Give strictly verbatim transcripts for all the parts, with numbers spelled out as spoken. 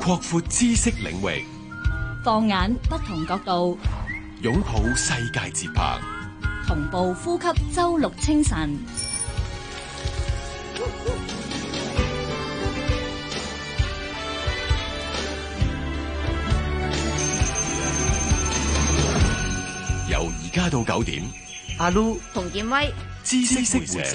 擴闊知識領域， 放眼不同角度， 擁抱世界節拍， 同步呼吸周六清晨。 由而家到九點， 阿 Lu 馮建威， 知識會社。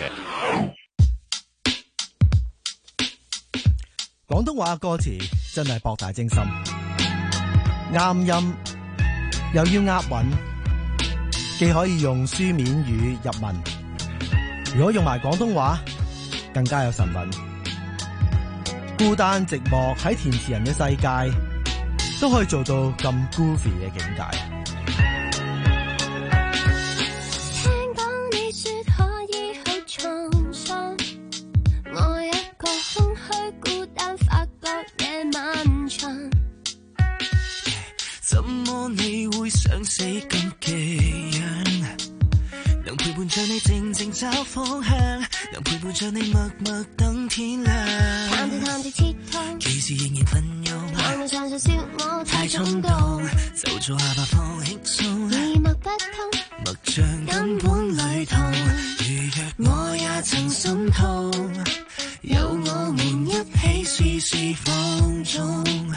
廣東話歌詞真係博大精深，啱音又要押韻，既可以用書面語入文，如果用埋廣東話，更加有神韻。孤單寂寞喺填詞人嘅世界，都可以做到咁 groovy 嘅境界。 怎麼你會想死咁奇樣？能陪伴着你靜靜找方向，能陪伴着你默默等天亮。 探着探着切痛， 其實仍然奮勇。 盼望常常笑我太衝動， 就坐下吧放輕鬆。 耳目不通， 默像根本雷同。如若我也曾心痛，有我們一起試試放縱。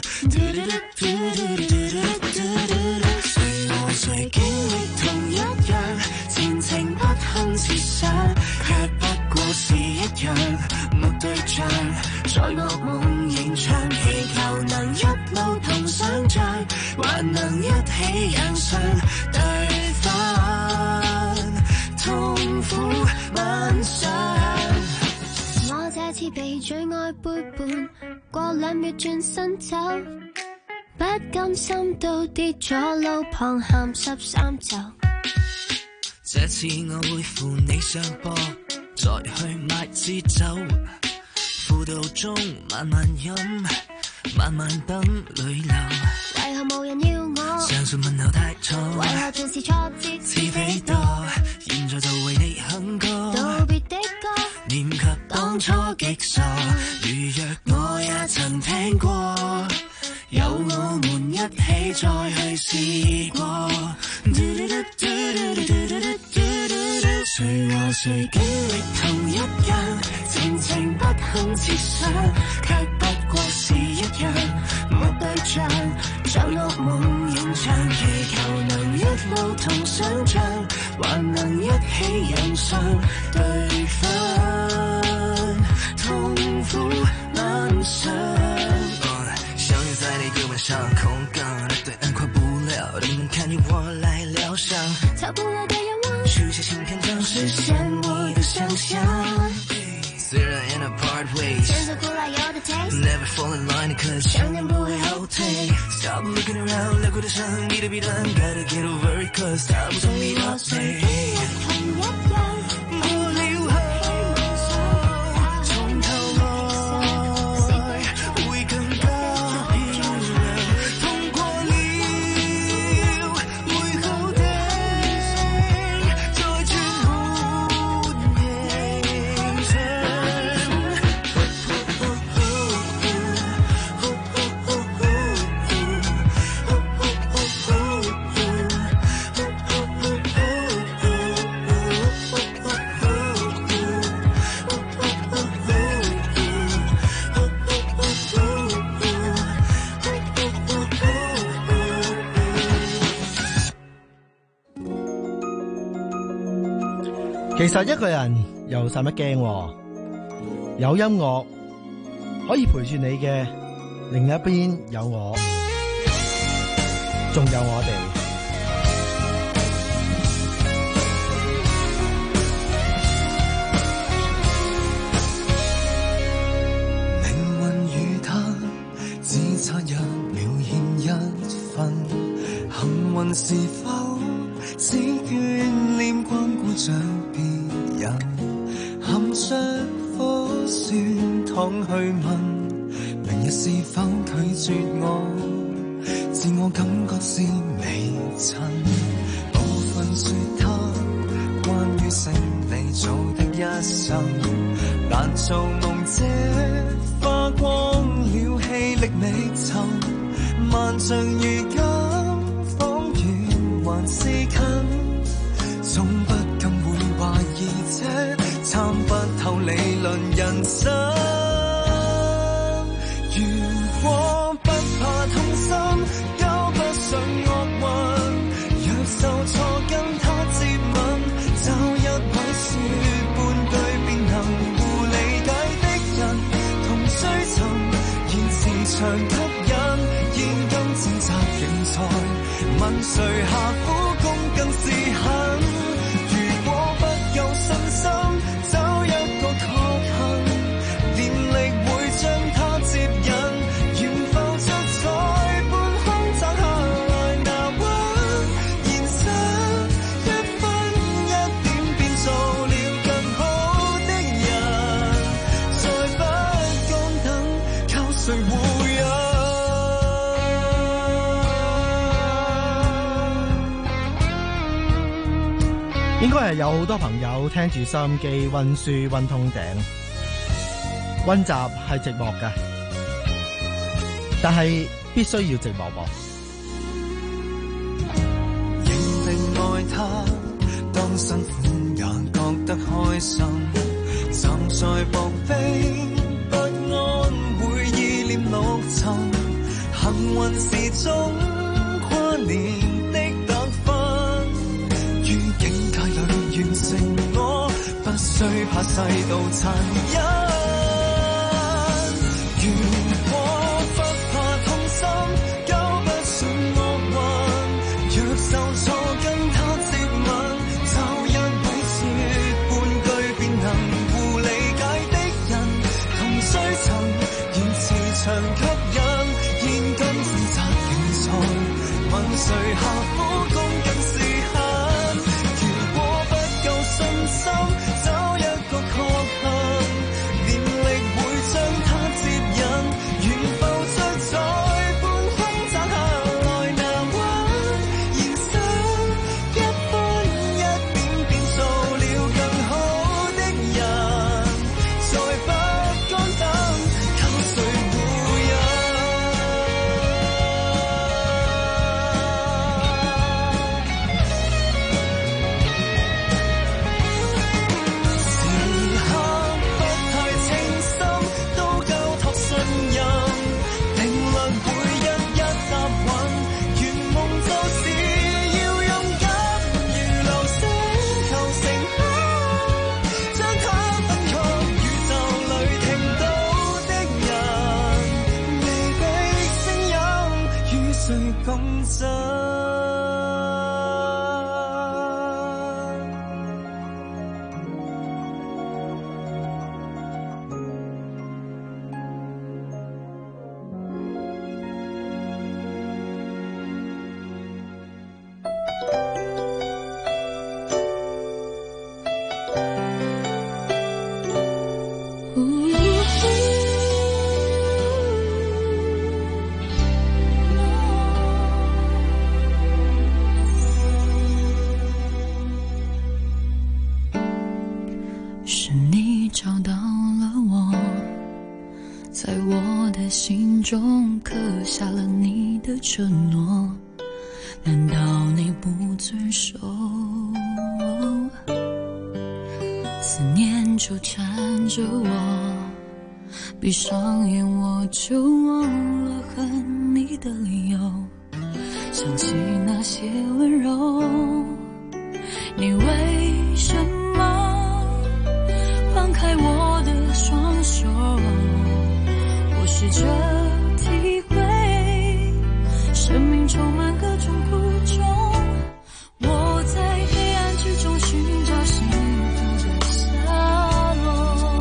誰和誰經歷同一樣，前程不堪設想，卻不過是一樣。沒對象，在惡夢現場，祈求能一路同想像，還能一起養上對方痛苦晚上。 我這次被最愛背叛，過兩秒轉身走，不甘心都跌咗路旁鹹濕衫袖。 這次我會扶你上膊，再去買支酒，輔導中慢慢飲，慢慢等淚流。 為何無人要我？ 相信問候太錯， 為何盡是挫折是非多？現在就為你哼歌， 道別的歌， 念及當初極傻。如若我也曾聽過，有我們一起再去試過。誰和誰經歷同一樣，前程不堪設想，卻不過是一樣。沒對象，像惡夢現場，祈求能一路同想像，還能一起欣賞對方痛苦晚上。相遇在那個晚上，空港的對岸，快不了的門，看你我來療傷， 逃不了的願望， 書寫信篇章，實現你的想象。雖然 in apart ways， 牽手過來有的 taste， never fall in line， 可想念不會後退。Stop looking around， 辽闊的傷，你的彼端 ，gotta get over it， cause 它不從你到誰。 同一樣， 不留後，從頭來，會更加漂亮。痛過了，會好的，再轉換形象。 其實一個人又使乜驚？有音樂可以陪住你嘅，另一邊有我，仲有我哋。 命運與他只差一秒欠一分，幸運是否只眷戀光顧着別人，含着苦酸糖去問，明日是否拒絕我，自我感覺是微塵。部分說他關於勝利做的一生，難做夢這花光了氣力未曾。 像如今仿遠還是近，總不禁會懷疑這參不透理論人生。如果不怕痛心，交不上惡運，若受挫跟他接吻，找一位說半句便能互理解的人，同追尋現時長吸引，現今掙扎競賽，問誰下苦功更是狠。如果不夠信心，找一個確幸，念力會將他接引，懸浮着在半空擲下來拿穩，現實一分一點變做了更好的人，再不敢等，靠誰護佑？ 應該係有好多朋友聽住收音機溫書溫通頂，溫習係寂寞嘅，但係必須要寂寞喎。 認定愛他，當辛苦也覺得開心，站在薄冰不安會意念六層，幸運是種跨年的得分，於境界裏完成我，不需怕世道殘忍。如果不怕痛心，交不上惡運，若受挫跟他接吻，找一位說半句便能互理解的人，同追尋現時長吸引，現今掙扎競賽，問誰下苦功更是狠。如果不夠信心，找一個確幸，念力會將他接引，懸浮着在半空擲下來拿穩，現實一分一點變做了更好的人，再不敢等，靠誰護佑？時刻不太清心，都交託信任，定律會一一踏穩，圓夢就是要勇敢，如流星求成空，將它分給宇宙裏聽到的人，未被聲音與誰共振？ 是你找到了我，在我的心中刻下了你的承诺，难道你不遵守？思念纠缠着我，闭上眼我就忘了恨你的理由，想起那些温柔，你为什么放开我的双手？我试着体会，生命充满各种苦衷，我在黑暗之中寻找幸福的下落，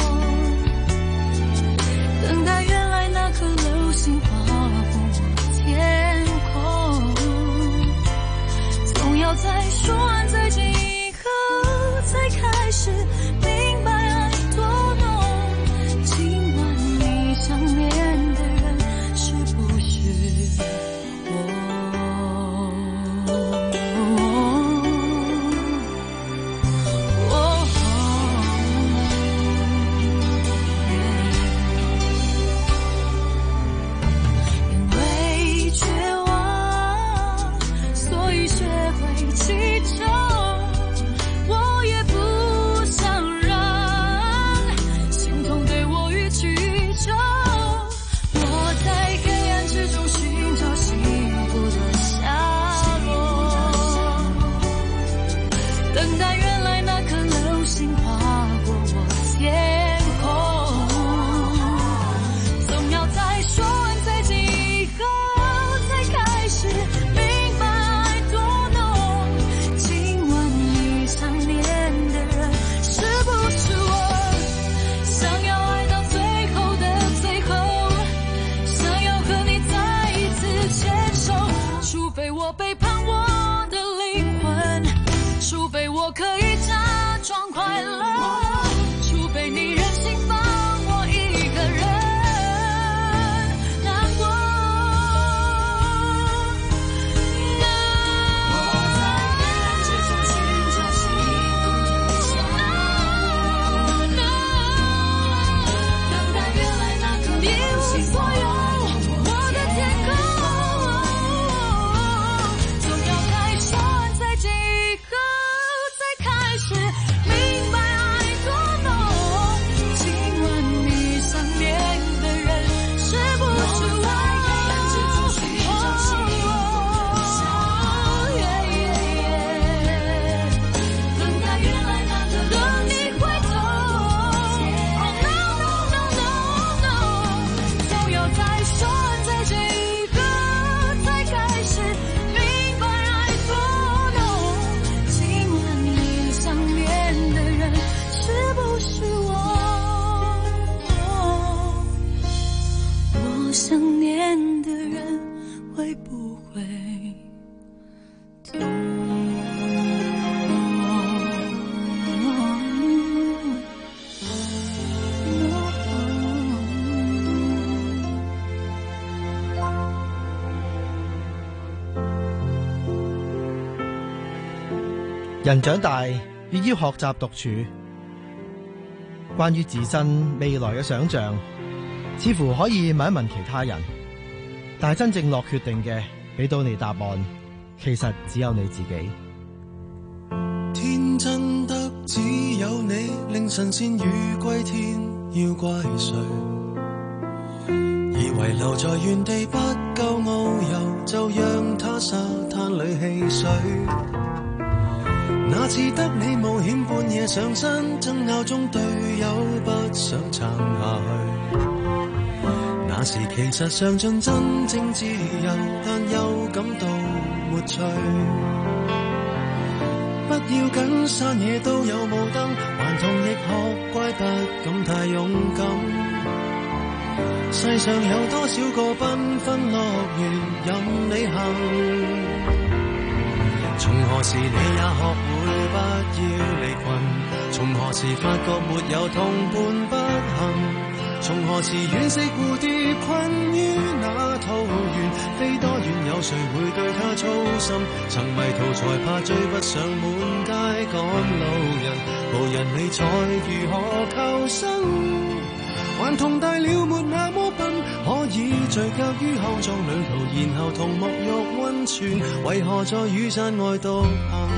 等待原来那颗流星划过我天空，总要在说完再见以后才开始明白爱多浓，今晚你想念的人人長大亦要學習獨處，關於自身未來嘅想象，似乎可以問一問其他人，但係真正落決定嘅，俾到你答案，其實只有你自己。 天真得只有你，令神仙魚歸天，要怪誰？以為留在原地不夠遨遊，就讓他沙灘裏戲水。那次得你冒險半夜上山，爭拗中隊友不想撐下去。那時其實嘗盡真正自由，但又感到沒趣。不要緊，山野都有霧燈，頑童亦學乖，不敢太勇敢。世上有多少個繽紛樂園任你行？從何時你也學會不要離群？從何時發覺沒有同伴不行？從何時惋惜蝴蝶困於那桃源？飛多遠有誰會對它操心？曾迷途才怕追不上滿街趕路人，無人理睬如何求生？還同大了沒那麼笨，可以聚腳於康莊旅途，然後同沐浴溫泉，為何在雨傘外獨行？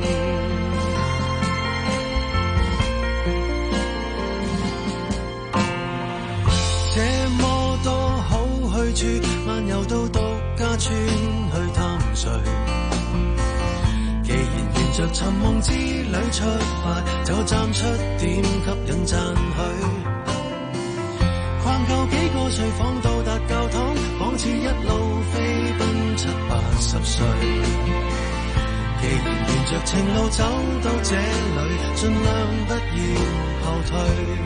這麼多好去處，漫遊到獨家村去探誰？既然沿着尋夢之旅出發，就站出點吸引讚許。逛夠幾個睡房到達教堂，仿似一路飛奔七八十歲。既然沿着情路走到這裏，盡量不要後退。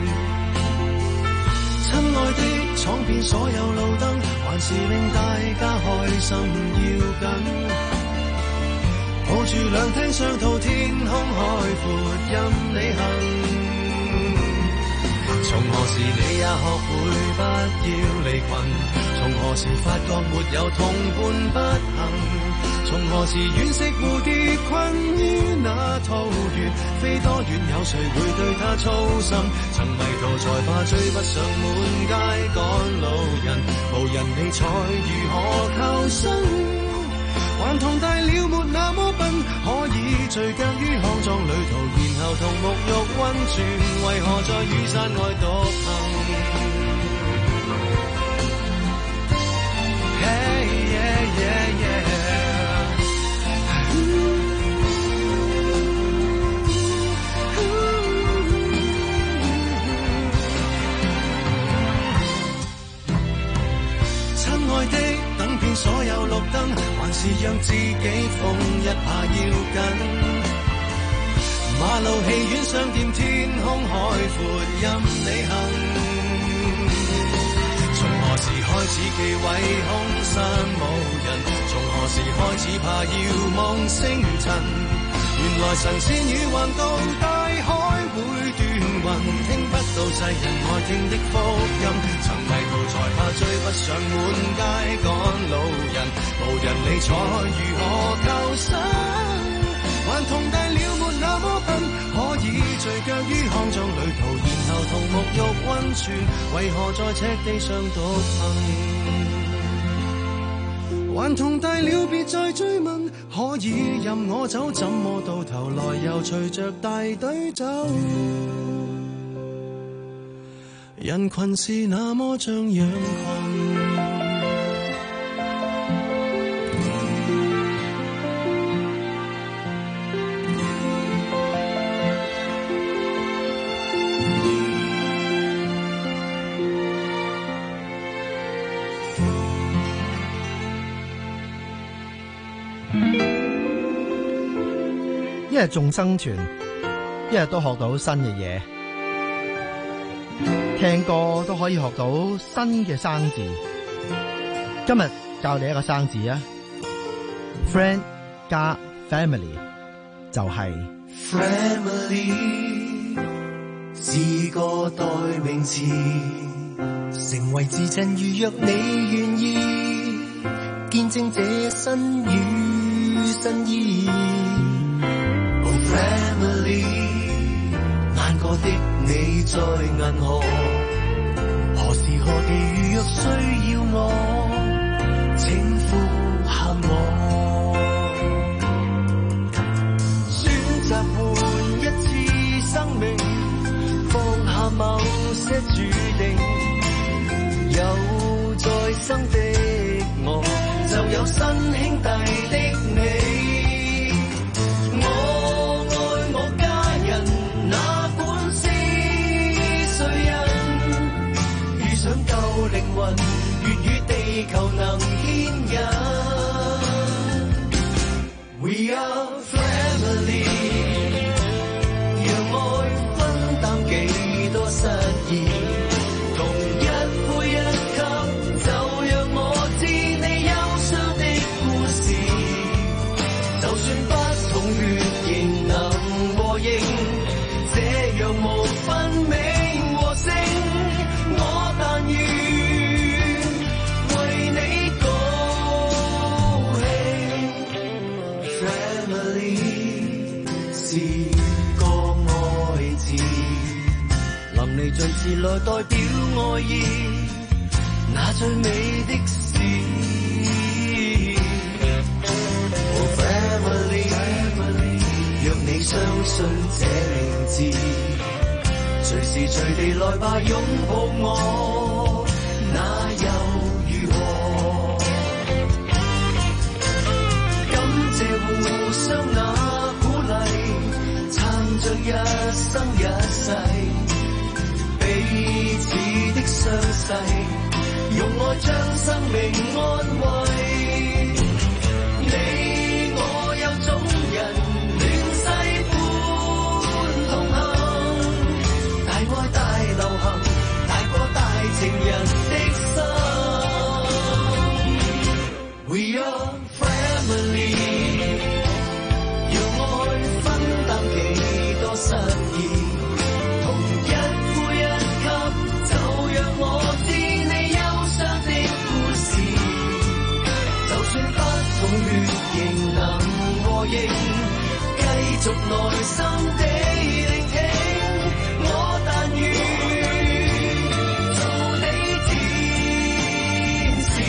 親愛的，闖遍所有路燈，還是令大家開心要緊。抱住兩廳雙套，天空海闊任你行。從何時你也學會不要離群？從何時發覺沒有同伴不行？從何時惋惜蝴蝶困於那桃源？飛多遠有誰會對它操心？曾迷途才怕追不上滿街趕路人，無人理睬如何求生？還同大了沒那麼笨，可以聚腳於康莊旅途，然後同沐浴溫泉，為何在雨傘外獨行？ Hey, yeah, yeah, yeah. 親愛的，等遍所有綠燈，還是讓自己瘋一下要緊。馬路、戲院、商店、天空海闊任你行。從何時開始忌諱空山無人？從何時開始怕遙望星塵？原來神仙魚橫渡大海會斷魂，聽不到世人愛聽的福音。曾迷途才怕追不上滿街趕路人，無人理睬如何求生？還同大了沒那麼笨，可以聚腳於康莊旅途，然後同沐浴溫泉，為何在赤地上獨行？還同大了別再追問，可以任我走，怎麼到頭來又隨着大隊走？人群是那麼像羊群。 一日仲生存，一日都學到新嘅嘢，聽歌都可以學到新嘅生字。今日教你一個生字啊 ，friend 加 family 就係 family， 是個代名詞，成為至親。如若你願意見證這新與新意。 Family， 難過的你在銀河，何時何地如若需要我，請呼喊我。選擇換一次生命，放下某些注定，有再生的我，就有新兄弟的你。靈魂願與地球能牽引 We are family， 讓愛分擔幾多失意，同一呼一吸，就讓我知你憂傷的故事，就算不同血型能和應，這樣無分名和姓，我但願盡時來代表愛意，那最美的事。Oh family， 若你相信這名字，隨時隨地來吧擁抱我，那又如何？感謝互相那鼓勵，撐着一生一世。彼此的傷勢，用愛將生命安慰。你我有種人亂世般同行，大愛大流行，大過大情人的心。We are family， 讓愛分擔幾多失意。仍能和應，繼續耐心地聆聽，我但願做你天使。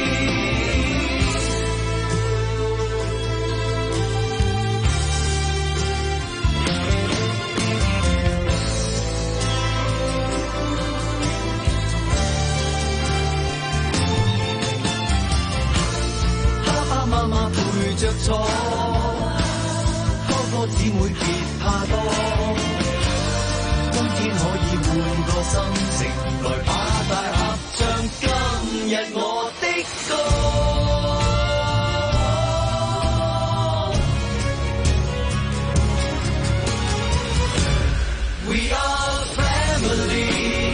爸爸媽媽陪着坐，哥哥姊妹別怕多，今天可以換個心情，來把大合唱今日我的歌。We are family，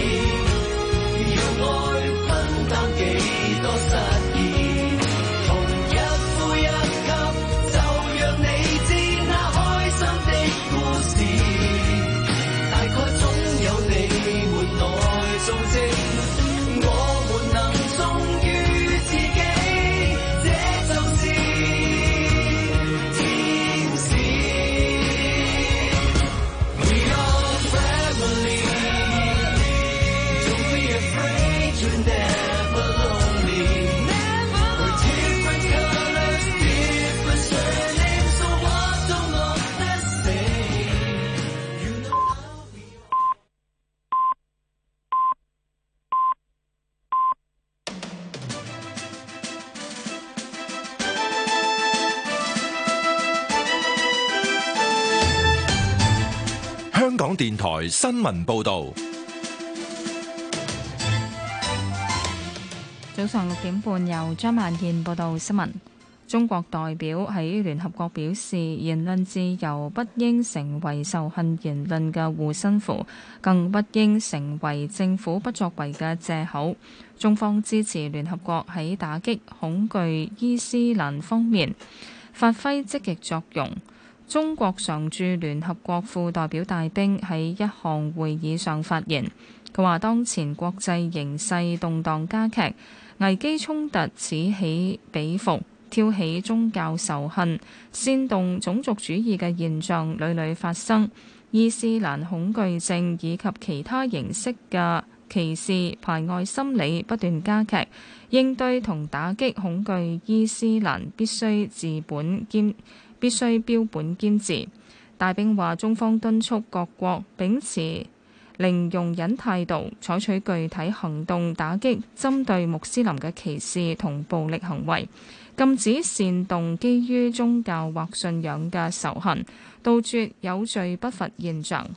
讓愛分擔幾多失意。 香港電台新聞報道， 早上六點半由張萬燕報道新聞。中國代表喺聯合國表示，言論自由不應成為仇恨言論嘅護身符，更不應成為政府不作為嘅藉口。中方支持聯合國喺打擊恐懼伊斯蘭方面發揮積極作用。中國常駐聯合國副代表大兵喺一項會議上發言，佢話當前國際形勢動盪加劇，危機衝突此起彼伏，挑挑起宗教仇恨、煽動種族主義嘅現象屢屢發生，伊斯蘭恐懼症以及其他形式嘅歧視排外心理不斷加劇，應對同打擊恐懼伊斯蘭必須治本兼必須標本兼治。大兵話中方敦促各國秉持零容忍態度，採取具體行動打擊針對穆斯林嘅歧視同暴力行為，禁止煽動基於宗教或信仰嘅仇恨，杜絕有罪不罰現象。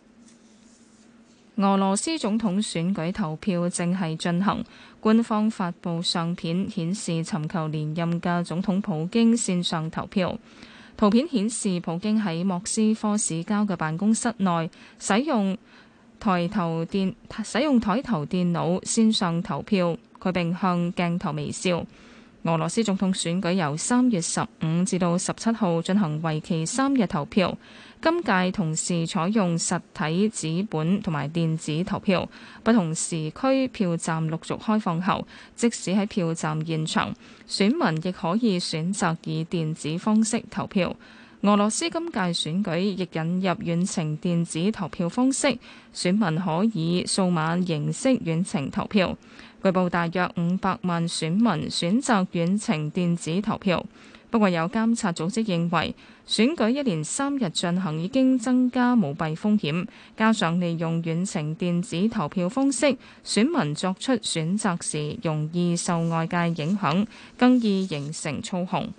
俄羅斯總統選舉投票正係進行，官方發布相片顯示尋求連任嘅總統普京線上投票。圖片顯示普京喺莫斯科市郊嘅辦公室內使用台頭電使用台頭電腦線上投票，佢並向鏡頭微笑。俄羅斯總統選舉由三月十五至到十七號進行為期三日投票，今屆同時採用實體紙本同埋電子投票，不同時區票站陸續開放後，即使喺票站現場，選民亦可以選擇以電子方式投票。俄羅斯今屆選舉亦引入遠程電子投票方式，選民可以數碼形式遠程投票。據報大約五百萬選民選擇遠程電子投票，不過有監察組織認為選舉一連三日進行已經增加舞弊風險，加上利用遠程電子投票方式，選民作出選擇時容易受外界影響，更易形成操控。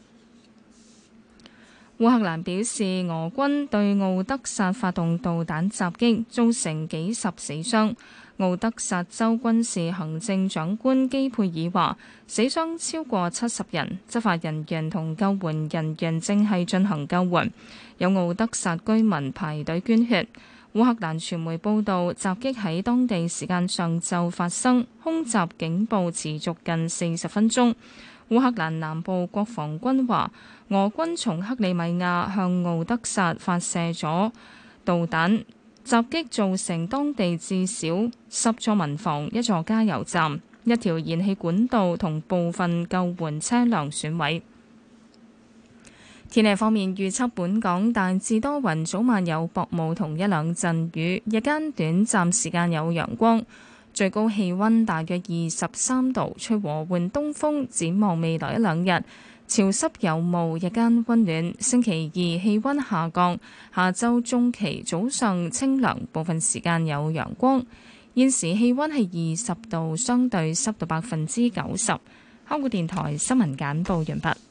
烏克蘭表示，俄軍對奧德薩發動導彈襲擊，造成幾十死傷。奧德薩州軍事行政長官基佩爾話，死傷超過七十人，執法人員同救援人員正係進行救援，有奧德薩居民排隊捐血。烏克蘭傳媒報道，襲擊喺當地時間上晝發生，空襲警報持續近四十分鐘。烏克蘭南部國防軍話，俄軍從克里米亞向奧德薩發射咗導彈，襲擊造成當地至少十座民房、一座加油站、一條燃氣管道同部分救援車輛損毀。天氣方面預測，本港大致多雲，早晚有薄霧同一兩陣雨，日間短暫時間有陽光，最高氣溫大約二十三度，吹和緩東風。展望未來一兩日，潮濕有霧，日間溫暖。星期二氣溫下降，下周中期早上清涼，部分時間有陽光。現時氣溫係二十度，相對濕度百分之九十。香港電台新聞簡報完畢。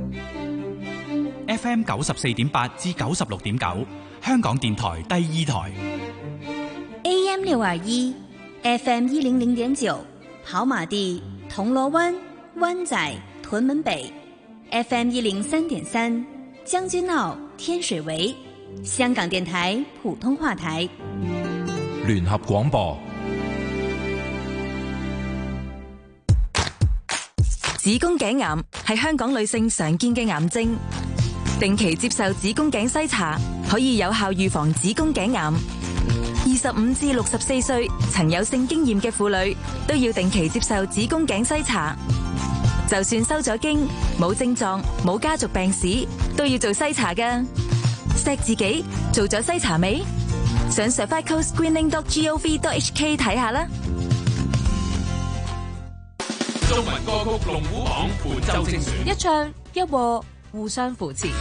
F M 九十四點八至九十六點九，香港電台第二台。 A M 六二一，F M 一零零點九，跑馬地、銅鑼灣、灣仔、屯門北。F M 一零三點三，將軍澳、天水圍，香港電台普通話台。 聯合廣播。 子宮頸癌係香港女性常見嘅癌症，定期接受子宮頸篩查可以有效預防子宮頸癌。二十五至六十四歲曾有性經驗嘅婦女都要定期接受子宮頸篩查。就算收咗經，冇症狀、冇家族病史，都要做篩查㗎。錫自己做咗篩查未？上 cervical screening dot gov dot h k 睇下啦。 中文歌曲龍虎榜本周精選， 一唱一和，互相扶持。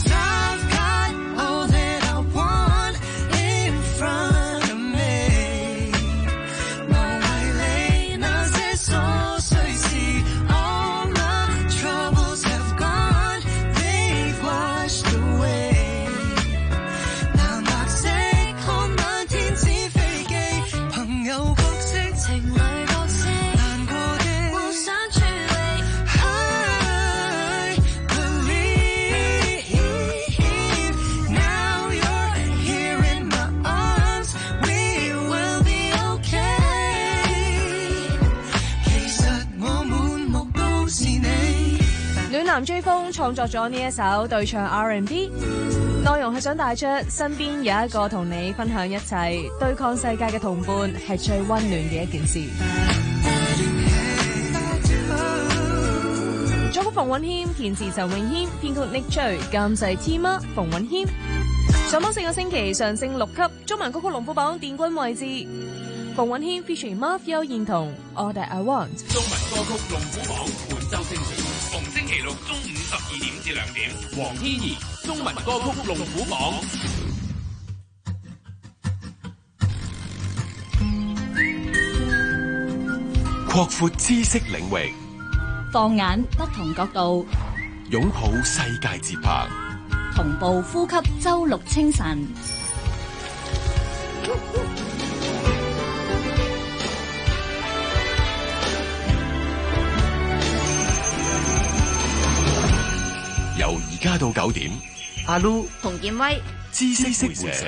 暖男追風創作咗呢一首對唱 R and B， 內容係想帶出身邊有一個同你分享一切對抗世界嘅同伴係最溫暖嘅一件事。作曲馮允謙，填詞陳詠謙，編曲 Nick Choi，監製 T 媽馮允謙。上榜四個星期上升六級，中文歌曲龍虎榜殿軍位置。馮允謙 featuring Marv 燕彤 All That I Want。 中文歌曲龍虎榜本周星期，逢星期六中午十二點至兩點，黃天怡中文歌曲龍虎榜。 擴闊知識領域， 放眼不同角度， 擁抱世界節拍， 同步呼吸周六清晨。 由而家到九點， 阿 Lu 洪建威， 知識會社。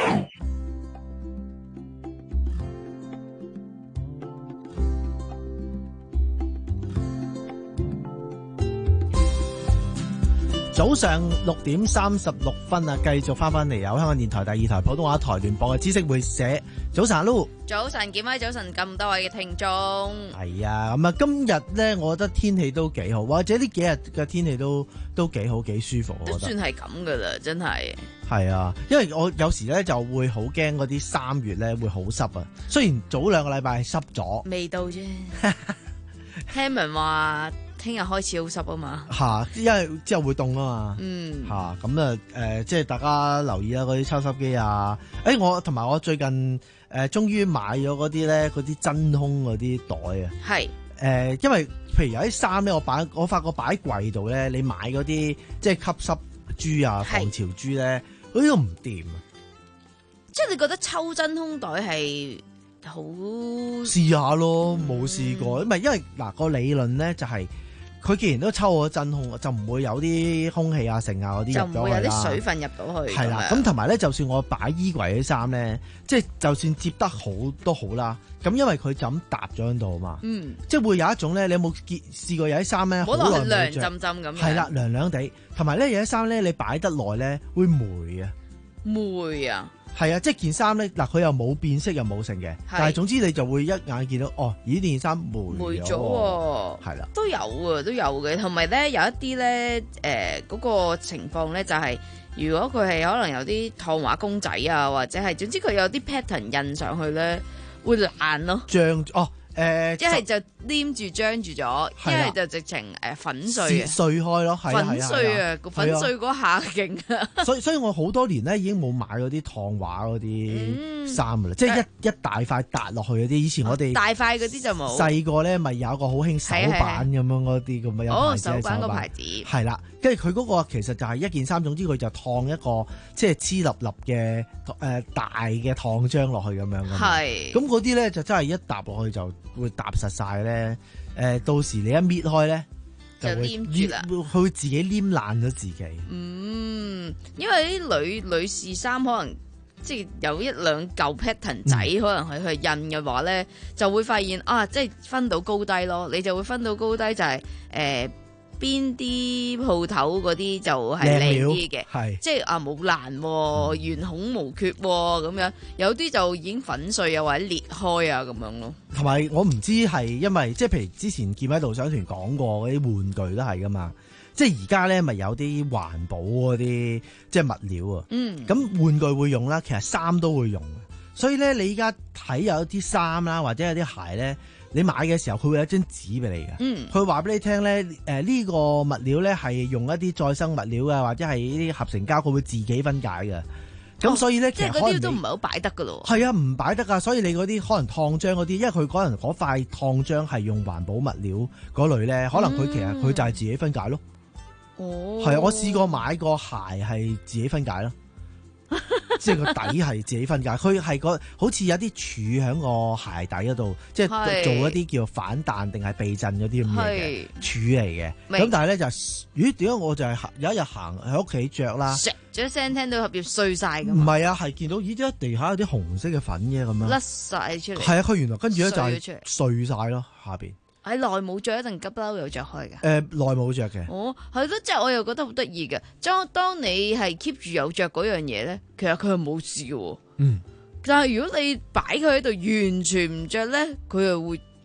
早上六點三十六分啊，繼續翻返嚟有香港電台第二台普通話台聯播嘅知識會社。早晨阿 Lu， 早晨建威，早晨咁多位嘅聽眾。 係啊，咁啊今日咧，我覺得天氣都幾好，或者呢幾日嘅天氣都都幾好，幾舒服。 都算係咁噶啦，真係。係啊，因為我有時咧就會好驚嗰啲三月咧會好濕啊。雖然早兩個禮拜係濕咗， 未到啫。聽聞話。聽日開始好濕啊嘛， 嚇，因為之後會凍啊嘛， 嗯， 嚇咁啊誒，即係大家留意啦，嗰啲抽濕機啊，誒、欸、我同埋我最近誒、呃、終於買咗嗰啲咧，嗰啲真空嗰啲袋啊，係誒、呃，因為譬如有啲衫咧，我擺我發覺擺喺櫃度咧，你買嗰啲即係吸濕珠啊、防潮珠咧，嗰啲都唔掂啊， 即係你覺得抽真空袋係好試下咯，冇試過，唔係、嗯、因為嗱、個理論咧就係、是。佢既然都抽咗真空，就唔會有啲空氣啊、剩啊嗰啲入咗去啦。就唔會有啲水分入到去。係啦，咁同埋咧，就算我擺衣櫃啲衫咧，即係就算摺得好都好啦。咁因為佢就咁搭咗喺度啊嘛。嗯。即係會有一種咧，你有冇見試過有啲衫咧？好耐冇着。涼浸浸咁。係啦，涼涼地。同埋咧，有啲衫咧，你擺得耐咧，會霉啊。霉啊！係啊，即係件衫咧，嗱佢又冇變色又冇成嘅，但係總之你就會一眼見到，哦，咦，呢件衫霉咗，係啦， 都有啊，都有嘅，同埋咧有一啲咧，誒、呃、嗰、那個情況咧就係、是，如果佢係可能有啲燙畫公仔啊，或者係總之佢有啲 pattern 印上去咧，會爛咯， 脹哦。誒， 一係就黏住張住咗，一係就直情誒粉碎碎開咯， 粉碎啊，粉碎嗰下勁啊！ 所以所以我好多年咧已經冇買嗰啲燙畫嗰啲衫噶啦，即係一一大塊搭落去嗰啲。以前我哋大塊嗰啲就冇。細個咧咪有個好興手板咁樣嗰啲咁樣， 哦，手板個牌子係啦，跟住佢嗰個其實就係一件衫，總之佢就燙一個即係黐立立嘅誒大嘅燙漿落去咁樣嘅。係咁嗰啲咧就真係一搭落去就會搭實晒咧，誒、呃，到時你一搣開咧，就會黏住啦，佢會自己黏爛咗自己。 嗯，因為啲女女士衫可能即係有一兩嚿 pattern 仔，嗯、可能係去印嘅話咧，就會發現啊，即係分到高低咯，你就會分到高低就係、是、誒。呃邊啲鋪頭嗰啲就係靚啲嘅，即係啊冇爛，圓、嗯、孔無缺咁樣，有啲就已經粉碎啊或者裂開啊咁樣咯。 同埋我唔知係因為即係譬如之前見喺導賞團講過嗰啲玩具都係噶嘛，即係而家咧咪有啲環保嗰啲即係物料啊。嗯，咁玩具會用啦，其實衫都會用，所以咧你依家睇有啲衫啦或者有啲鞋咧。你買嘅時候，佢會有一張紙俾你嘅。佢話俾你聽咧，誒、呃、呢、這個物料咧係用一啲再生物料啊，或者係呢啲合成膠，佢會自己分解嘅。咁、哦、所以咧，其實嗰啲都唔係好擺得噶咯。係啊，唔擺得噶。所以你嗰啲可能燙漿嗰啲，因為佢可能嗰塊燙漿係用環保物料嗰類咧，可能佢其實佢就係自己分解咯。哦，係啊，我試過買個鞋係自己分解咯。即係個底係自己分解，佢係個好似有啲柱喺個鞋底嗰度，即係做一啲叫反彈定係避震嗰啲咁嘢嘅柱嚟嘅。咁但係咧就咦？點解我就係有一日行喺屋企着啦， 着一聲聽到盒葉碎晒咁。 唔係啊，係見到咦？點解地下有啲紅色嘅粉嘅咁樣甩晒出嚟。 係啊，佢原來跟住咧就係碎晒咯下邊。 喺內冇着一定急不嬲有着開嘅。誒、 呃，內冇着嘅。 哦，係咯，即係我又覺得好得意嘅。當當你係 keep 住有着嗰樣嘢咧，其實佢係冇事嘅。嗯。但係如果你擺佢喺度完全唔着咧，佢又會做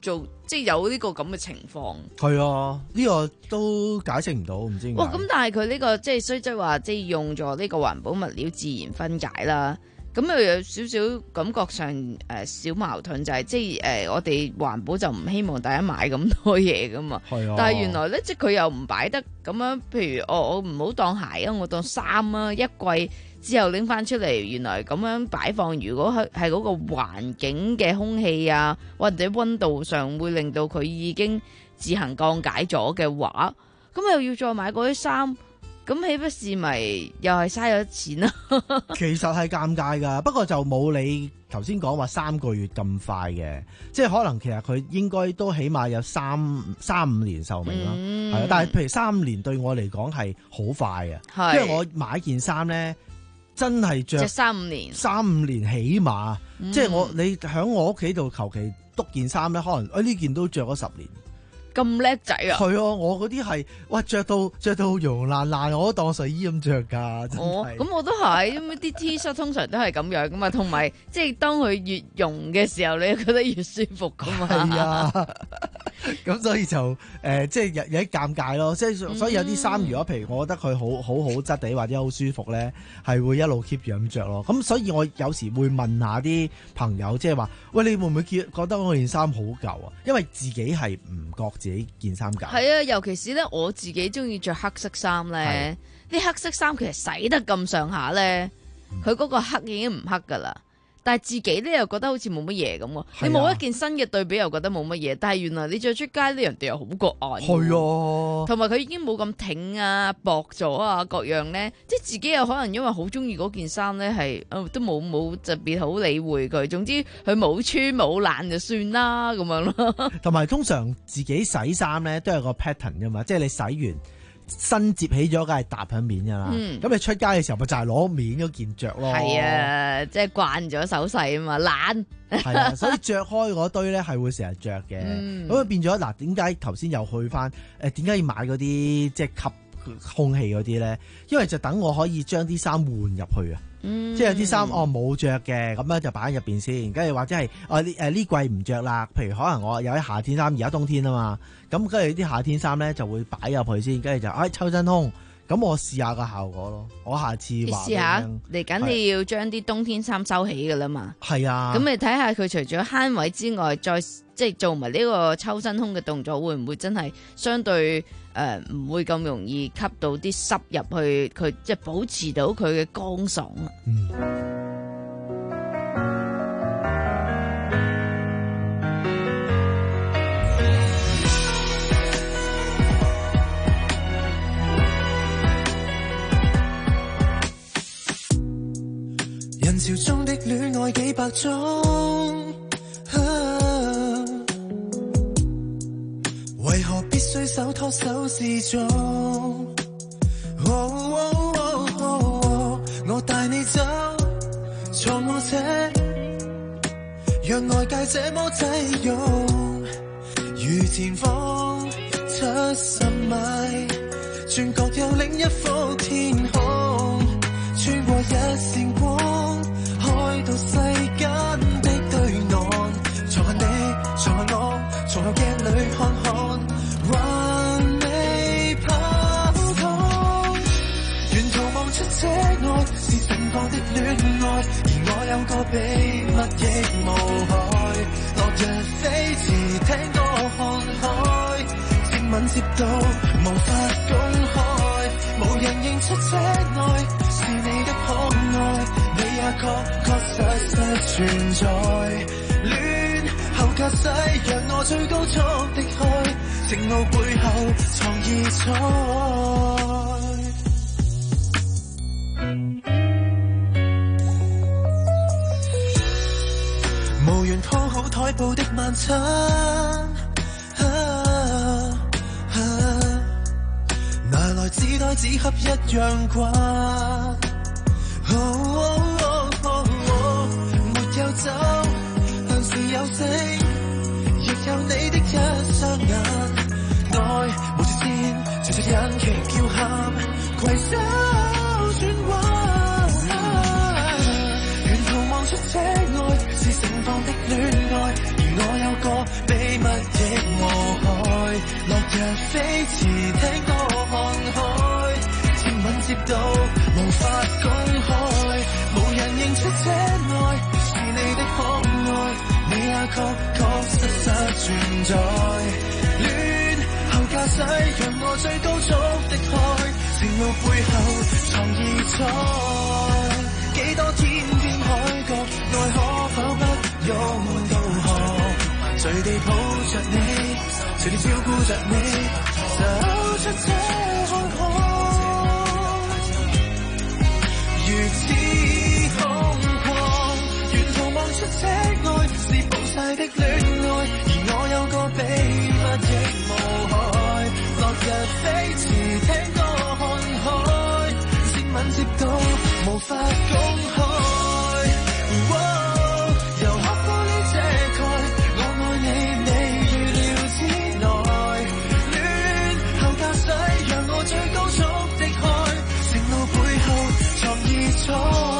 即係有呢個咁嘅情況。 係啊，呢、這個都解釋唔到，唔知點解。 哇！咁但係佢呢個即係雖則話即係用咗呢個環保物料自然分解啦。咁又有少少感覺上誒、呃、小矛盾，就係、是、即係誒、呃、我哋環保就唔希望大家買咁多嘢噶嘛。係啊。但係原來咧，即係佢又唔擺得咁樣，譬如哦，我唔好當鞋啊，我當衫啊，一季之後拎翻出嚟，原來咁樣擺放，如果係係嗰個環境嘅空氣啊，或者溫度上會令到佢已經自行降解咗嘅話，咁又要再買嗰啲衫。咁豈不是咪又係嘥咗錢啦？ 其實係尷尬㗎，不過就冇你頭先講話三個月咁快嘅，即係可能其實佢應該都起碼有三三五年壽命啦，係啊、嗯。但係譬如三五年對我嚟講係好快啊，因為我買件衫咧真係着三五年，三五年起碼， 嗯、 即係我你喺我屋企度求其篤件衫咧，可能誒呢件都着咗十年。 咁叻仔啊！ 係啊，我嗰啲係哇着到着到溶爛爛，我都當睡衣咁着㗎。 哦，咁我都係，因為啲 T 恤通常都係咁樣噶嘛，同埋即係當佢越溶嘅時候，你覺得越舒服噶嘛。係啊，咁所以就誒、呃，即係有有啲尷尬咯。即係所以有啲衫，如果譬如我覺得佢好好好質地或者好舒服咧，係會一路 keep 住咁着咯。咁所以我有時會問下啲朋友，即係話：喂，你會唔會覺得我件衫好舊啊？因為自己係唔覺自己件衫舊。係啊， 尤其是咧，我自己中意着黑色衫咧，啲黑色衫其實洗得咁上下咧，佢嗰、嗯、個黑已經唔黑噶啦。但係自己咧又覺得好似冇乜嘢咁喎，你冇一件新嘅對比又覺得冇乜嘢，但係原來你着出街咧，人哋又好過眼。係啊，同埋佢已經冇咁挺啊、薄咗啊各樣咧，即係自己有可能因為好中意嗰件衫咧，係都冇冇特別好理會佢。總之佢冇穿冇爛就算啦咁樣咯。同埋通常自己洗衫咧都有個 pattern 噶嘛，即係你洗完。新摺起咗，梗係搭喺面㗎啦。咁、嗯、你出街嘅時候，咪就係攞面嗰件着咯。係啊，即係慣咗手勢啊嘛，懶。係啊，所以着開嗰堆咧係會成日着嘅。咁啊、嗯、變咗嗱，點解頭先又去翻？誒點解要買嗰啲即係吸空氣嗰啲咧？因為就等我可以將啲衫換入去啊。嗯、即係有啲衫哦冇着嘅，咁樣就擺喺入邊先，跟住或者係哦呢誒呢季唔着啦，譬如可能我有啲夏天衫，而家冬天啊嘛，咁跟住啲夏天衫咧就會擺入去先，跟住就誒抽真空，咁我試下個效果咯，我下次話試下嚟緊你要將啲冬天衫收起噶啦嘛，係啊，咁你睇下佢除咗慳位之外，再即係做埋呢個抽真空嘅動作，會唔會真係相對？誒唔、呃、會咁容易吸到啲濕入去，佢即係保持到佢嘅乾爽啊！嗯， 人潮中的戀愛幾百種。為何必須手拖手示眾？哦哦哦哦、我帶你走，坐我車，讓外界這麼擠擁。如前方七十米，轉角有另一幅天空，穿過一線光，開到世間的對岸。坐下你，坐下我，坐後鏡裏看看。還未跑通，沿途望出這愛是盛放的戀愛，而我有個秘密亦無害。落日飛馳，聽歌看海，接吻接到無法公開，無人認出這愛是你的可愛，你也確確實實存在。戀後駕駛，讓我最高速的開。情路背後藏異彩，無緣鋪好台布的晚餐，啊啊、拿來紙袋紙盒一樣掛。哦哦哦哦哦、沒有酒，但是有聲，亦有你的一雙眼。愛無條件，隨着引擎叫喊，攜手轉彎。沿途望出這愛是盛放的戀愛，而我有個秘密亦確確實實存在。戀後駕駛讓我最高速的開，前路背後藏異彩。幾多天邊海角，愛可否不用導航？隨地抱着你，隨地照顧着你，走出這空曠。如此空曠，沿途望出這愛是暴曬的戀愛，而我有個秘密亦無害。落日飛馳，聽歌看海，接吻接到無法公開。由刻玻璃遮蓋，我愛你，你預料之內。戀後駕駛，讓我最高速的開，前路背後藏異彩。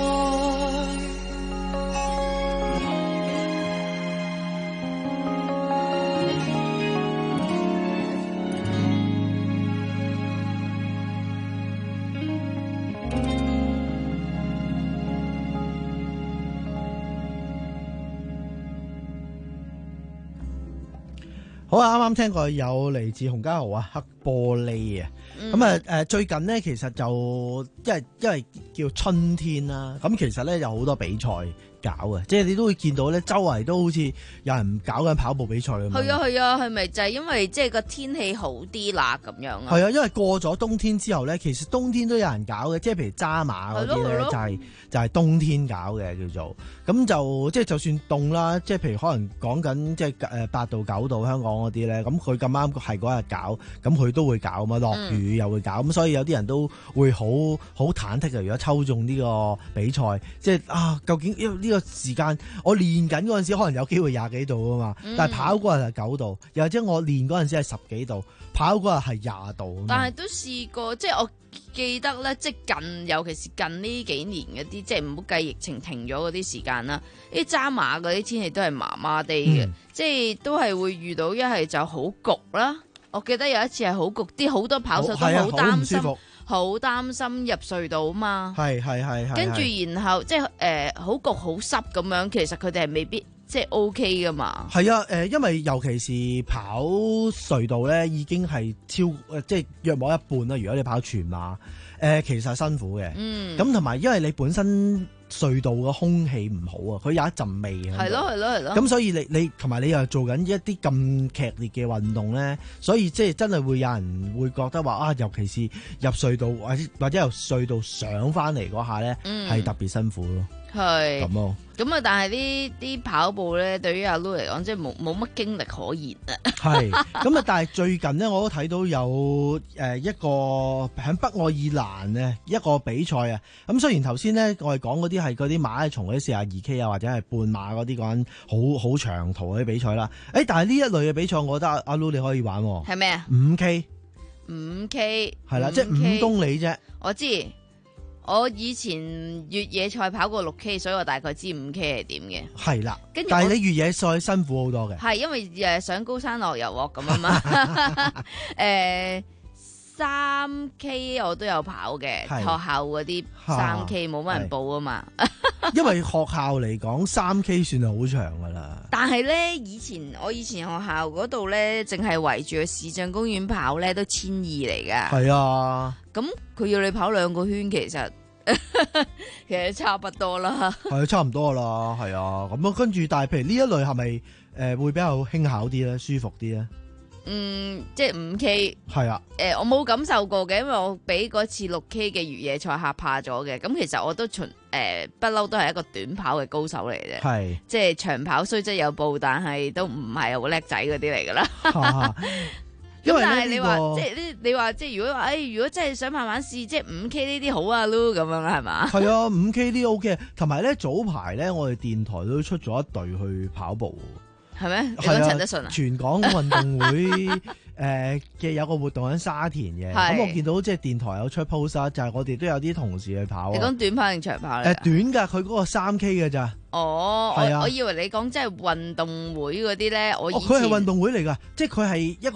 好啊！啱啱聽過有嚟自洪嘉豪啊，黑玻璃啊，咁啊誒最近呢，其實就因為因為叫春天啦，咁其實咧有好多比賽搞嘅，即係你都會見到咧，周圍都好似有人搞緊跑步比賽咁樣。 係啊係啊，係咪就係因為即係個天氣好啲啦咁樣啊？ 係啊，因為過咗冬天之後咧，其實冬天都有人搞嘅，即係譬如揸馬嗰啲咧，就係就係冬天搞嘅叫做。咁就即係就算凍啦，即係譬如可能講緊即係誒八度九度香港嗰啲咧，咁佢咁啱係嗰日搞，咁佢都會搞嘛，落雨又會搞，咁、嗯、所以有啲人都會好好忐忑嘅。如果抽中呢個比賽，即係啊，究竟因為呢個時間我練緊嗰陣時，可能有機會廿幾度啊嘛，嗯、但係跑嗰日係九度，又或者我練嗰陣時係十幾度，跑嗰日係廿度。 但係都試過，即係我記得咧，即係近，尤其是近呢幾年嗰啲，即係唔好計疫情停咗嗰啲時間啦。啲揸馬嗰啲天氣都係麻麻地嘅，嗯、即係都係會遇到一係就好焗啦。我記得有一次係好焗，啲好多跑手都好擔心，好擔心入隧道啊嘛。係係係係。跟住然後即係誒好焗好濕咁樣，其實佢哋係未必即係 O K 噶嘛。係啊，誒，因為尤其是跑隧道咧，已經係超誒，即係約莫一半啦。如果你跑全馬，誒、呃，其實辛苦嘅。嗯。咁同埋，因為你本身隧道嘅空氣唔好啊，佢有一陣味嘅。係咯係咯係咯。咁所以你你同埋你又做緊一啲咁劇烈嘅運動咧，所以即係真係會有人會覺得話啊，尤其是入隧道或者或者由隧道上翻嚟嗰下咧，係、嗯、特別辛苦咯。係咁咯。咁啊，但係呢啲跑步咧，對於阿 Lu 嚟講，即係冇冇乜經歷可言啊。係咁啊，但係最近呢，我都睇到有誒一個喺北愛爾蘭嘅一個比賽啊。咁雖然頭先呢，我哋講嗰啲係嗰啲馬拉松嗰啲四十二 K 啊，或者係半馬嗰啲講好好長途嗰啲比賽啦。誒，但係呢一類嘅比賽，我覺得阿阿 Lu 你可以玩。係咩啊？五 K。五 K。係啦，即係五公里啫。我知。我以前越野賽跑過六 K， 所以我大概知五 K 係點嘅。係啦，跟住但係你越野賽辛苦好多嘅。係因為誒上高山落油鑊咁啊嘛。誒三 K 我都有跑嘅，學校嗰啲三 K 冇乜人報啊嘛。因為學校嚟講，三 K 算係好長噶啦。但係咧，以前我以前學校嗰度咧，淨係圍住個市政公園跑咧，都千二嚟噶。係啊。咁佢要你跑兩個圈，其實其實差不多啦。係差唔多啦，係啊。咁啊，跟住但係譬如呢一類係咪誒會比較輕巧啲咧，舒服啲咧？嗯，即係五 K。係啊。誒、呃，我冇感受過嘅，因為我俾嗰次六 K 嘅越野賽嚇怕咗嘅。咁其實我都循誒不嬲都係一個短跑嘅高手嚟嘅。係。即係長跑雖則有步，但係都唔係好叻仔嗰啲嚟噶啦。因為但係你話、這個、即係你你話即係如果話誒、哎、如果真係想慢慢試，即係五 K 呢啲好啊 Lu 咁樣係嘛？係啊，五 K 呢啲 OK， 同埋咧早排咧我哋電台都出咗一隊去跑步，係咩？你講陳德順啊？全港運動會誒嘅、呃、有個活動喺沙田嘅，咁我見到即係電台有出 post 啊，就係我哋都有啲同事去跑。你講短跑定長跑嚟？誒、呃，短噶，佢嗰個三 K 嘅咋？哦，係啊，我以為你講即係運動會嗰啲咧，我佢係運動會嚟噶，即係佢係一個。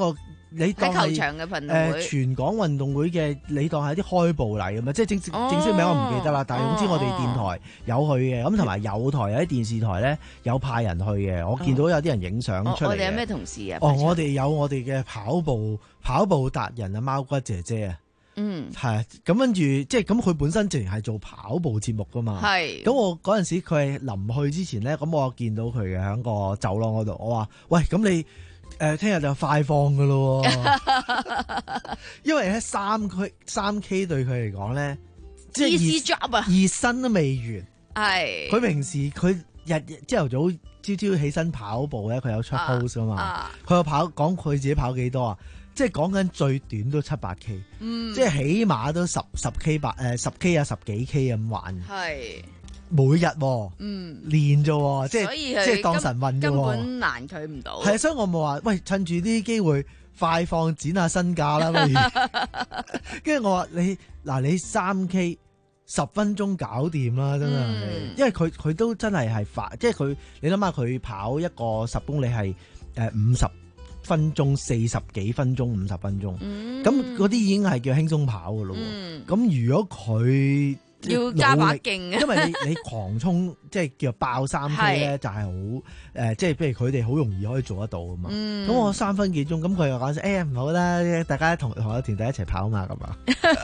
你當係喺球場嘅運動會誒全港運動會嘅，你當係啲開步禮咁嘛，即係正式正式名我唔記得啦。但係總之我哋電台有去嘅，咁同埋有台有啲電視台咧有派人去嘅。我見到有啲人影相出嚟嘅。 我哋有咩同事啊？ 哦，我哋有我哋嘅跑步跑步達人啊，貓骨姐姐啊。 嗯， 係咁跟住，即係咁佢本身淨係做跑步節目噶嘛。係咁我嗰陣時佢係臨去之前咧，咁我見到佢嘅喺個走廊嗰度，我話：喂，咁你誒聽日就快放噶咯。因為喺三 K 三 K 對佢嚟講咧，即係 job 啊， 熱身都未完。係佢平時佢日日朝頭早朝朝起身跑步咧，佢有出 post 噶嘛。佢有跑講佢自己跑幾多啊？即係講緊最短都七八 K，嗯，即係起碼都十十 K 八誒十 K 啊十幾 K 咁玩，係每日嗯練啫，即係即係當晨運啫， 根本難佢唔到。 係，所以我冇話喂，趁住啲機會快放剪下身價啦，不如。跟住我話你嗱，你三 K 十分鐘搞掂啦，真係，嗯，因為佢佢都真係係快，即係佢你諗下佢跑一個十公里係誒五十分鐘、四十幾分鐘、五十分鐘，咁嗰啲已經係叫輕鬆跑噶咯。咁、嗯、如果佢要加把勁， 因為你你狂衝即係叫爆三 K 咧，就係好誒，即係譬如佢哋好容易可以做得到啊嘛。咁、嗯、我三分幾鐘，咁佢又講聲，哎呀唔好啦，大家同同我團隊一齊跑嘛咁啊。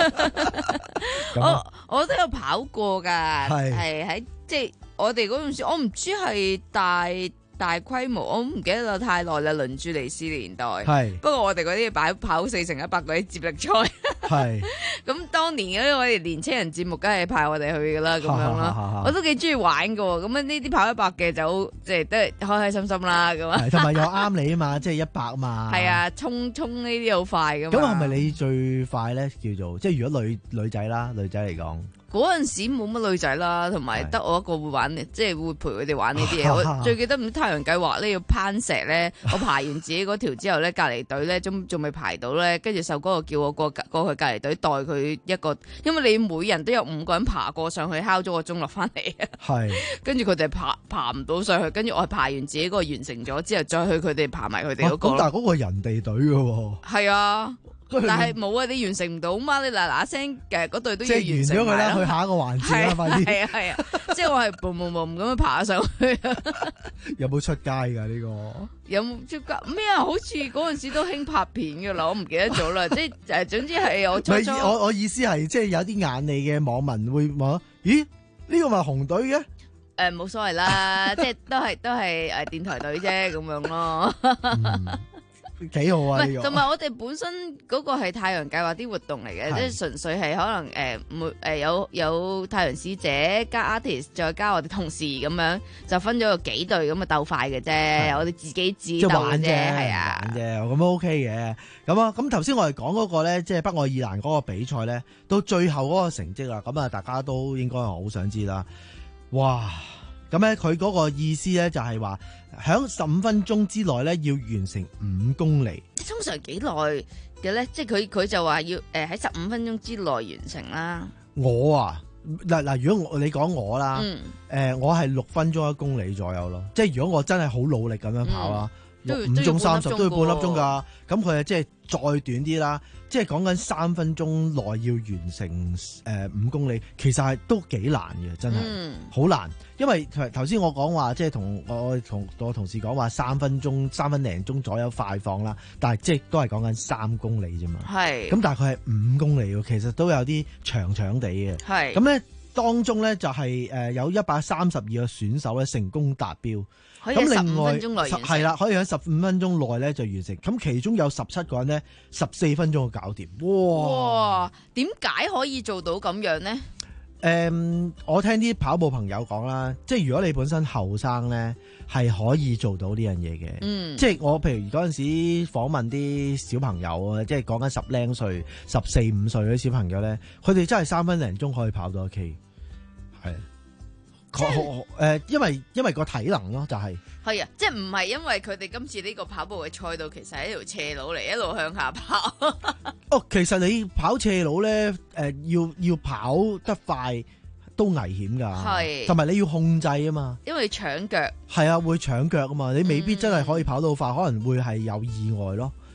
我我都有跑過噶，係喺即係我哋嗰陣時，我唔知係大。大規模，我唔記得咗太耐啦。輪住尼斯年代，係不過我哋嗰啲擺跑四乘一百嗰啲接力賽，係咁當年嗰啲我哋年青人節目，梗係派我哋去噶啦，咁樣啦。我都幾中意玩噶，咁啊呢啲跑一百嘅就即係都係開開心心啦，咁啊。 同埋又啱你啊嘛，即係一百啊嘛。 係啊，衝衝呢啲好快噶嘛。 咁係咪你最快咧？叫做即係如果女女仔啦，女仔嚟講。 嗰陣時冇乜女仔啦，同埋得我一個會玩，即係會陪佢哋玩呢啲嘢。我最記得唔太陽計劃咧要攀石咧，我排完自己嗰條之後咧，隔離隊咧仲仲未排到咧，跟住秀哥就叫我過過去隔離隊代佢一個，因為你每人都有五個人爬過上去，敲咗個鐘落翻嚟啊。係，跟住佢哋爬爬唔到上去，跟住我係排完自己嗰個完成咗之後，再去佢哋爬埋佢哋嗰個。 咁但係嗰個人哋隊嘅喎。 係啊。但係冇啊！你完成唔到嘛？你嗱嗱聲嘅嗰隊都要完成埋。 即係完咗佢啦，去下一個環節啦，快啲。 係啊係啊，即係我係嘣嘣嘣咁樣爬上去。 有冇出街㗎呢個？ 有冇出街咩啊？好似嗰陣時都興拍片㗎啦，我唔記得咗啦。即係誒，總之係我初初。 我我意思係，即係有啲眼利嘅網民會話：咦，呢個咪紅隊嘅？ 誒，冇所謂啦，即係都係都係誒電台隊啫，咁樣咯。 幾好啊！ 同埋我哋本身嗰個係太陽計劃啲活動嚟嘅，即係純粹係可能誒，每誒有有太陽使者加 artist，再加我哋同事咁樣，就分咗個幾隊咁啊鬥快嘅啫，我哋自己自鬥嘅啫，係啊， 玩啫，咁 OK 嘅。咁啊，咁頭先我哋講嗰個咧，即係北愛爾蘭嗰個比賽咧，到最後嗰個成績啦，咁啊，大家都應該係好想知啦。哇！咁咧，佢嗰個意思咧就係話，喺十五分鐘之內咧要完成五公里。 通常幾耐嘅咧？即係佢佢就話要誒喺十五分鐘之內完成啦。 我啊，嗱嗱，如果我你講我啦，誒、嗯呃，我係六分鐘一公里左右咯。即係如果我真係好努力咁樣跑啦，六五鐘三十都要半粒鐘噶。咁佢啊，即係再短啲啦。即係講緊三分鐘內要完成誒五公里，其實係都幾難嘅，真係好、嗯、難。因為頭先我講話，即係同我同我同事講話三分鐘三分零鐘左右快放啦，但係即係都係講緊三公里啫嘛。係咁，但係佢係五公里喎，其實都有啲長長地嘅。係咁咧，當中咧就係誒有一百三十二個選手咧成功達標。咁另外係啦，可以喺十五分鐘內咧就完成。咁其中有十七個人咧，十四分鐘就搞掂。 哇！點解可以做到咁樣呢？ 誒、嗯，我聽啲跑步朋友講啦，即係如果你本身後生咧，係可以做到呢樣嘢嘅。嗯，即係我譬如嗰陣時訪問啲小朋友啊，即係講緊十零歲、十四五歲嗰啲小朋友咧，佢哋真係三分零鐘可以跑到一 K。係。誒、呃，因為因為個體能咯，就係、是、 係啊，即係唔係因為佢哋今次呢個跑步嘅賽道其實係一條斜路嚟，一路向下跑。 哦，其實你跑斜路咧，誒、呃，要要跑得快都危險噶，係，同埋你要控制啊嘛， 因為搶腳。 係啊，會搶腳啊嘛，你未必真係可以跑到快，嗯、可能會係有意外咯。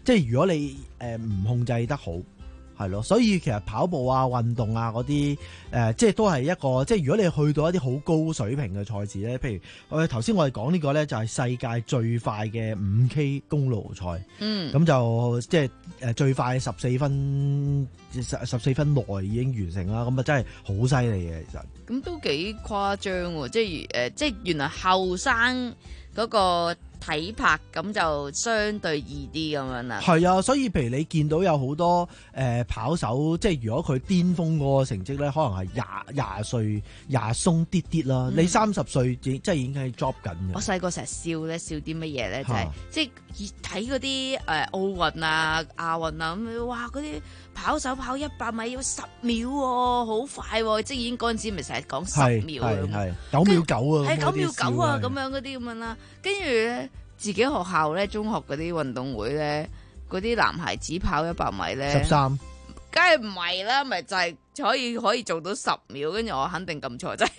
即係如果你誒唔控制得好。係咯，所以其實跑步啊、運動啊嗰啲誒，即係都係一個，即係如果你去到一啲好高水平嘅賽事咧，譬如我哋頭先我哋講呢個咧，就係世界最快嘅五 K 公路賽，嗯，咁就即係誒最快十四分十十四分內已經完成啦，咁啊真係好犀利嘅其實。 咁都幾誇張喎，即係誒、呃，即係原來後生嗰個體魄咁就相對易啲咁樣啦。 係啊，所以譬如你見到有好多誒、呃、跑手，即係如果佢巔峰嗰個成績咧，可能係廿廿歲廿鬆啲啲啦。嗯、你三十歲即係已經係 job 緊嘅。 我細個成日笑咧，笑啲乜嘢咧？就係、是、即係睇嗰啲誒奧運啊、亞運啊咁，哇嗰啲跑手跑一百米要十秒喎、哦，好快喎、哦！即係已經嗰陣時咪成日講十秒咁， 九秒九啊， 係九秒九啊咁樣嗰啲咁樣啦。跟住咧，自己學校咧，中學嗰啲運動會咧，嗰啲男孩子跑一百米咧， 十三， 梗係唔係啦，咪就係可以可以做到十秒，跟住我肯定撳錯掣，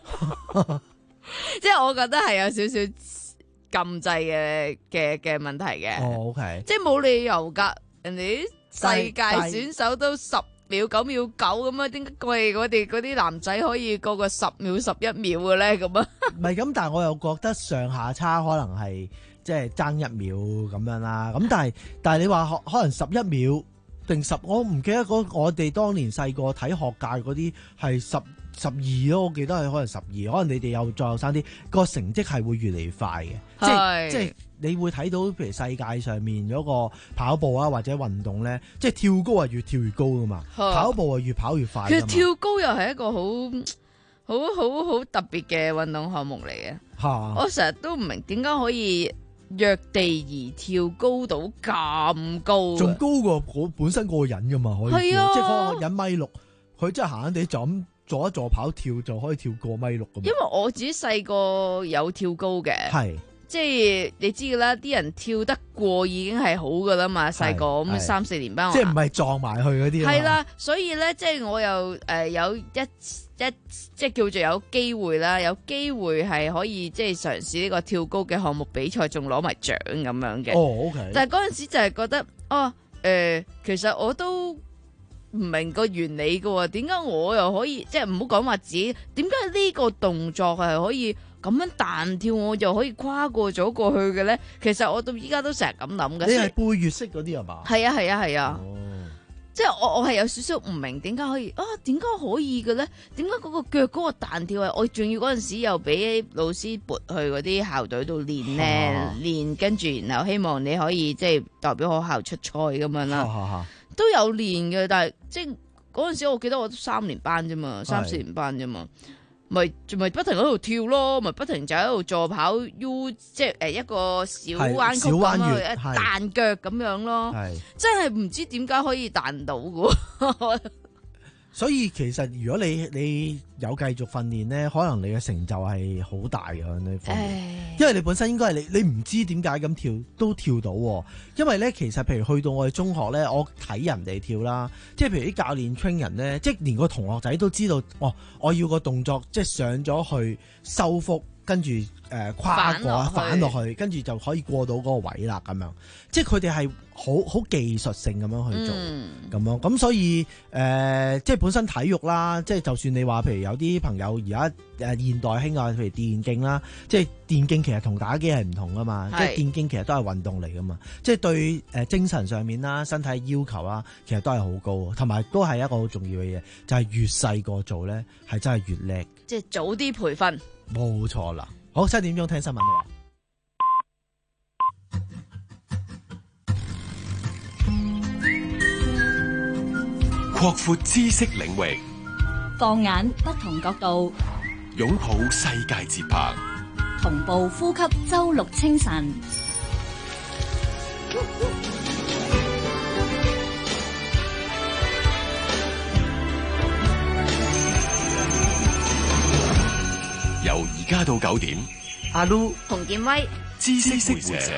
即係我覺得係有少少禁制嘅嘅嘅問題嘅。 哦，OK， 即係冇理由噶，人哋啲世界選手都十秒九秒九咁啊，點解我哋我哋嗰啲男仔可以個個十秒十一秒嘅咧？咁啊， 唔係咁，但係我又覺得上下差可能係即係爭一秒咁樣啦。咁但係但係你話可可能十一秒定十，我唔記得嗰我哋當年細個睇學界嗰啲係十十二咯，我記得係可能十二，可能你哋又再後生啲，個成績係會越嚟越快嘅，即係即係你會睇到譬如世界上面嗰個跑步啊或者運動咧，即係跳高係越跳越高噶嘛，跑步係越跑越快。 其實跳高又係一個好好好好特別嘅運動項目嚟嘅， 啊、 我成日都唔明點解可以躍地而跳高到咁高， 仲高過我本身嗰個人噶嘛，可以跳，啊、即係嗰個人米六，佢真係閒閒地就咁做一做跑跳就可以跳過米六噶嘛。 因為我自己細個有跳高嘅，係即係你知噶啦，啲人跳得過已經係好噶啦嘛，細個咁三四年班， 即係唔係撞埋去嗰啲。 係啦，所以咧即係我又誒、呃、有一一即係叫做有機會啦，有機會係可以即係嘗試呢個跳高嘅項目比賽，仲攞埋獎咁樣嘅。 哦，OK。 但係嗰陣時就係覺得，哦，誒、呃，其實我都唔明個原理噶喎，點解我又可以即係唔好講話自己，點解呢個動作係可以咁樣彈跳，我就可以跨過咗過去嘅咧？其實我到依家都成日咁諗嘅。 你係背越式嗰啲係嘛？ 係啊係啊係啊。 哦。 即係我我係有少少唔明點解可以啊？點解可以嘅咧？點解嗰個腳嗰個彈跳係我仲要嗰陣時又俾老師撥去嗰啲校隊度練咧，啊、練跟住然後希望你可以即係代表學校出賽咁樣啦，啊啊、都有練嘅。但係即係嗰陣時我記得我都三年班啫嘛，三四年班啫嘛。咪咪不停喺度跳咯，咪不停就喺度助跑 U， 即係誒一個小彎曲咁樣彈腳咁樣咯，真係唔知點解可以彈到嘅。 所以其實如果你你有繼續訓練咧，可能你嘅成就係好大嘅呢方面，因為你本身應該係你你唔知點解咁跳都跳到，因為咧其實譬如去到我哋中學咧，我睇人哋跳啦，即係譬如啲教練 train 人咧，即係連個同學仔都知道，哦，我要個動作即係上咗去收腹，跟住誒、呃、跨過反落去，跟住就可以過到嗰個位啦咁樣，即係佢哋係好好技術性咁樣去做，咁、嗯、樣咁所以誒、呃，即係本身體育啦，即係就算你話譬如有啲朋友而家誒現代興啊，譬如電競啦，即係電競其實同打機係唔同噶嘛，是即係電競其實都係運動嚟噶嘛，即係對誒精神上面啦、身體要求啦，其實都係好高，同埋都係一個好重要嘅嘢，就係、是、越細個做咧，係真係越叻， 即係早啲培訓， 冇錯啦。好，七點鐘聽新聞啦。 擴闊知識領域， 放眼不同角度， 擁抱世界節拍， 同步呼吸周六清晨。 由而家到九點， 阿 Lu 洪建威， 知識會社。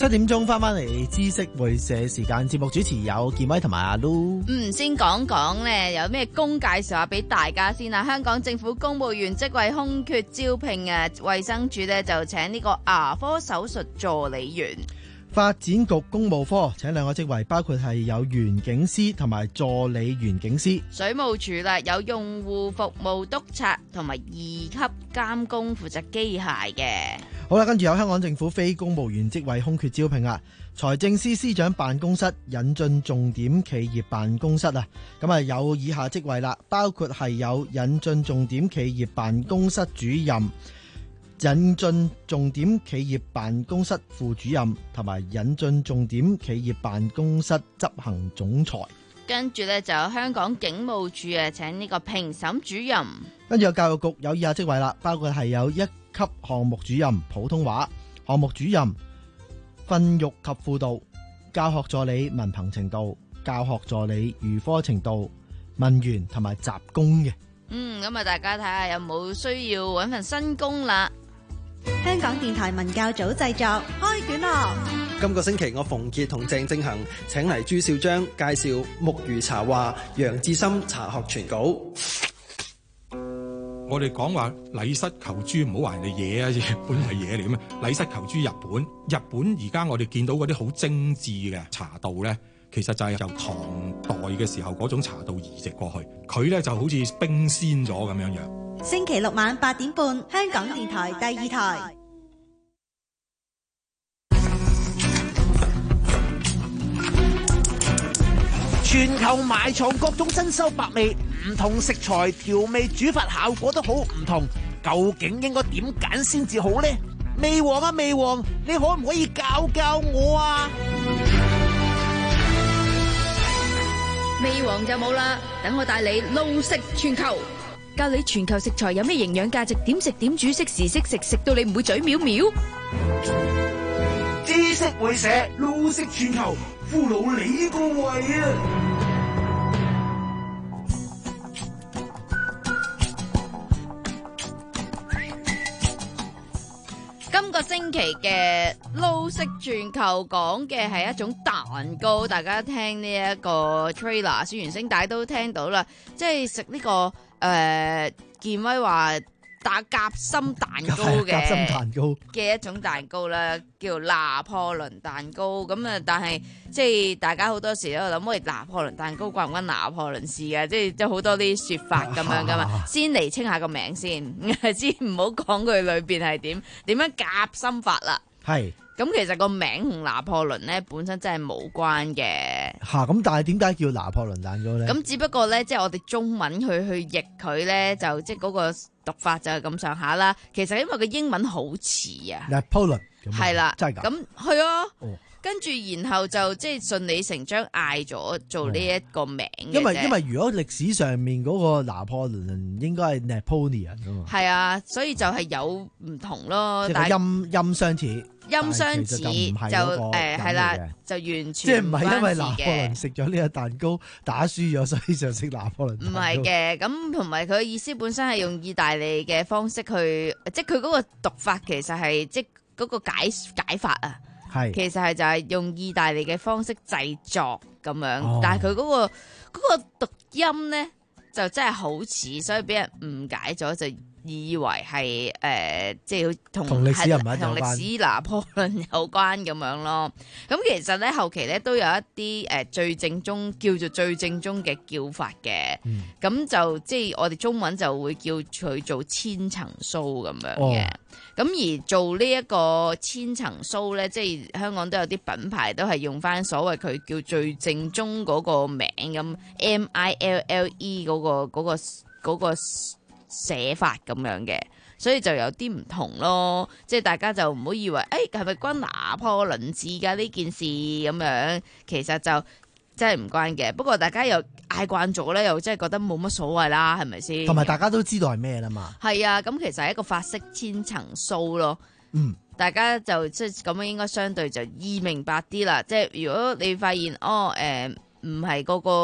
七點鐘翻翻嚟知識會社時間，節目主持有健威同埋阿 Lu。 嗯，先講講咧，有咩工介紹下俾大家先啊！香港政府公務員職位空缺招聘啊，衛生署咧就請呢個牙科手術助理員。 發展局公務科請兩個職位，包括係有園景師同埋助理園景師。 水務署啦，有用戶服務督察同埋二級監工負責機械嘅。 好啦，跟住有香港政府非公務員職位空缺招聘啊，財政司司長辦公室引進重點企業辦公室啊，咁啊有以下職位啦，包括係有引進重點企業辦公室主任、引進重點企業辦公室副主任同埋引進重點企業辦公室執行總裁。 跟住呢，就有香港警務處啊，請呢個評審主任。 跟住有教育局有以下職位啦，包括係有一級項目主任普通話、項目主任訓育及輔導、教學助理文憑程度、教學助理預科程度、文員同埋雜工嘅。 嗯，咁啊，大家睇下有冇需要揾份新工啦。 香港電台文教組製作，開卷樂。 今個星期我馮傑同鄭正恒請嚟朱少章介紹木魚茶話，楊志深茶學全稿。 我哋講話禮失求諸，唔好話人哋嘢啊，日本係嘢嚟嘅咩？禮失求諸日本，日本而家我哋見到嗰啲好精緻嘅茶道咧，其實就係由唐代嘅時候嗰種茶道移植過去，佢咧就好似冰鮮咗咁樣樣。 星期六晚八點半，香港電台第二台。 全球埋藏各種珍饈百味，唔同食材調味煮法效果都好唔同，究竟應該點揀先至好呢？味王啊味王，你可唔可以教教我啊？ 味王就冇啦，等我帶你撈食全球，教你全球食材有咩營養價值，點食點煮，適時適食，食到你唔會嘴藐藐。 知識會社撈食全球，俘虜你個胃啊！ 今個星期嘅撈食全球講嘅係一種蛋糕，大家聽呢一個 trailer 小原聲帶都聽到啦，即係食呢個誒、呃、健威話打夾心蛋糕嘅夾心蛋糕嘅一種蛋糕啦，叫拿破崙蛋糕。咁啊，但係即係大家好多時都喺度諗，喂，拿破崙蛋糕關唔關拿破崙事嘅？即係即係好多啲說法咁樣噶嘛。啊、先釐清下個名先，先唔好講佢裏邊係點點樣夾心法啦。係。咁其實個名同拿破崙咧本身真係冇關嘅。 吓，咁但係點解叫拿破崙蛋糕咧？ 咁只不過咧，即係我哋中文去去譯佢咧，就即係嗰個讀法就係咁上下啦。其實因為個英文好似啊， 拿破崙係啦， 真係咁。 咁係啊。 哦跟住，然後就即係順理成章嗌咗做呢一個名嘅啫。 因為因為如果歷史上面嗰個拿破崙應該係 Napoleon 啊嘛。係啊，所以就係有唔同咯。 即係音音相似， 音相似就誒係啦，就完全即係唔係因為拿破崙崙食咗呢個蛋糕打輸咗，所以就食拿破崙蛋糕。 唔係嘅，咁同埋佢嘅意思本身係用意大利嘅方式去，即係佢嗰個讀法其實係即係嗰個解解法啊。其實係就係用意大利嘅方式製作咁樣，哦、但係佢嗰個嗰、嗰個讀音咧就真係好似，所以俾人誤解咗，就以為係誒、呃、即係同同歷史人物同歷史拿破崙有關咁樣咯。咁其實咧後期咧都有一啲誒、呃、最正宗叫做最正宗嘅叫法嘅，咁、嗯、就即係我哋中文就會叫佢做千層酥咁樣嘅。哦咁而做呢一個千層酥咧，即係香港都有啲品牌都係用翻所謂佢叫最正宗嗰個名咁 M I L L E 嗰個嗰個嗰個寫法咁樣嘅，所以就有啲唔同咯。即係大家就唔好以為誒係咪關拿破崙事㗎呢件事咁樣，其實就真係唔關嘅。不過大家又嗌慣咗咧，又真係覺得冇乜所謂啦，係咪先？ 同埋大家都知道係咩啦嘛。係啊，咁其實係一個法式千層酥咯。嗯，大家就即係咁樣應該相對就易明白啲啦。即係如果你發現哦誒唔係個個即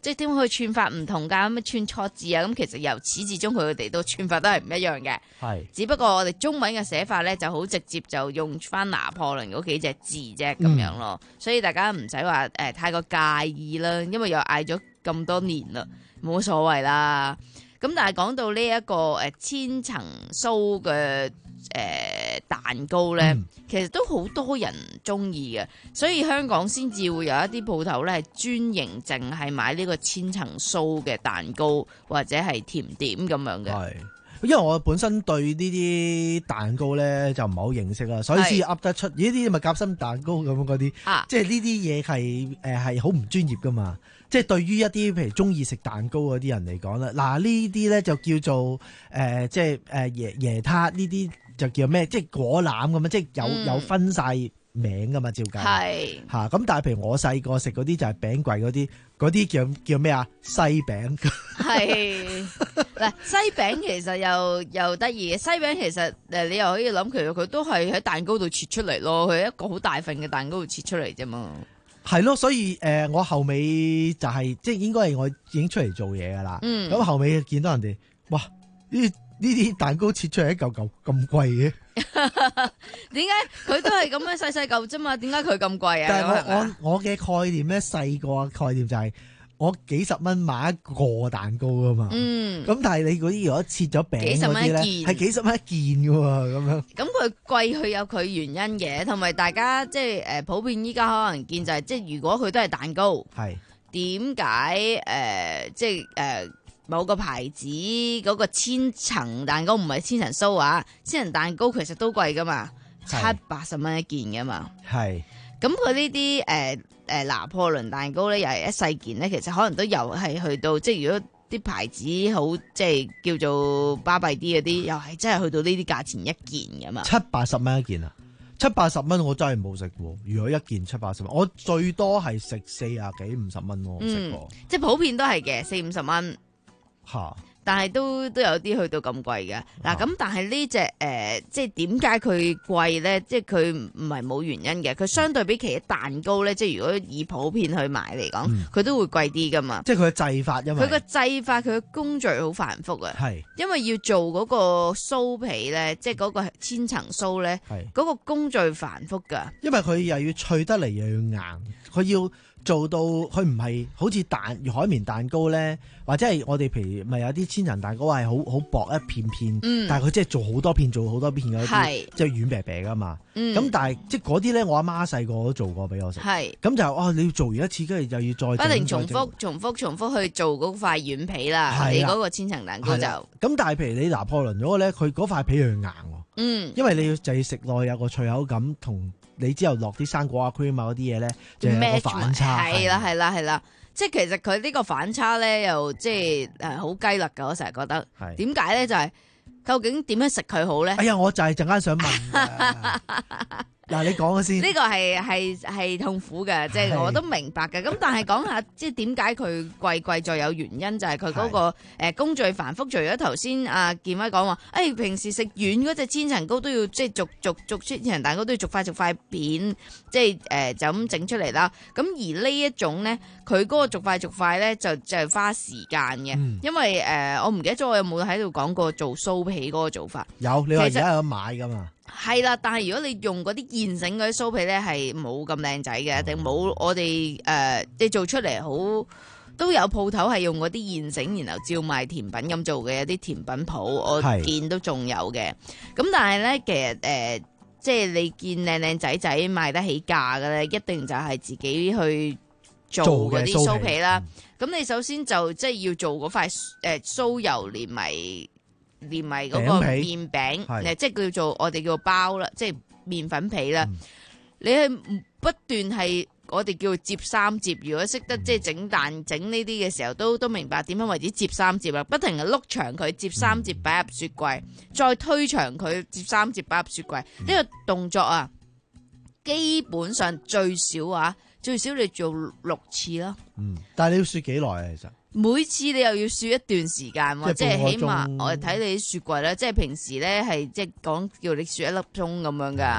即係點解佢串法唔同㗎？咁串錯字啊，咁其實由始至終佢哋都串法都係唔一樣嘅。 係， 只不過我哋中文嘅寫法咧就好直接，就用翻拿破崙嗰幾隻字啫咁樣咯。 嗯、 所以大家唔使話誒太過介意啦，因為又嗌咗咁多年啦，冇所謂啦。咁但係講到呢一個誒千層酥嘅誒蛋糕咧，嗯、其實都好多人中意嘅，所以香港先至會有一啲鋪頭咧係專營淨係買呢個千層酥嘅蛋糕或者係甜點咁樣嘅。 係，因為我本身對呢啲蛋糕咧就唔係好認識啦，所以先噏得出。呢啲咪夾心蛋糕咁樣嗰啲，啊、即係呢啲嘢係誒係好唔專業噶嘛。即係對於一啲譬如中意食蛋糕嗰啲人嚟講啦，嗱呢啲咧就叫做誒、呃、即係誒椰椰撻，呢啲就叫咩？即係果籃咁樣，即係有、嗯、有分晒名噶嘛，照計係嚇。咁但係譬如我細個食嗰啲就係餅櫃嗰啲，嗰啲叫叫咩啊？西餅係嗱，西餅其實又又得意嘅。西餅其實誒你又可以諗，其實佢都係喺蛋糕度切出嚟咯，佢係一個好大份嘅蛋糕度切出嚟啫嘛。 係咯，所以誒、呃，我後尾就係、是、即係應該係我已經出嚟做嘢噶啦。咁、嗯、後尾見到人哋，哇！呢呢啲蛋糕切出嚟一嚿嚿咁貴嘅， 點解佢都係咁樣細細嚿啫嘛？點解佢咁貴啊？ 但係我我我嘅概念咧，細個概念就係、是。我幾十蚊買一個蛋糕噶嘛，咁、嗯、但係你嗰啲如果切咗餅嗰啲咧，係幾十蚊一件噶喎，咁樣。咁佢貴，佢有佢原因嘅，同埋大家即係誒普遍依家可能見就係、是，即係如果佢都係蛋糕，係點解誒即係誒、呃、某個牌子嗰個千層蛋糕唔係千層酥啊？千層蛋糕其實都貴噶嘛，七八十蚊一件噶嘛。係。咁佢呢啲誒誒拿破崙蛋糕咧，又係一細件咧，其實可能都又係去到，即係如果啲牌子好，即係叫做巴閉啲嗰啲，又係真係去到呢啲價錢一件噶嘛。七八十蚊一件啊！七八十蚊我真係冇食過。如果一件七八十蚊，我最多係食四啊幾五十蚊我食過。即係普遍都係嘅，四五十蚊。嚇！但係都都有啲去到咁貴嘅嗱，咁、啊、但係呢隻誒，即係點解佢貴咧？即係佢唔係冇原因嘅，佢相對比其他蛋糕咧，即係如果以普遍去買嚟講，佢、嗯、都會貴啲噶嘛。即係佢嘅製法，因為佢個製法佢嘅工序好繁複啊。係，因為要做嗰個酥皮咧，即係嗰個千層酥咧，嗰、嗰個工序繁複噶。因為佢又要脆得嚟，又要硬，佢要。做到佢唔係好似蛋海綿蛋糕咧，或者係我哋譬如咪有啲千層蛋糕係好好薄一片片，嗯、但係佢即係做好多片，做好多片嗰啲，即係軟啤啤噶嘛。咁、嗯、但係即係嗰啲咧，我阿媽細個都做過俾我食。係咁就哦，你要做完一次，跟住又要再不停重複、重複、重複去做嗰塊軟皮啦。你嗰個千層蛋糕就咁，但係譬如你拿破崙嗰個咧，佢嗰塊皮又硬喎。嗯，因為你要就要食落有個脆口感同。你之後落啲生果啊、cream 啊嗰啲嘢咧，就有個反差。係啦，係啦，係啦，即係其實佢呢個反差咧，又即係誒好雞肋㗎。我成日覺得點解咧？就係、是、究竟點樣食佢好咧？哎呀，我就係陣間想問。嗱，你講嘅先。呢個係係係痛苦嘅，即係我都明白嘅。咁但係講下，即係點解佢貴貴在有原因，就係佢嗰個誒工序繁複。除咗頭先阿健威講話，誒平時食軟嗰隻千層糕都要即係逐逐逐千層蛋糕都要逐塊逐塊片，即係誒就咁整出嚟啦。咁而呢一種咧，佢嗰個逐塊逐塊咧就就係花時間嘅，嗯、因為誒我唔記得咗我有冇喺度講過做酥皮嗰個做法。有，你話而家有得買噶嘛？係啦，但係如果你用嗰啲現成嗰啲酥皮咧，係冇咁靚仔嘅，定冇我哋誒即係做出嚟好都有鋪頭係用嗰啲現成，然後照賣甜品咁做嘅，有啲甜品鋪我見都仲有嘅。咁但係咧，其實誒、呃、即係你見靚靚仔仔賣得起價嘅咧，一定就係自己去做嗰啲酥皮啦。咁、嗯、你首先就即係要做嗰塊誒酥油連埋。連埋嗰個麵餅，誒，即係叫做我哋叫做包啦，即係麵粉皮啦。嗯、你係不斷係我哋叫做接三接，如果識得即係整蛋整呢啲嘅時候，都都明白點樣為之接三接啦。不停係碌長佢，接三接擺入雪櫃，再推長佢，接三接擺入雪櫃。呢、嗯、個動作啊，基本上最少啊，最少你做六次啦。嗯，但係你要雪幾耐啊？其實？每次你又要雪一段時間，即係起碼我哋睇你啲雪櫃咧，即係平時咧係即係講叫你雪一粒鐘咁樣噶。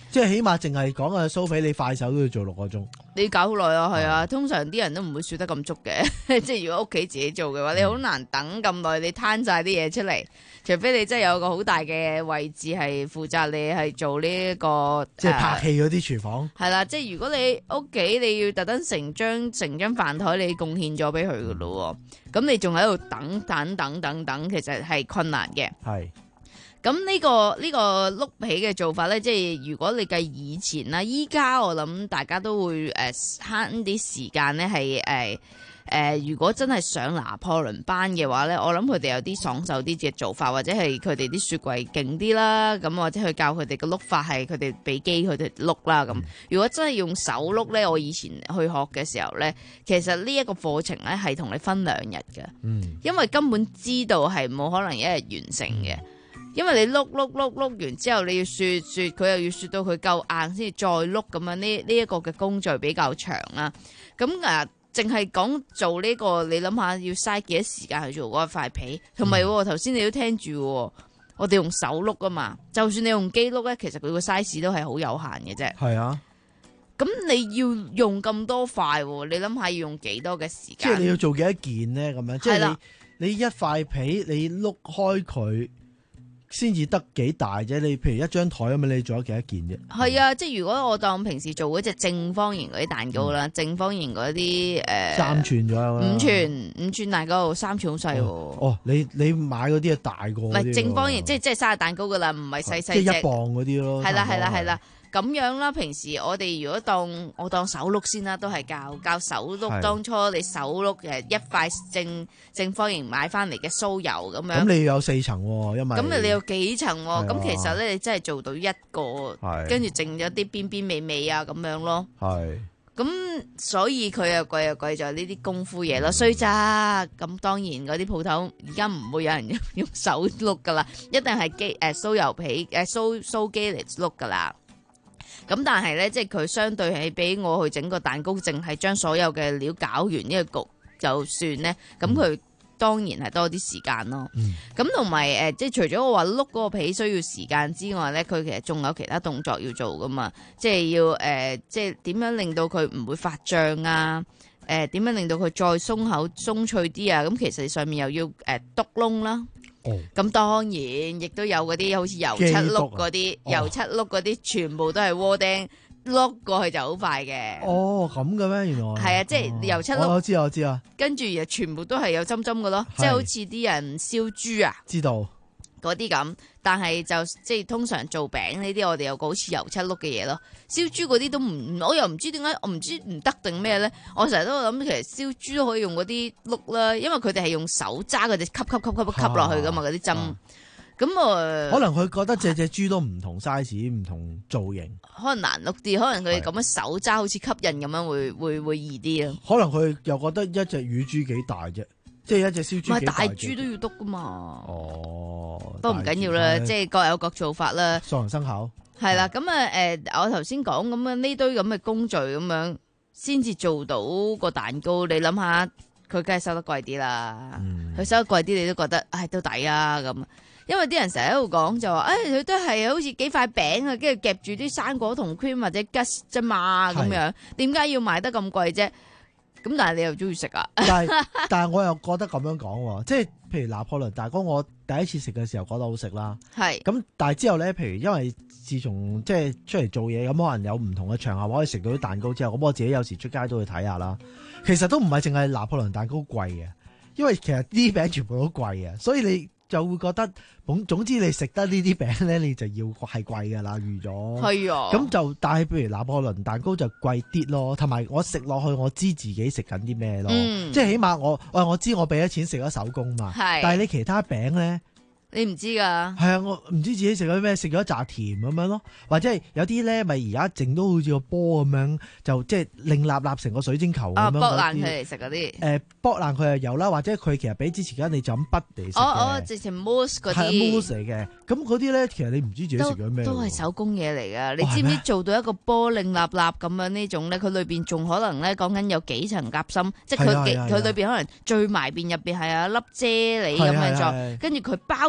即係起碼淨係講嘅酥皮，你快手都要做六個鐘。 你搞好耐啊，係啊，通常啲人都唔會雪得咁足嘅，即係如果屋企自己做嘅話，你好難等咁耐，你攤晒啲嘢出嚟，除非你真係有個好大嘅位置係負責你係做呢、這、一個， 即係拍戲嗰啲廚房。 係啦、啊，即係如果你屋企你要特登成張成張飯台你貢獻咗俾佢噶咯，咁你仲喺度等等等等等，其實係困難嘅。係。咁呢、這個呢、這個碌皮嘅做法咧，即係如果你計以前啦，依家我諗大家都會誒慳啲時間咧，係誒誒，如果真係上拿破崙班嘅話咧，我諗佢哋有啲爽手啲嘅做法，或者係佢哋啲雪櫃勁啲啦，咁或者去教佢哋嘅碌法係佢哋俾機佢哋碌啦咁。如果真係用手碌咧，我以前去學嘅時候咧，其實呢一個課程咧係同你分兩日嘅，嗯，因為根本知道係冇可能一日完成嘅。因為你碌碌碌碌完之後，你要雪雪，佢又要雪到佢夠硬先至再碌咁樣，呢呢一個嘅工序比較長啦。咁啊，淨係講做呢、這個，你諗下要嘥幾多時間去做嗰塊皮，同埋頭先你都聽住，我哋用手碌啊嘛。就算你用機碌咧，其實佢個 size 都係好有限嘅啫。係啊。咁你要用咁多塊，你諗下要用幾多嘅時間？ 即係你要做幾多件咧？咁樣，即係你你一塊皮你碌開佢。先至得幾大啫？你譬如一張台咁樣，你做咗幾多件啫？ 係啊，即係如果我當平時做嗰隻正方形嗰啲蛋糕啦，嗯、正方形嗰啲誒三寸左右啦， 五寸五寸蛋糕，三寸好細喎。 哦，你你買嗰啲係大過嗰啲。唔係正方形，即係即係生日蛋糕噶啦，唔係細細隻。 即係一磅嗰啲咯。 係啦係啦係啦。咁樣啦，平時我哋如果當我當手碌先啦，都係教教手碌。當初你手碌誒一塊正正方形買翻嚟嘅酥油咁樣。咁你要有四層喎，因為咁你有幾層喎？咁其實咧，你真係做到一個，跟住剩咗啲邊邊尾尾啊咁樣咯。係。咁所以佢又貴又貴就係呢啲功夫嘢咯，衰咋？咁當然嗰啲鋪頭而家唔會有人用用手碌噶啦，一定係機誒酥油皮誒酥酥機嚟碌噶啦。咁但係咧，即係佢相對係俾我去整個蛋糕，淨係將所有嘅料攪完呢個焗就算咧。咁佢、嗯、當然係多啲時間咯。咁同埋誒，即係除咗我話碌嗰個皮需要時間之外咧，佢其實仲有其他動作要做噶嘛。即係要誒、呃，即係點樣令到佢唔會發脹啊？誒、呃，點樣令到佢再鬆口鬆脆啲啊？咁其實上面又要誒篤窿啦。咁、哦、當然亦都有嗰啲好似油漆碌嗰啲，啊、油漆碌嗰啲全部都係窩釘碌過去就好快嘅。 哦，咁嘅咩？原來係啊，即係油漆碌。 我知我知啊。 跟住又全部都係有針針嘅咯，即係好似啲人燒豬啊。 知道。 嗰啲咁，但係就即係通常做餅呢啲，我哋有個好似油漆碌嘅嘢咯。燒豬嗰啲都唔，我又唔知點解，我唔知唔得定咩咧。我成日都諗，其實燒豬都可以用嗰啲碌啦，因為佢哋係用手揸嗰隻吸吸吸吸吸落去噶嘛，嗰啲針。咁啊，呃、 可能佢覺得隻隻豬都唔同 size，唔同造型， 可能難碌啲，可能佢哋咁樣手揸好似吸引咁樣會會會易啲啊。 可能佢又覺得一隻乳豬幾大啫。即係一隻燒豬， 唔係大豬都要篤噶嘛。哦，都唔緊要啦，即係各有各做法啦。 熟能生巧。係啦，咁啊誒，我頭先講咁樣呢堆咁嘅工序咁樣，先至做到個蛋糕。你諗下，佢梗係收得貴啲啦。佢、嗯、收得貴啲，你都覺得唉都抵啊咁。因為啲人成日喺度講就話，誒佢都係好似幾塊餅啊，跟住夾住啲生果同 cream 或者吉啫嘛咁樣，點解要賣得咁貴啫？咁但係你又中意食啊？但係但係我又覺得咁樣講，即係譬如拿破崙蛋糕，我第一次食嘅時候覺得好食啦。係咁，但係之後咧，譬如因為自從即係出嚟做嘢，咁可能有唔同嘅場合可以食到啲蛋糕之後，咁我自己有時出街都會睇下啦。其實都唔係淨係拿破崙蛋糕貴嘅，因為其實啲餅全部都貴嘅，所以你就會覺得，總總之你食得呢啲餅咧，你就要係貴噶啦，預咗。係啊。咁就但係，譬如拿破崙蛋糕就貴啲咯，同埋我食落去，我知自己食緊啲咩咯。嗯、即係起碼我，我我知我俾咗錢食咗手工嘛。係。但係你其他餅咧， 你唔知噶。 係啊，我唔知自己食咗咩，食咗一紮甜咁樣咯，或者係有啲咧，咪而家整到好似個波咁樣，就即係令立立成個水晶球咁樣。啊， 剝爛佢嚟食嗰啲。 誒，剝爛佢又有啦，或者佢其實比之前間你就咁筆嚟食。 哦哦，直情 mousse 嗰啲。係 mousse 嚟嘅，咁嗰啲咧，其實你唔知自己食咗咩。 都係手工嘢嚟噶，你知唔知做到一個波令立立咁樣呢種咧？佢裏邊仲可能咧講緊有幾層夾心，即係佢佢裏邊可能最埋邊入邊係有一粒啫喱咁樣做，跟住佢包住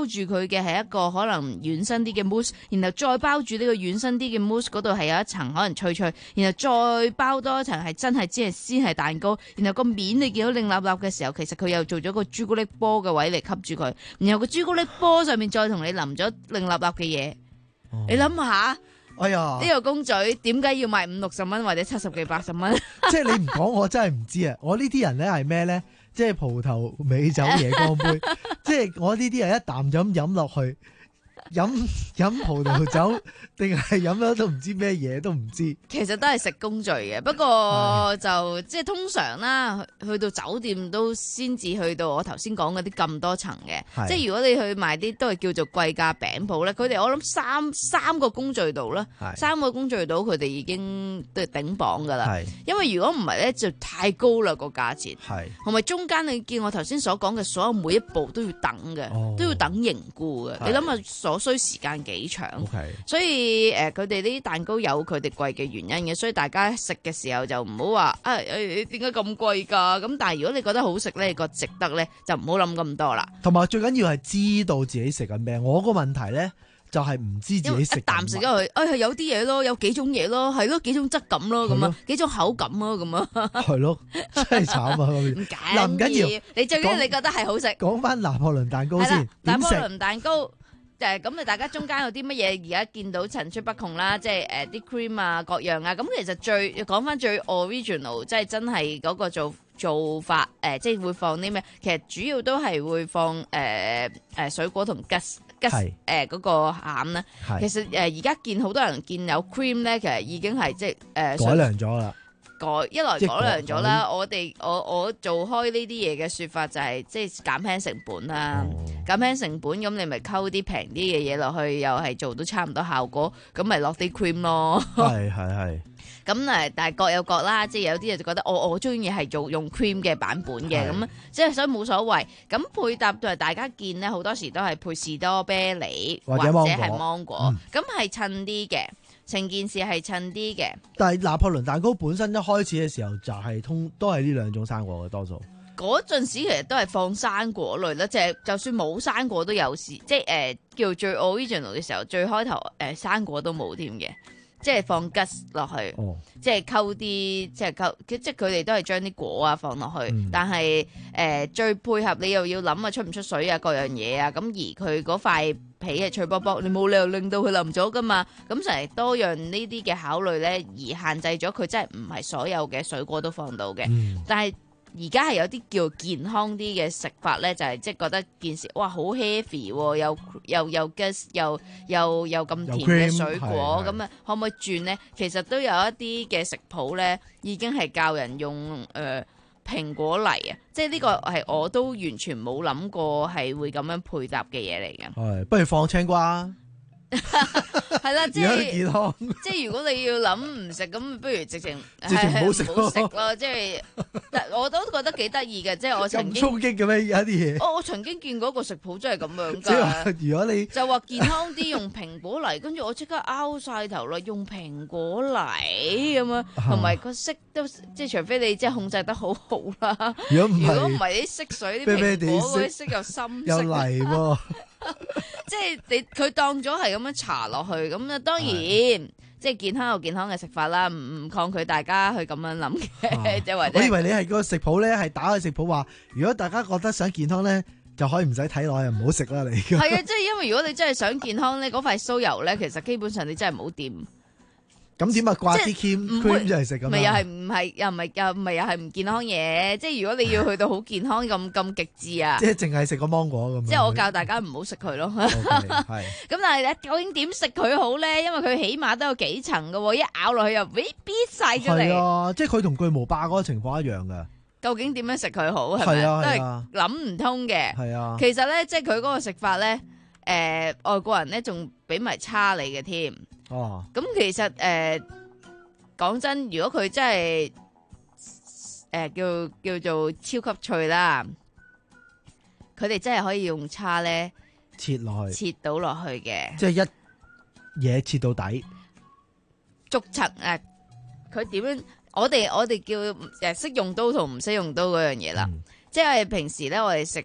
住佢嘅係一個可能軟身啲嘅 mousse， 然後再包住呢個軟身啲嘅 mousse 嗰度係有一層可能脆脆，然後再包多一層係真係只係先係蛋糕，然後個面你見到擰立立嘅時候，其實佢又做咗個朱古力波嘅位嚟吸住佢，然後個朱古力波上面再同你淋咗擰立立嘅嘢，哦、你諗下。 哎呀！ 呢個公仔點解要賣五六十蚊或者七十幾八十蚊？ 即係你唔講，我真係唔知啊！我呢啲人咧係咩咧？即係葡萄美酒夜光杯，即係我呢啲人一啖飲飲落去。飲飲葡萄酒定係飲咗都唔知咩嘢都唔知， 其實都係食工序嘅。不過就即係通常啦，去到酒店都先至去到我頭先講嗰啲咁多層嘅。即係如果你去買啲都係叫做貴價餅鋪咧，佢哋我諗三三個工序度啦，三個工序度佢哋已經都係頂榜噶啦。因為如果唔係咧，就太高啦個價錢。同埋中間你見我頭先所講嘅所有每一步都要等嘅，哦、都要等凝固嘅。你諗下所需時間幾長，okay. 所以誒佢哋呢啲蛋糕有佢哋貴嘅原因嘅，所以大家食嘅時候就唔好話啊誒點解咁貴㗎？咁但係如果你覺得好食咧，你覺得值得咧，就唔好諗咁多啦。 同埋最緊要係知道自己食緊咩。我個問題咧就係、是、唔知自己食。一啖食咗佢， 誒、哎、有啲嘢咯，有幾種嘢咯，係咯幾種質感咯，咁啊幾種口感咯，咁啊。係咯，真係慘啊！唔緊唔緊要，你最緊要你覺得係好食。 講翻拿破崙蛋糕先， 拿破崙蛋糕。誒咁你大家中間有啲乜嘢而家見到層出不窮啦，即係誒啲 cream 啊各樣啊，咁其實最講翻最 original， 即係真係嗰個做做法誒、呃，即係會放啲咩？其實主要都係會放誒誒、呃呃、水果同吉吉誒嗰個餡啦。其實誒而家見好多人見有 cream 咧，其實已經係即係誒、呃、 改良咗啦。 改一來改良咗啦，我哋我我做開呢啲嘢嘅説法就係、是、即係減輕成本啦，哦、減輕成本咁你咪溝啲平啲嘅嘢落去，又係做到差唔多效果，咁咪落啲 cream 咯。 係係係。 咁誒，但係各有各啦，即係有啲人就覺得我我中意係做用 cream 嘅版本嘅，咁即係所以冇所謂。咁配搭就係大家見咧，好多時都係配士多啤梨或者係芒果，咁係襯啲嘅。成件事係襯啲嘅， 但係拿破崙蛋糕本身一開始嘅時候就係通都係呢兩種生果嘅多數。 嗰陣時其實都係放生果類啦，即係就算冇生果都有時，即係誒、呃、叫最 original 嘅時候，最開頭誒、呃、生果都冇添嘅，即係放吉落去，哦、即係溝啲即係溝，即係佢哋都係將啲果啊放落去，嗯、但係誒、呃、最配合你又要諗啊出唔出水啊各樣嘢啊，咁而佢嗰塊皮係脆卜卜，你冇理由令到佢腍咗噶嘛，咁成日多樣呢啲嘅考慮咧，而限制咗佢真係唔係所有嘅水果都放到嘅，嗯、但係而家係有啲叫健康啲嘅食法咧，就係即係覺得件事哇好 heavy 喎，又又又嘅又又又咁甜嘅水果，咁啊可唔可以轉咧？其實都有一啲嘅食譜咧，已經係教人用誒。呃蘋果泥啊，即係呢個係我都完全冇諗過係會咁樣配搭嘅嘢嚟嘅。 係，不如放青瓜。 係啦，即係健康。 即係如果你要諗唔食，咁不如直情直情唔好食咯。即係，我都覺得幾得意嘅。即係我曾經衝擊嘅咩？有啲嘢。 我我曾經見過一個食譜真係咁樣㗎。 即係如果你就話健康啲用蘋果泥，跟住我即刻拗晒頭啦，用蘋果泥咁樣，同埋個色都即係除非你即係控制得好好啦。如果唔係，如果唔係啲色水啲蘋果嗰啲色又深色。有泥喎。即係你佢當咗係咁樣搽落去，咁啊當然即係健康有健康嘅食法啦，唔唔抗拒大家去咁樣諗嘅，即係或者。我以為你係個食譜咧，係打開食譜話，如果大家覺得想健康咧，就可以唔使睇落去，唔好食啦你。 係啊，即係因為如果你真係想健康咧，嗰塊酥油咧，其實基本上你真係唔好掂。 咁點啊？掛啲 cream cream 就係食咁啊？ 咪又係唔係又唔係又唔係又係唔健康嘢？即係如果你要去到好健康咁咁極致啊！ 即係淨係食個芒果咁。 即係我教大家唔好食佢咯。係。咁但係咧，究竟點食佢好咧？因為佢起碼都有幾層㗎，一咬落去又俾必晒出嚟。 係啊，即係佢同巨無霸嗰個情況一樣㗎。 究竟點樣食佢好係咪？都係諗唔通嘅。係啊。其實咧，即係佢嗰個食法咧，誒外國人咧仲俾埋叉你嘅添。哦，咁其實誒講、呃、真，如果佢真係誒、呃、叫叫做超級脆啦，佢哋真係可以用叉咧切落去， 切到落去嘅， 即係一嘢切到底， 逐層誒，佢點樣？我哋我哋叫誒識用刀同唔識用刀嗰樣嘢啦，嗯、即係平時咧我哋食。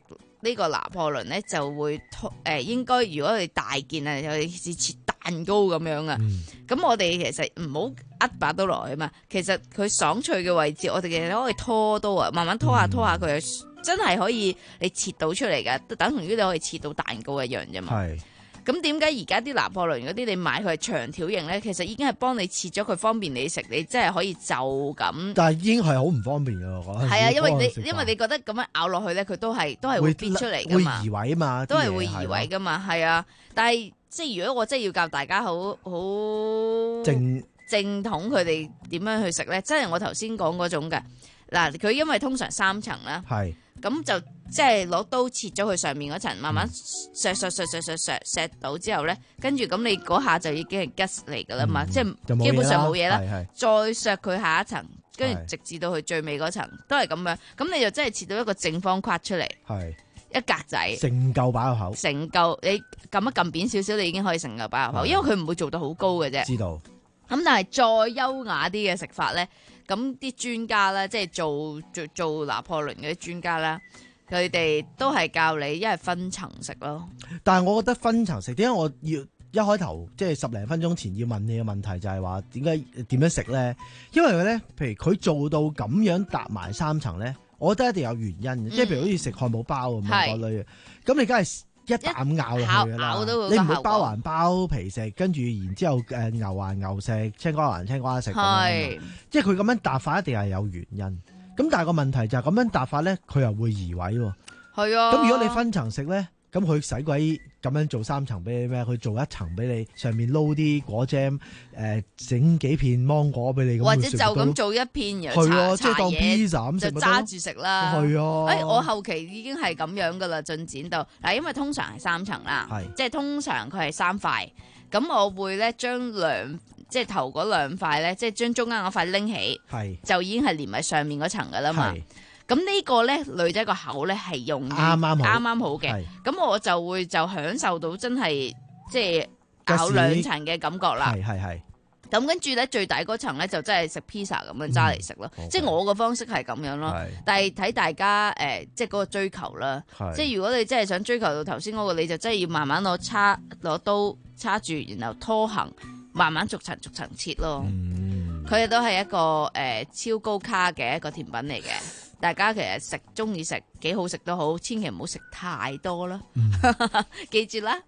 呢個拿破崙咧就會誒、呃、應該如果你大件啊，有似切蛋糕咁樣啊，咁、嗯、我哋其實唔好呃把刀落去啊嘛。其實佢爽脆嘅位置，我哋其實可以拖刀啊，慢慢拖下拖下佢，嗯、真係可以你切到出嚟㗎，等同於你可以切到蛋糕一樣啫嘛。係。咁點解而家啲拿破崙嗰啲你買佢係長條形咧？其實已經係幫你切咗佢，方便你食，你真係可以就咁。 但係已經係好唔方便㗎喎，講係啊，因為你因為你覺得咁樣咬落去咧，佢都係都係會咇出嚟㗎嘛， 會移位啊嘛， 都係會移位㗎嘛，係啊。但係即係如果我真係要教大家好好正正統佢哋點樣去食咧，真係我頭先講嗰種嘅嗱，佢因為通常三層啦，係咁就。即係攞刀切咗佢上面嗰層，慢慢削削削削削削削到之後咧，跟住咁你嗰下就已經係吉嚟噶啦嘛，嗯、即係基本上冇嘢啦。再削佢下一層，跟住直至到佢最尾嗰層都係咁樣，咁你就真係切到一個正方框出嚟，一格仔，成嚿擺入口，成嚿你撳一撳扁少少，你已經可以成嚿擺入口，因為佢唔會做到好高嘅啫。知道。咁但係再優雅啲嘅食法咧，咁啲專家咧，即係做做做拿破崙嗰啲專家啦。佢哋都係教你一係分層食咯， 但係我覺得分層食點解我要一開頭即係十零分鐘前要問你嘅問題就係話點解點樣食咧？因為咧，譬如佢做到咁樣搭埋三層咧，我覺得一定有原因嘅，即、嗯、係譬如好似食漢堡包咁樣嗰類，咁你梗係一啖咬落去㗎啦，你唔會包還包皮食，跟住然之後誒牛還牛食，青瓜還青瓜食咁樣，即係佢咁樣搭法一定係有原因。咁但係個問題就係咁樣搭法咧，佢又會移位喎。係啊。咁如果你分層食咧，咁佢使鬼咁樣做三層俾你咩？佢做一層俾你，上面撈啲果醬，誒整幾片芒果俾你咁。或者就咁做一片，然後搽搽嘢就揸住食啦。係啊。誒，我後期已經係咁樣噶啦，進展到嗱，因為通常係三層啦，即係通常佢係三塊，咁我會咧將兩。即係頭嗰兩塊咧，即係將中間嗰塊拎起，就已經係連埋上面嗰層噶啦嘛。咁呢個咧，女仔個口咧係用啱啱啱啱好嘅。咁我就會就享受到真係即係咬兩層嘅感覺啦。係係係。咁跟住咧，最底嗰層咧就真係食 pizza 咁樣揸嚟食咯。嗯、即係我個方式係咁樣咯。但係睇大家誒、呃，即係嗰個追求啦。即係如果你真係想追求到頭先嗰個，你就真係要慢慢攞叉攞刀叉住，然後拖行。慢慢逐層逐層切咯，佢哋、嗯、都係一個誒、呃、超高卡嘅一個甜品嚟嘅。大家其實食中意食幾好食都好，千祈唔好食太多啦。嗯、記住啦。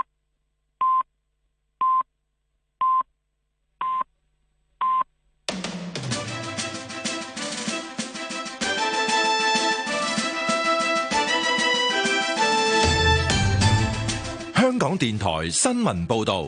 香港電台新聞報導。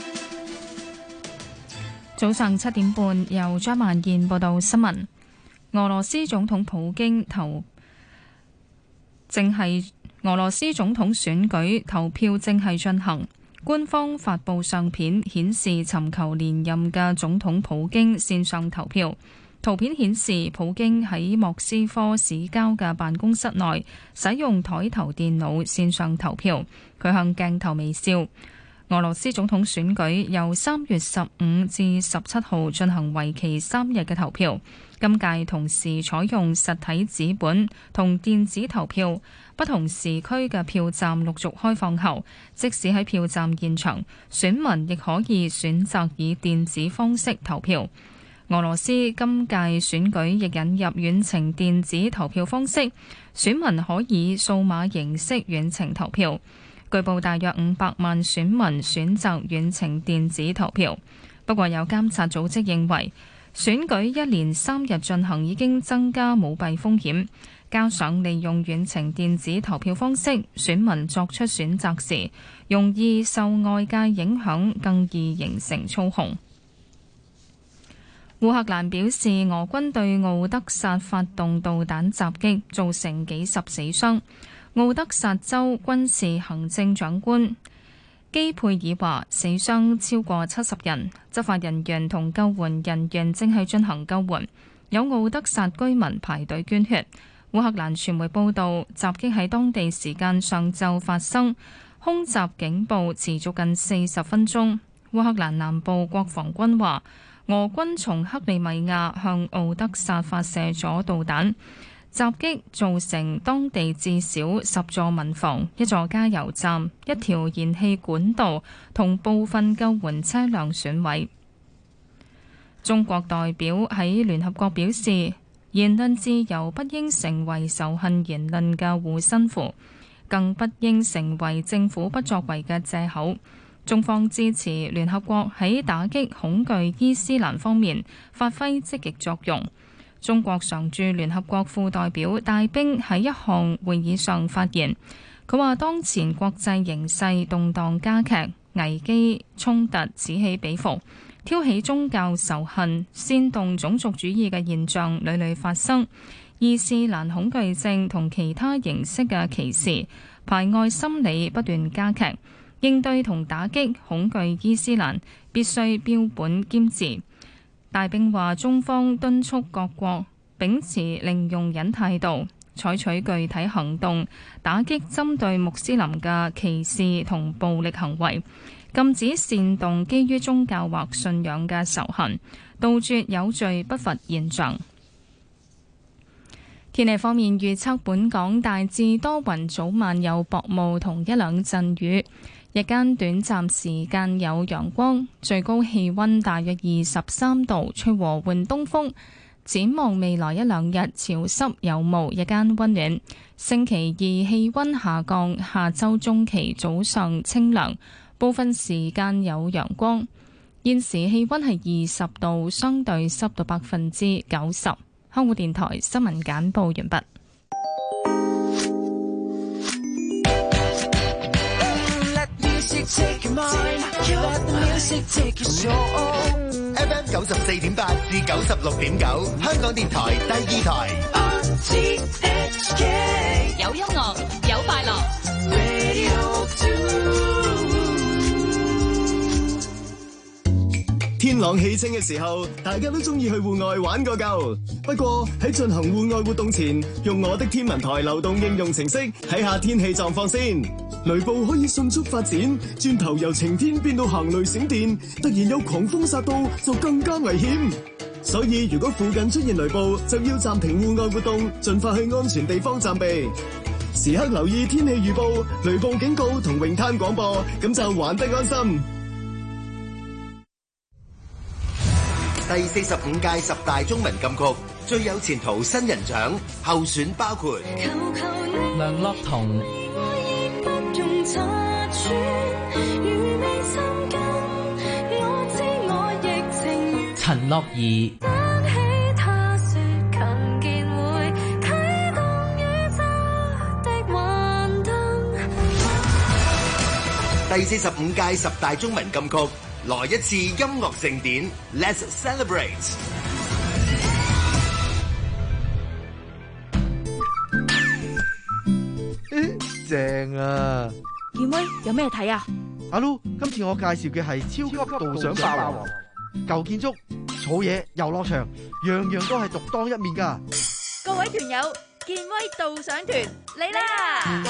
早上七點半，由張萬燕報道新聞。俄羅斯總統普京投正係俄羅斯總統選舉投票正係進行。官方發布相片顯示，尋求連任嘅總統普京線上投票。圖片顯示，普京喺莫斯科市郊嘅辦公室內使用台頭電腦線上投票。佢向鏡頭微笑。俄羅斯總統選舉由三月十五至十七號進行為期三日嘅投票。今屆同時採用實體紙本同電子投票，不同時區嘅票站陸續開放後，即使喺票站現場，選民亦可以選擇以電子方式投票。俄羅斯今屆選舉亦引入遠程電子投票方式，選民可以數碼形式遠程投票。據報大約五百萬選民選擇遠程電子投票，不過有監察組織認為選舉一連三日進行已經增加舞弊風險，加上利用遠程電子投票方式，選民作出選擇時容易受外界影響，更易形成操控。烏克蘭表示，俄軍對敖德薩發動導彈襲擊，造成幾十死傷。敖德薩州軍事行政長官基佩爾話，死傷超過七十人，執法人員同救援人員正係進行救援，有敖德薩居民排隊捐血。烏克蘭傳媒報道，襲擊喺當地時間上晝發生，空襲警報持續近四十分鐘。烏克蘭南部國防軍話，俄軍從克里米亞向敖德薩發射咗導彈。 襲擊造成當地至少十座民房、一座加油站、一條燃氣管道同部分救援車輛損毀。中國代表喺聯合國表示，言論自由不應成為仇恨言論嘅護身符，更不應成為政府不作為嘅藉口。中方支持聯合國喺打擊恐懼伊斯蘭方面發揮積極作用。中國常駐聯合國副代表戴兵喺一項會議上發言，佢話當前國際形勢動盪加劇，危機衝突此起彼伏，挑起宗教仇恨、煽動種族主義嘅現象屢屢發生，伊斯蘭恐懼症同其他形式嘅歧視、排外心理不斷加劇，應對同打擊恐懼伊斯蘭必須標本兼治。大兵話：中方敦促各國秉持零容忍態度，採取具體行動，打擊針對穆斯林嘅歧視同暴力行為，禁止煽動基於宗教或信仰嘅仇恨，杜絕有罪不罰現象。天氣方面預測，本港大致多雲，早晚有薄霧同一兩陣雨。日間短暫時間有陽光，最高氣溫大約二十三度，吹和緩東風。展望未來一兩日潮濕有霧，日間溫暖。星期二氣溫下降，下周中期早上清涼，部分時間有陽光。現時氣溫係二十度，相對濕度百分之九十。香港電台新聞簡報完畢。 Take your mind, let the music take your soul. F M 九十四點八至九十六點九，香港電台第二台。 R T H K 有音樂，有快樂。 Radio two。 天朗氣清嘅時候，大家都中意去戶外玩個夠。不過喺進行戶外活動前，用我的天文台流動應用程式睇下天氣狀況先。雷暴可以迅速發展，轉頭由晴天變到行雷閃電，突然有狂風殺到就更加危險。所以如果附近出現雷暴，就要暫停戶外活動，盡快去安全地方暫避。時刻留意天氣預報、雷暴警告同泳灘廣播，咁就玩得安心。 第四十五屆十大中文金曲最有前途新人獎候選包括梁樂彤、陳樂儀、 第四十五屆十大中文金曲，來一次音樂盛典 ，Let's celebrate！ 正啊！ 健威有咩睇啊？ 阿 Lu，今次我介紹嘅係超級導賞霸王，舊建築、草野、遊樂場，樣樣都係獨當一面噶。 各位團友，健威導賞團嚟啦！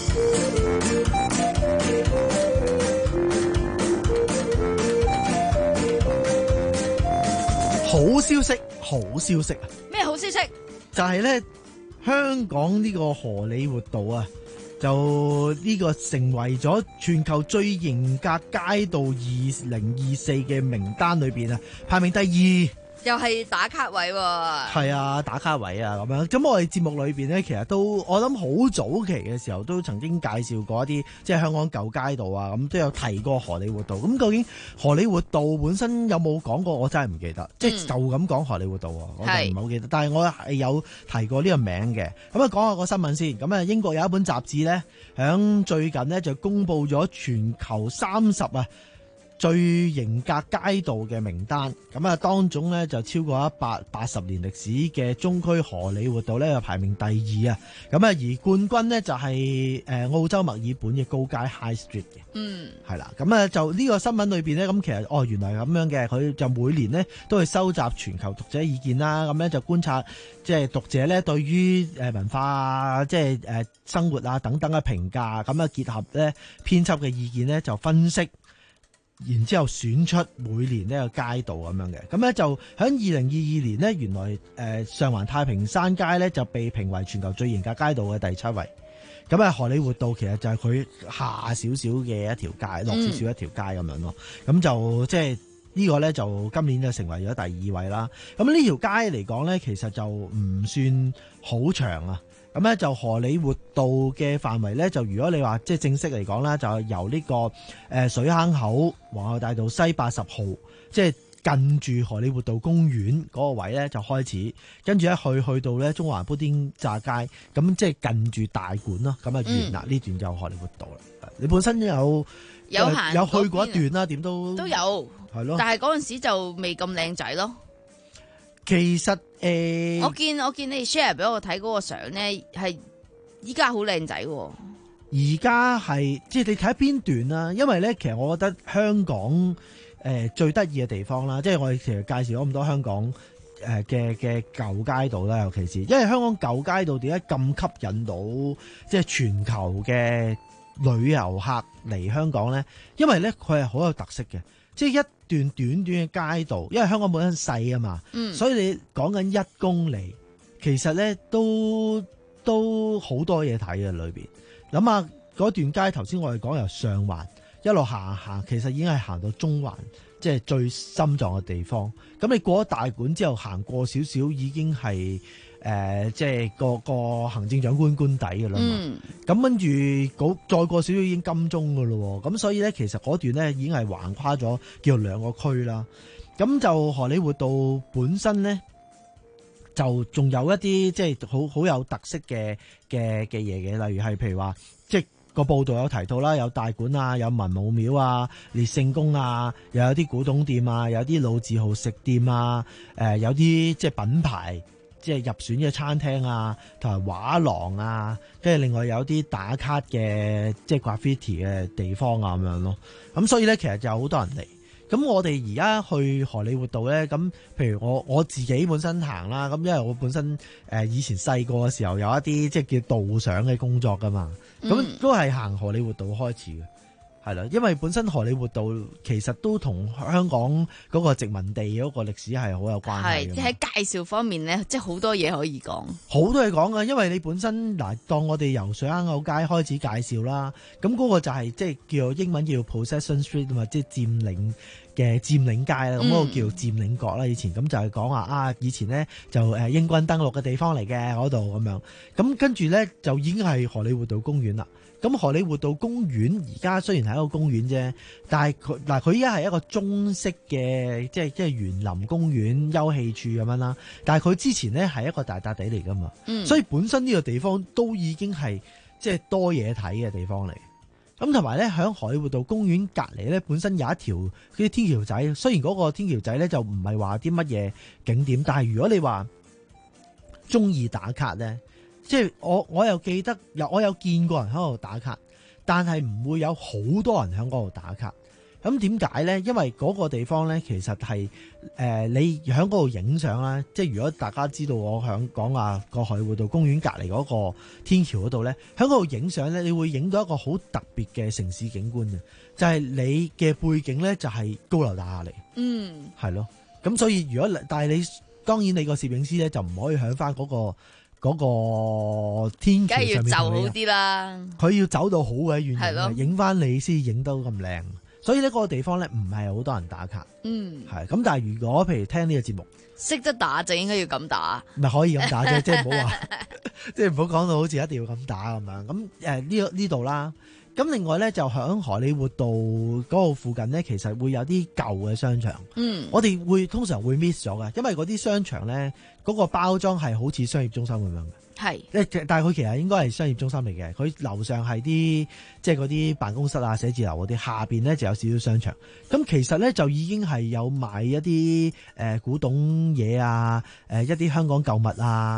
好消息，好消息啊！ 咩好消息？ 就係咧，香港呢個荷里活道啊，就呢個成為咗全球最嚴格街道二零二四嘅名單裏邊啊，排名第二。 又係打卡位喎、啊， 係啊，打卡位啊咁樣。咁我哋節目裏邊咧，其實都我諗好早期嘅時候都曾經介紹過一啲，即係香港舊街道啊，咁都有提過荷里活道。咁究竟荷里活道本身有冇講過？我真係唔記得，嗯、即係就咁講荷里活道，我就唔係好記得。但係我係有提過呢個名嘅。咁啊，講下個新聞先。咁啊，英國有一本雜誌咧，響最近呢就公布咗全球三十啊。最嚴格街道嘅名單，咁啊當中咧就超過一百八十年歷史嘅中區荷里活道咧，就排名第二啊！咁啊而冠軍呢，就係誒澳洲墨爾本嘅高街 High Street 嘅，嗯，係啦，咁啊就呢個新聞裏邊咧，咁其實哦原來係咁樣嘅，佢就每年呢都會收集全球讀者意見啦，咁咧就觀察即係讀者咧對於誒文化啊，即係誒生活啊等等嘅評價，咁啊結合咧編輯嘅意見咧就分析。 然之後選出每年呢個街道咁樣嘅，咁咧就喺二零二二年呢，原來誒、呃、上環太平山街咧就被評為全球最嚴格街道嘅第七位。咁啊，荷里活道其實就係佢下少少嘅一條街，落少少一條街咁樣咯。咁、嗯、就即係呢個咧就今年就成為咗第二位啦。咁呢條街嚟講咧，其實就唔算好長啊。咁咧就荷里活道嘅範圍咧，就如果你話即係正式嚟講啦，就係由呢個誒水坑口皇后大道西八十號，即係近住荷里活道公園嗰個位咧就開始，跟住咧去去到咧中環砵甸乍街，咁即係近住大館咯，咁啊完啦，呢、嗯、段就荷里活道啦。你本身有有行有去過一段啦，點都都有係咯， 但係嗰陣時就未咁靚仔咯。 其實誒、欸， 我見我見你 share 俾我睇嗰個相咧，係依家好靚仔。 而家係即係你睇邊段啦，因為咧其實我覺得香港誒、呃、最得意嘅地方啦，即係我哋其實介紹咗咁多香港誒嘅嘅舊街道啦，尤其是因為香港舊街道點解咁吸引到即係全球嘅旅遊客嚟香港咧？因為咧佢係好有特色嘅。即係一段短短嘅街道，因為香港本身細啊嘛、嗯，所以你講緊一公里，其實咧都都好多嘢睇嘅裏邊。諗下嗰段街，頭先我哋講由上環一路行行，其實已經係行到中環，即係最心臟嘅地方。咁你過咗大館之後，行過少少已經係。誒、呃，即係個個行政長官官邸㗎啦嘛，咁跟住再過少少已經金鐘㗎咯喎，咁所以咧其實嗰段咧已經係橫跨咗叫做兩個區啦。咁就荷里活道本身咧，就仲有一啲即係好好有特色嘅嘅嘅嘢嘅，例如係譬如話，即係個報道有提到啦，有大館啊，有文武廟啊，烈聖宮啊，又有啲古董店啊，有啲老字號食店啊，誒、呃，有啲即係品牌。即係入選嘅餐廳啊，同埋畫廊啊，跟住另外有啲打卡嘅即係 graffiti 嘅地方啊咁樣咯。咁所以咧，其實就有好多人嚟。咁我哋而家去荷里活道咧，咁譬如我我自己本身行啦，咁因為我本身誒、呃、以前細個嘅時候有一啲即係叫導賞嘅工作噶嘛，咁、嗯、都係行荷里活道開始嘅。係啦，因為本身荷里活道其實都同香港嗰個殖民地嗰個歷史係好有關係嘅。係，即係喺介紹方面咧，即係好多嘢可以講。好多嘢講㗎，因為你本身嗱，當我哋由水坑口街開始介紹啦，咁嗰個就係即係叫英文叫 Possession Street 啊嘛，即係佔領嘅佔領街啦，咁、嗯、嗰、嗰個叫佔領角啦。以前咁就係講話啊，以前咧就誒英軍登陸嘅地方嚟嘅嗰度咁樣，咁跟住咧就已經係荷里活道公園啦。咁荷里活道公園而家雖然係一個公園啫，但係佢嗱佢依家係一個中式嘅，即係即係園林公園休憩處咁樣啦。但係佢之前咧係一個大笪地嚟噶嘛、嗯，所以本身呢個地方都已經係即係多嘢睇嘅地方嚟。咁同埋咧，喺荷里活道公園隔離咧，本身有一條啲天橋仔。雖然嗰個天橋仔咧就唔係話啲乜嘢景點，但係如果你話中意打卡咧。即係我我又記得有我有見過人喺度打卡，但係唔會有好多人喺嗰度打卡。咁點解咧？因為嗰個地方咧，其實係誒、呃、你喺嗰度影相啦。即係如果大家知道我響講話個荷里活道公園隔離嗰個天橋嗰度咧，喺嗰度影相咧，你會影到一個好特別嘅城市景觀嘅，就係、是、你嘅背景咧就係高樓大廈嚟。嗯，係咯。咁所以如果但係你當然你個攝影師咧就唔可以響翻嗰個。嗰、那個天橋上面，梗係要就好啲啦。佢要走到好嘅遠影，影翻你先影得咁靚。所以呢嗰個地方咧唔係好多人打卡。嗯，係咁。但係如果譬如聽呢個節目，識得打就應該要咁打。咪可以咁打啫，即係唔好話，即係唔好講到好似一定要咁打咁樣。咁誒呢呢度啦。咁另外咧就響荷里活道嗰個附近咧，其實會有啲舊嘅商場。嗯，我哋會通常會 miss 咗嘅，因為嗰啲商場咧嗰個包裝係好似商業中心咁樣嘅。係，但係佢其實應該係商業中心嚟嘅。佢樓上係啲即係嗰啲辦公室啊、寫字樓嗰啲，下邊咧就有少少商場。咁其實咧就已經係有賣一啲誒古董嘢啊，誒一啲香港舊物啊。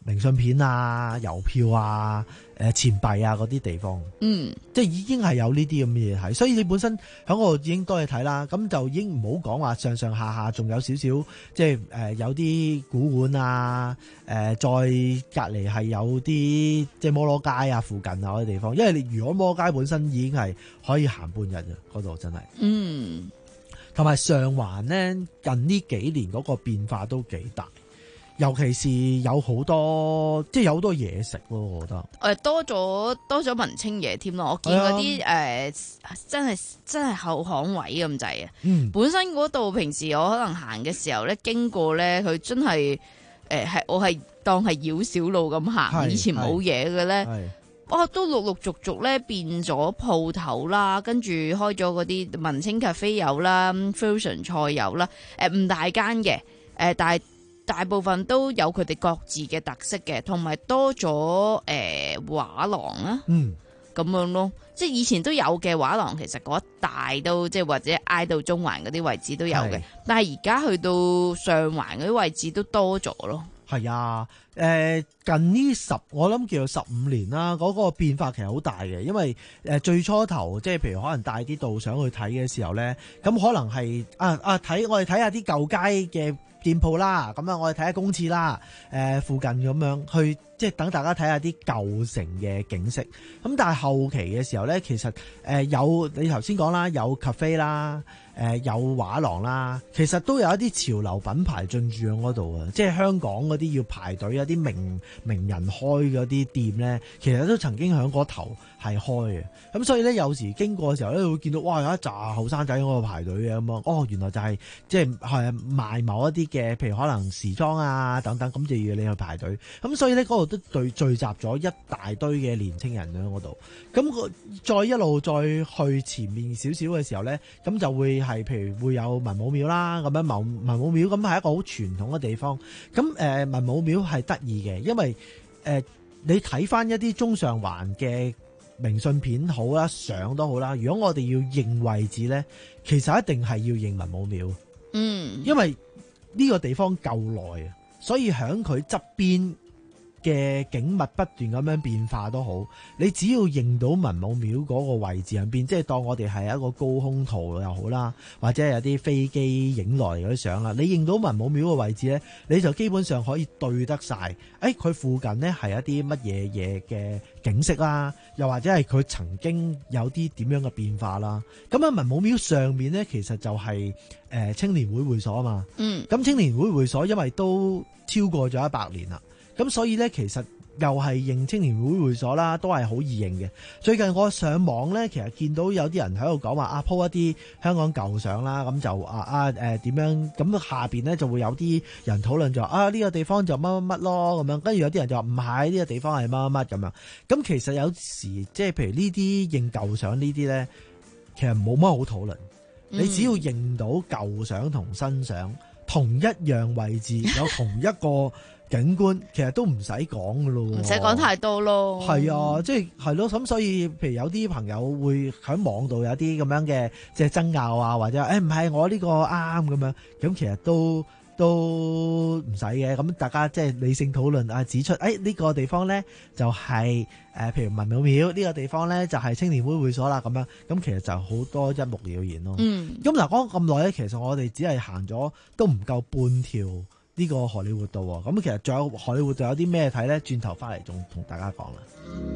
明信片啊、郵票啊、誒錢幣啊嗰啲地方， 嗯， 即係已經係有呢啲咁嘅嘢睇，所以你本身喺嗰度已經多嘢睇啦，咁就已經唔好講話上上下下仲有少少，即係誒有啲古玩啊，誒再隔離係有啲即係摩羅街啊附近啊嗰啲地方，因為你如果摩羅街本身已經係可以行半日嘅，嗰度真係， 嗯， 同埋上環咧近呢幾年嗰個變化都幾大。尤其是有好多，即係有好多嘢食咯，我覺得。 誒多咗多咗文青嘢添咯，我見嗰啲誒真係真係後巷位咁滯啊！ 嗯， 本身嗰度平時我可能行嘅時候咧，經過咧，佢真係誒係我係當係繞小路咁行，以前冇嘢嘅咧，哇都陸陸續續咧變咗鋪頭啦，跟住開咗嗰啲文青咖啡有啦 fusion 菜有啦，誒唔大間嘅，誒、呃、但係。大部分都有佢哋各自嘅特色嘅，同埋多咗誒畫廊啦，嗯，咁樣咯，即係以前都有嘅畫廊，其實嗰一帶都即係或者挨到中環嗰啲位置都有嘅，但係而家去到上環嗰啲位置都多咗咯。 係啊，誒、呃、近呢十我諗叫做十五年啦，嗰、那個變化其實好大嘅，因為誒、呃、最初頭即係譬如可能帶啲導賞去睇嘅時候咧，咁可能係啊啊睇我哋睇下啲舊街嘅店鋪啦，咁啊我哋睇下公廁啦，誒、呃、附近咁樣去，即係等大家睇下啲舊城嘅景色。咁但係後期嘅時候咧，其實誒、呃、有你頭先講啦，有 cafe 啦，誒、呃、有畫廊啦，其實都有一啲潮流品牌進駐喺嗰度啊，即係香港嗰啲要排隊一啲名名人開嗰啲店咧，其實都曾經喺嗰頭係開嘅。咁所以咧，有時經過嘅時候咧，會見到哇有一紮後生仔喺嗰度排隊嘅咁啊，哦原來就係、是、即係係賣某一啲嘅，譬如可能時裝啊等等，咁就要你去排隊。咁所以咧，嗰度都聚聚集咗一大堆嘅年青人喺嗰度。咁再一路再去前面少少嘅時候咧，咁就會係譬如會有文武廟啦，咁樣文文武廟咁係一個好傳統嘅地方。咁誒、呃、文武廟係得意嘅，因為誒、呃、你睇翻一啲中上環嘅明信片好啦，相都好啦。如果我哋要認位置咧，其實一定係要認文武廟。嗯，因為呢個地方夠耐啊，所以喺佢側邊嘅景物不斷咁樣變化都好，你只要認到文武廟嗰個位置入邊，即係當我哋係一個高空圖又好啦，或者有啲飛機影來嗰啲相啦，你認到文武廟嘅位置咧，你就基本上可以對得晒。誒、哎，佢附近呢係一啲乜嘢嘢嘅景色啦，又或者係佢曾經有啲點樣嘅變化啦。咁啊，文武廟上面咧，其實就係、是、誒、呃、青年會會所啊嘛。嗯。咁青年會會所因為都超過咗一百年啦。咁所以咧，其實又係認青年會會所啦，都係好易認嘅。最近我上網咧，其實見到有啲人喺度講話啊 po 一啲香港舊相啦，咁就啊啊誒點樣？咁下邊咧就會有啲人討論就話啊呢、呢個地方就乜乜乜咯咁樣，跟住有啲人就話唔係呢個地方係乜乜乜咁樣。咁其實有時即係譬如呢啲認舊相呢啲咧，其實冇乜好討論。嗯、你只要認到舊相同新相同一樣位置，有同一個景觀，其實都唔使講噶咯，唔使講太多咯。係啊，即係係咯，咁所以譬如有啲朋友會喺網度有啲咁樣嘅即係爭拗啊，或者誒唔係我呢個啱咁樣，咁其實都都唔使嘅。咁大家即係理性討論啊，指出誒呢、哎呢個地方咧就係、是、誒、呃、譬如文武廟呢個地方咧就係青年會會所啦咁樣，咁其實就好多一目了然咯。嗯，咁嗱講咁耐咧，其實我哋只係行咗都唔夠半條呢個荷里活道喎，咁其實仲有荷里活道有啲咩睇咧？轉頭翻嚟仲同大家講啦。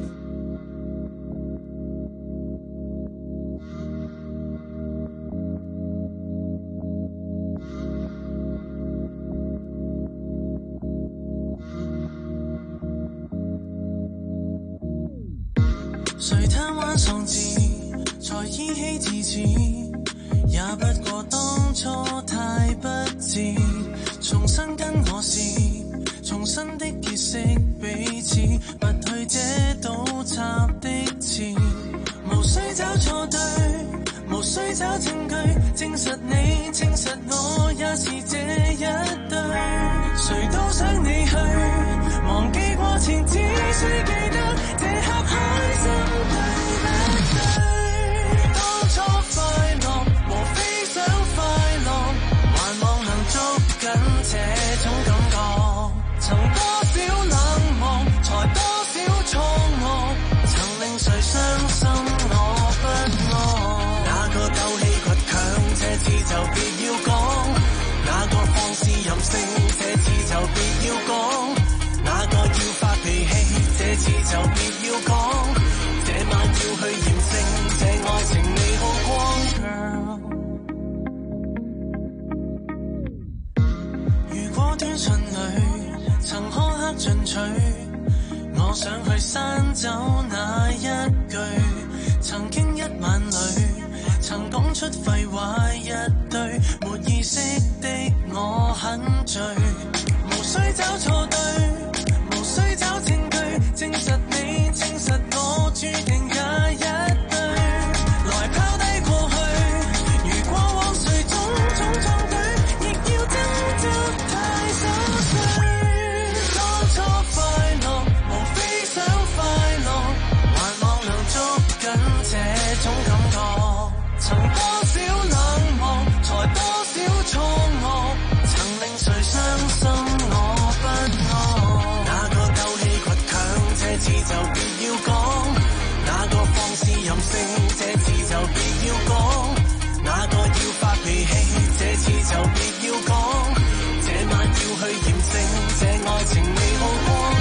誰貪玩喪志，才依稀自恃，也不過當初太不智。重新跟我試，重新的結識彼此，拔去這倒插的刺。無需找錯對，無需找證據，證實你，證實我也是這一對。誰都想你去，忘記過前，只需記得這刻開心對不對？當初快樂和非想快樂，還望能捉緊這種感覺。曾多少冷令誰傷心我不愛？哪個鬥氣倔強，這次就別要講；哪個放肆任性，這次就別要講；哪個要發脾氣，這次就別要講。這晚要去驗證，這愛情未耗光。如果短信裏曾苛刻進取，我想去刪走那一句，曾經一晚裏曾講出廢話一堆，沒意識的我很醉，無需找錯對，無需找證據，證實你，證實我，注定也一對，來拋低過去，如過往誰種種壯舉，亦要掙扎太瑣碎，當初快樂無非想快樂，還望能捉緊這種感覺，曾多少冷漠，才多少錯愕，曾令誰傷心我不愛。哪個鬥氣倔強，這次就別要講；哪個放肆任性，這次就別要講；哪個要發脾氣，這次就別要講。這晚要去驗證，這愛情未耗光。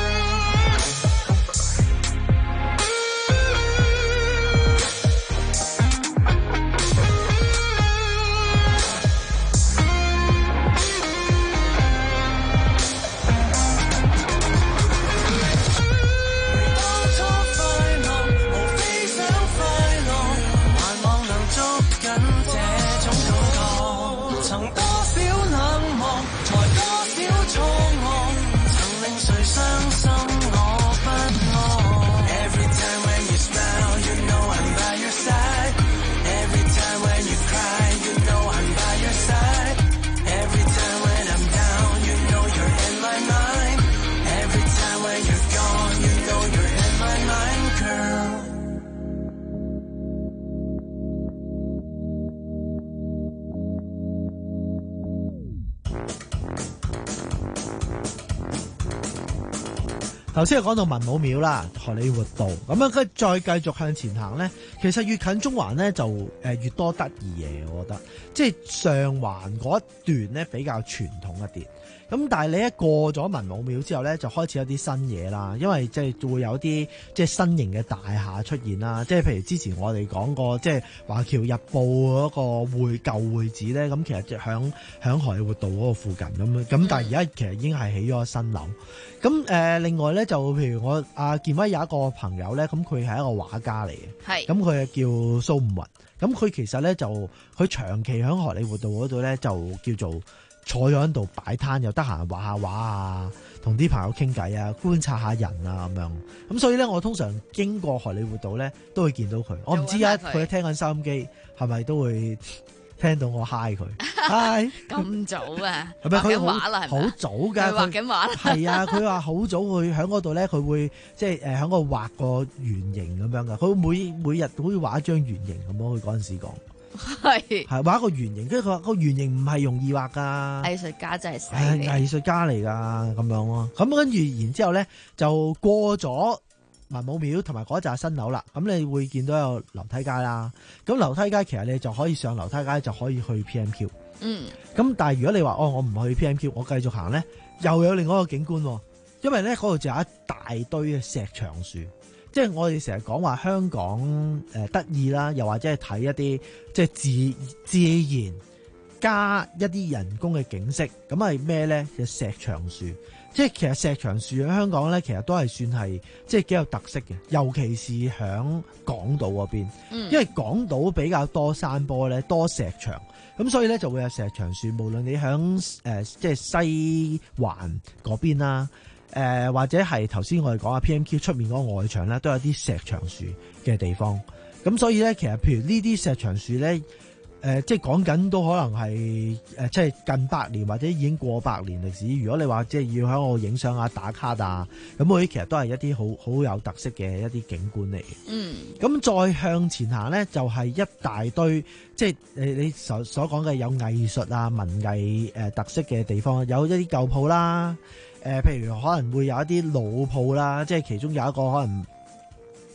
頭先係講到文武廟啦，荷里活道咁樣，跟再繼續向前行咧，其實越近中環咧就誒越多得意嘢，我覺得，即係上環嗰一段咧比較傳統一啲。咁但係你一過咗文武廟之後咧，就開始有啲新嘢啦，因為即係會有啲即係新型嘅大廈出現啦，即係譬如之前我哋講過，即係華僑日報嗰個會舊會址咧，咁其實就響響荷里活道嗰個附近咁樣，咁但係而家其實已經係起咗新樓。咁誒、呃，另外咧就譬如我阿健威有一個朋友咧，咁佢係一個畫家嚟嘅，係咁佢係叫蘇五雲，咁佢其實咧就佢長期喺荷里活道嗰度咧就叫做坐咗喺度擺攤，又得閒畫下畫啊，同啲朋友傾偈啊，觀察下人啊咁樣。咁所以咧，我通常經過荷里活道咧都會見到佢。我唔知啊，佢聽緊收音機係咪都會聽到我嗨佢？嗨咁早啊？ 係咪佢畫啦？ 好早㗎， 佢畫緊畫啦。 係啊，佢話好早會喺嗰度咧，佢會即係誒喺嗰度畫個圓形咁樣㗎。佢每每日都會畫一張圓形咁咯。佢嗰陣時講。係係畫一個圓形，跟住佢話個圓形唔係容易畫噶， 藝術家真係犀利， 藝術家嚟噶咁樣咯。咁跟住然之後咧，就過咗文武廟同埋嗰紮新樓啦。咁你會見到有樓梯街啦。咁樓梯街其實你就可以上樓梯街，就可以去 P M Q。嗯。咁但係如果你話哦，我唔去 P M Q，我繼續行咧，又有另外一個景觀，因為咧嗰度就有一大堆嘅石牆樹。即係我哋成日講話香港誒得意啦，又或者係睇一啲即係自自然加一啲人工嘅景色，咁係咩咧？就石牆樹。即係其實石牆樹喺香港咧，其實都係算係即係幾有特色嘅，尤其是響港島嗰邊，嗯、因為港島比較多山坡咧，多石牆，咁所以咧就會有石牆樹。無論你響誒、呃、即係西環嗰邊啦。誒、呃、或者係頭先我哋講啊 P M Q 出面嗰個外牆咧，都有啲石牆樹嘅地方。咁所以咧，其實譬如呢啲石牆樹咧，誒、呃、即係講緊都可能係誒、呃、即係近百年或者已經過百年歷史。如果你話即係要喺我影相啊、打卡啊，咁嗰啲其實都係一啲好好有特色嘅一啲景觀嚟嘅。嗯。咁再向前行咧，就係、是、一大堆即係你你所所講嘅有藝術啊、文藝誒、呃、特色嘅地方，有一啲舊鋪啦。誒、呃，譬如可能會有一啲老鋪啦，即係其中有一個可能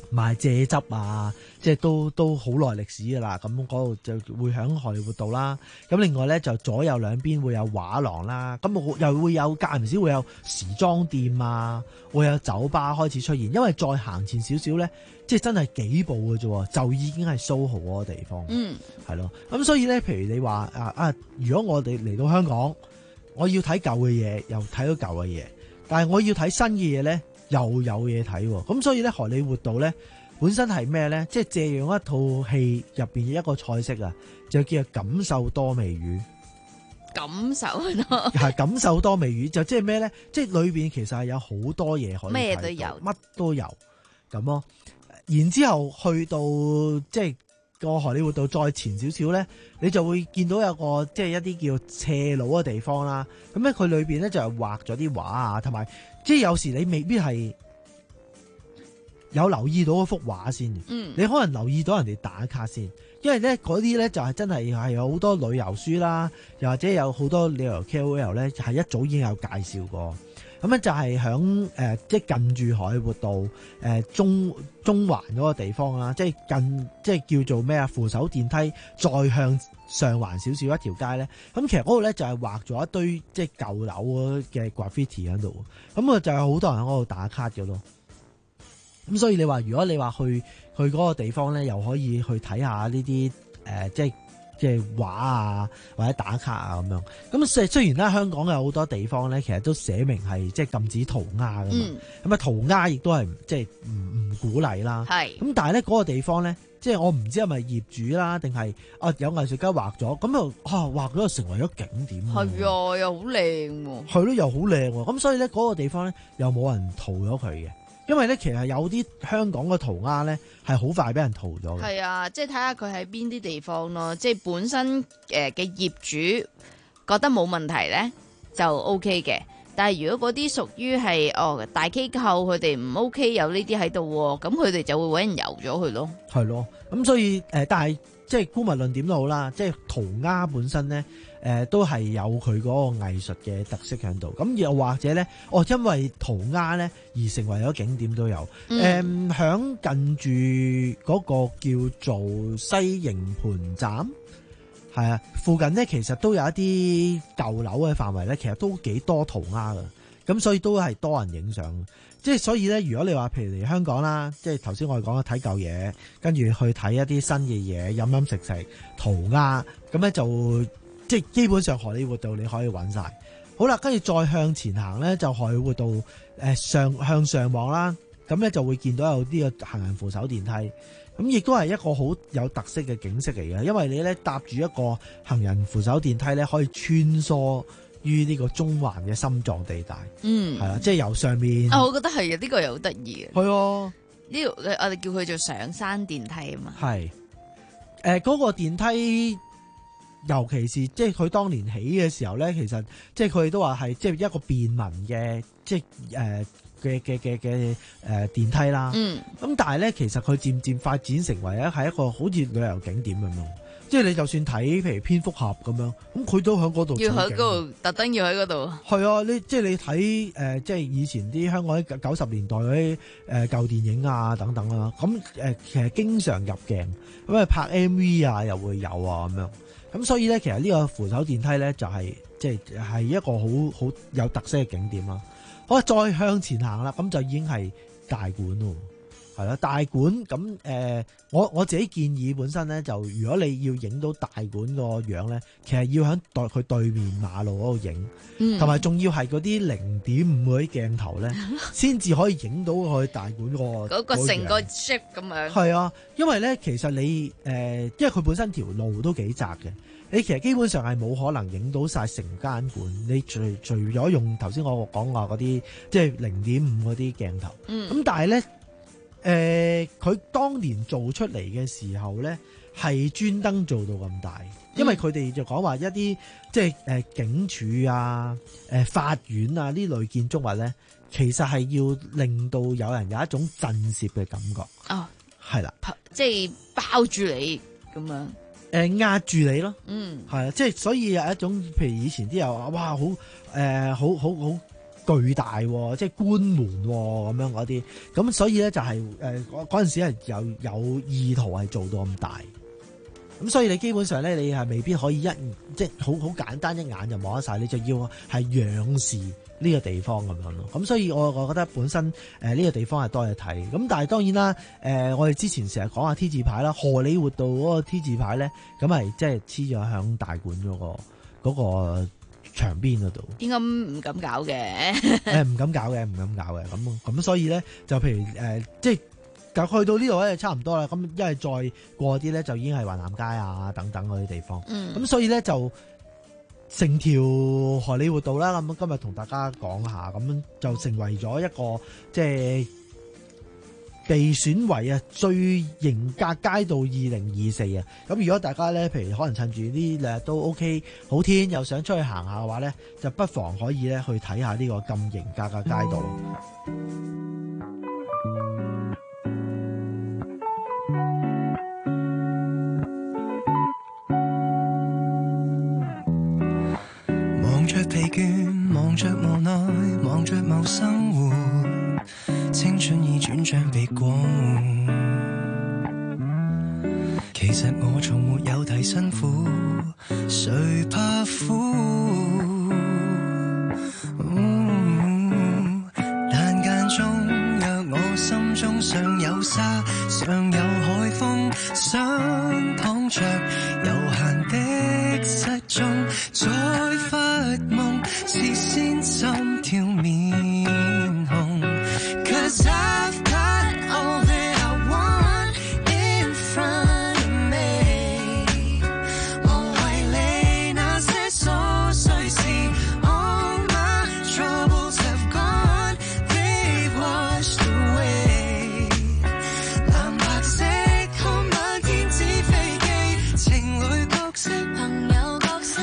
賣蔗汁啊，即係都都好耐歷史噶啦。咁嗰度就會響荷里活道啦。咁另外咧就左右兩邊會有畫廊啦。咁又會有間唔時會有時裝店啊，會有酒吧開始出現。因為再行前少少咧，即係真係幾步嘅啫，就已經係蘇豪嗰個地方。嗯，係咯。咁所以咧，譬如你話啊啊，如果我哋嚟到香港，我要睇舊嘅嘢，又睇到舊嘅嘢，但係我要睇新嘅嘢咧，又有嘢睇。咁所以咧，荷里活道咧本身係咩咧？即係借用一套戲入邊嘅一個菜式啊，就叫做感受多味魚。 感受多係感受多味魚，就即係咩咧？即係裏邊其實係有好多嘢可以睇到， 咩都有， 乜都有咁咯。然之後去到即係個荷里活道再前少少咧，你就會見到有個即係一啲叫斜路嘅地方啦。咁咧佢裏邊咧就係畫咗啲畫啊，同埋即係有時你未必係有留意到嗰幅畫先。嗯，你可能留意到人哋打卡先，因為咧嗰啲咧就係真係係有好多旅遊書啦，又或者有好多旅遊 K O L 咧係一早已經有介紹過。咁咧就係響誒即係近住荷里活道誒、呃、中中環嗰個地方啦，即係近即係叫做咩啊扶手電梯再向上環少少一條街咧。咁其實嗰度咧就係畫咗一堆即係舊樓嘅 graffiti 喺度，咁啊就有好多人喺嗰度打卡嘅咯。咁所以你話如果你話去去嗰個地方咧，又可以去睇下呢啲誒即係。即係畫啊，或者打卡啊咁樣。咁雖雖然咧，香港有好多地方咧，其實都寫明係即係禁止塗鴉噶嘛。咁啊、嗯，塗鴉亦都係即係唔唔鼓勵啦。係。咁但係咧嗰個地方咧，即係我唔知係咪業主啦，定係啊有藝術家畫咗，咁又啊畫咗就成為咗景點。係啊，又好靚喎。 係咯，又好靚喎。咁所以咧嗰個地方咧，又冇人塗咗佢嘅。因為咧，其實有啲香港嘅塗鴉咧，係好快俾人塗咗嘅。 係啊，即係睇下佢喺邊啲地方咯。即係本身誒嘅業主覺得冇問題咧，就 O K 嘅。但係如果嗰啲屬於係哦大機構，佢哋唔 O K 有呢啲喺度，咁佢哋就會搵人油咗佢咯。 係咯，咁所以誒、呃，但係即係姑勿論點都好啦，即係塗鴉本身咧。誒、呃、都係有佢嗰個藝術嘅特色喺度，咁又或者咧，哦，因為塗鴉咧而成為咗景點都有。誒響、嗯、近住嗰個叫做西營盤站，係啊，附近咧其實都有一啲舊樓嘅範圍咧，其實都幾多塗鴉㗎，咁所以都係多人影相。即係所以咧，如果你話譬如嚟香港啦，即係頭先我哋講嘅睇舊嘢，跟住去睇一啲新嘅嘢，飲飲食食、塗鴉，咁咧就。即係基本上荷里活道你可以揾晒，好啦，跟住再向前行咧，就荷里活道誒、呃、上向上望啦，咁咧就會見到有啲嘅行人扶手電梯，咁亦都係一個好有特色嘅景色嚟嘅，因為你咧搭住一個行人扶手電梯咧，可以穿梭於呢個中環嘅心臟地帶，嗯，係啦，即係由上面， 啊，我覺得係啊，呢、這個又好得意嘅， 係啊， 呢度我哋叫佢做上山電梯啊嘛， 係，誒、呃、嗰、那個電梯。尤其是即係佢當年起嘅時候咧，其實即係佢哋都話係即係一個便民嘅即係誒嘅嘅嘅嘅誒電梯啦。嗯。咁但係咧，其實佢漸漸發展成為咧係一個好似旅遊景點咁樣。即係你就算睇譬如蝙蝠俠咁樣，咁佢都喺嗰度。 要喺嗰度，特登要喺嗰度。係啊，你即係你睇誒、呃，即係以前啲香港九十年代嗰啲誒舊電影啊等等啦。咁誒、呃、其實經常入鏡，咁啊拍 M V 啊又會有啊咁樣。咁所以咧，其實呢個扶手電梯咧就係即係係一個好好有特色嘅景點啦。好，再向前行啦，咁就已經係大館咯，係啦，大館咁誒、呃，我我自己建議本身咧，就如果你要影到大館個樣咧，其實要喺對佢對面馬路嗰度影，同埋仲要係嗰啲零點五嗰啲鏡頭咧，先至可以影到佢大館個嗰個成個 shape 咁樣。 係啊，因為咧其實你誒、呃，因為佢本身條路都幾窄嘅。你其實基本上係冇可能影到晒成間館，你除除咗用頭先我講話嗰啲即係零點五嗰啲鏡頭，咁、嗯、但係咧，誒、呃、佢當年做出嚟嘅時候咧，係專登做到咁大，因為佢哋就講話一啲即係誒警署啊、誒、呃、法院啊呢類建築物咧，其實係要令到有人有一種震懾嘅感覺。哦，係啦， 即係包住你咁樣。 誒壓、呃、住你咯，嗯，係啊，即係所以有一種，譬如以前啲人話，哇，好誒、呃，好好好巨大，即係關門咁樣嗰啲，咁所以咧就係誒嗰嗰陣時係有有意圖係做到咁大，咁所以你基本上咧你係未必可以一即係好好簡單一眼就望得晒，你就要係仰視呢個地方咁樣咯。咁所以我我覺得本身誒呢、呃這個地方係多嘢睇，咁但係當然啦，誒、呃、我哋之前成日講下 T 字牌啦，荷里活道嗰個 T 字牌咧，咁係即係黐咗響大館嗰、那個嗰、那個牆邊嗰度， 應該唔敢搞嘅， 誒唔敢搞嘅，唔敢搞嘅，咁咁所以咧就譬如誒、呃、即係。去到呢度咧，差唔多啦。咁因為再過啲咧，就已經係華南街啊等等嗰啲地方。咁、嗯、所以咧就成條荷里活道啦。咁今日同大家講下，咁就成為咗一個即係被選為啊最型格街道二零二四啊。咁如果大家咧，譬如可能趁住呢兩日都 OK 好天，又想出去行下嘅話咧，就不妨可以咧去睇下呢個咁型格嘅街道。 疲倦，望着無奈，望着謀生活，青春已轉賬被過戶。其實我從沒有提辛苦，誰怕苦？嗯、但間中若我心中尚有沙，尚有海風，想躺着悠閒的失蹤，再發夢是先心跳面紅 Cause I've got all that I want in front of me 無謂理那些瑣碎事 All my troubles have gone They've washed away 藍白色看漫天紙飛機情侶角色朋友角色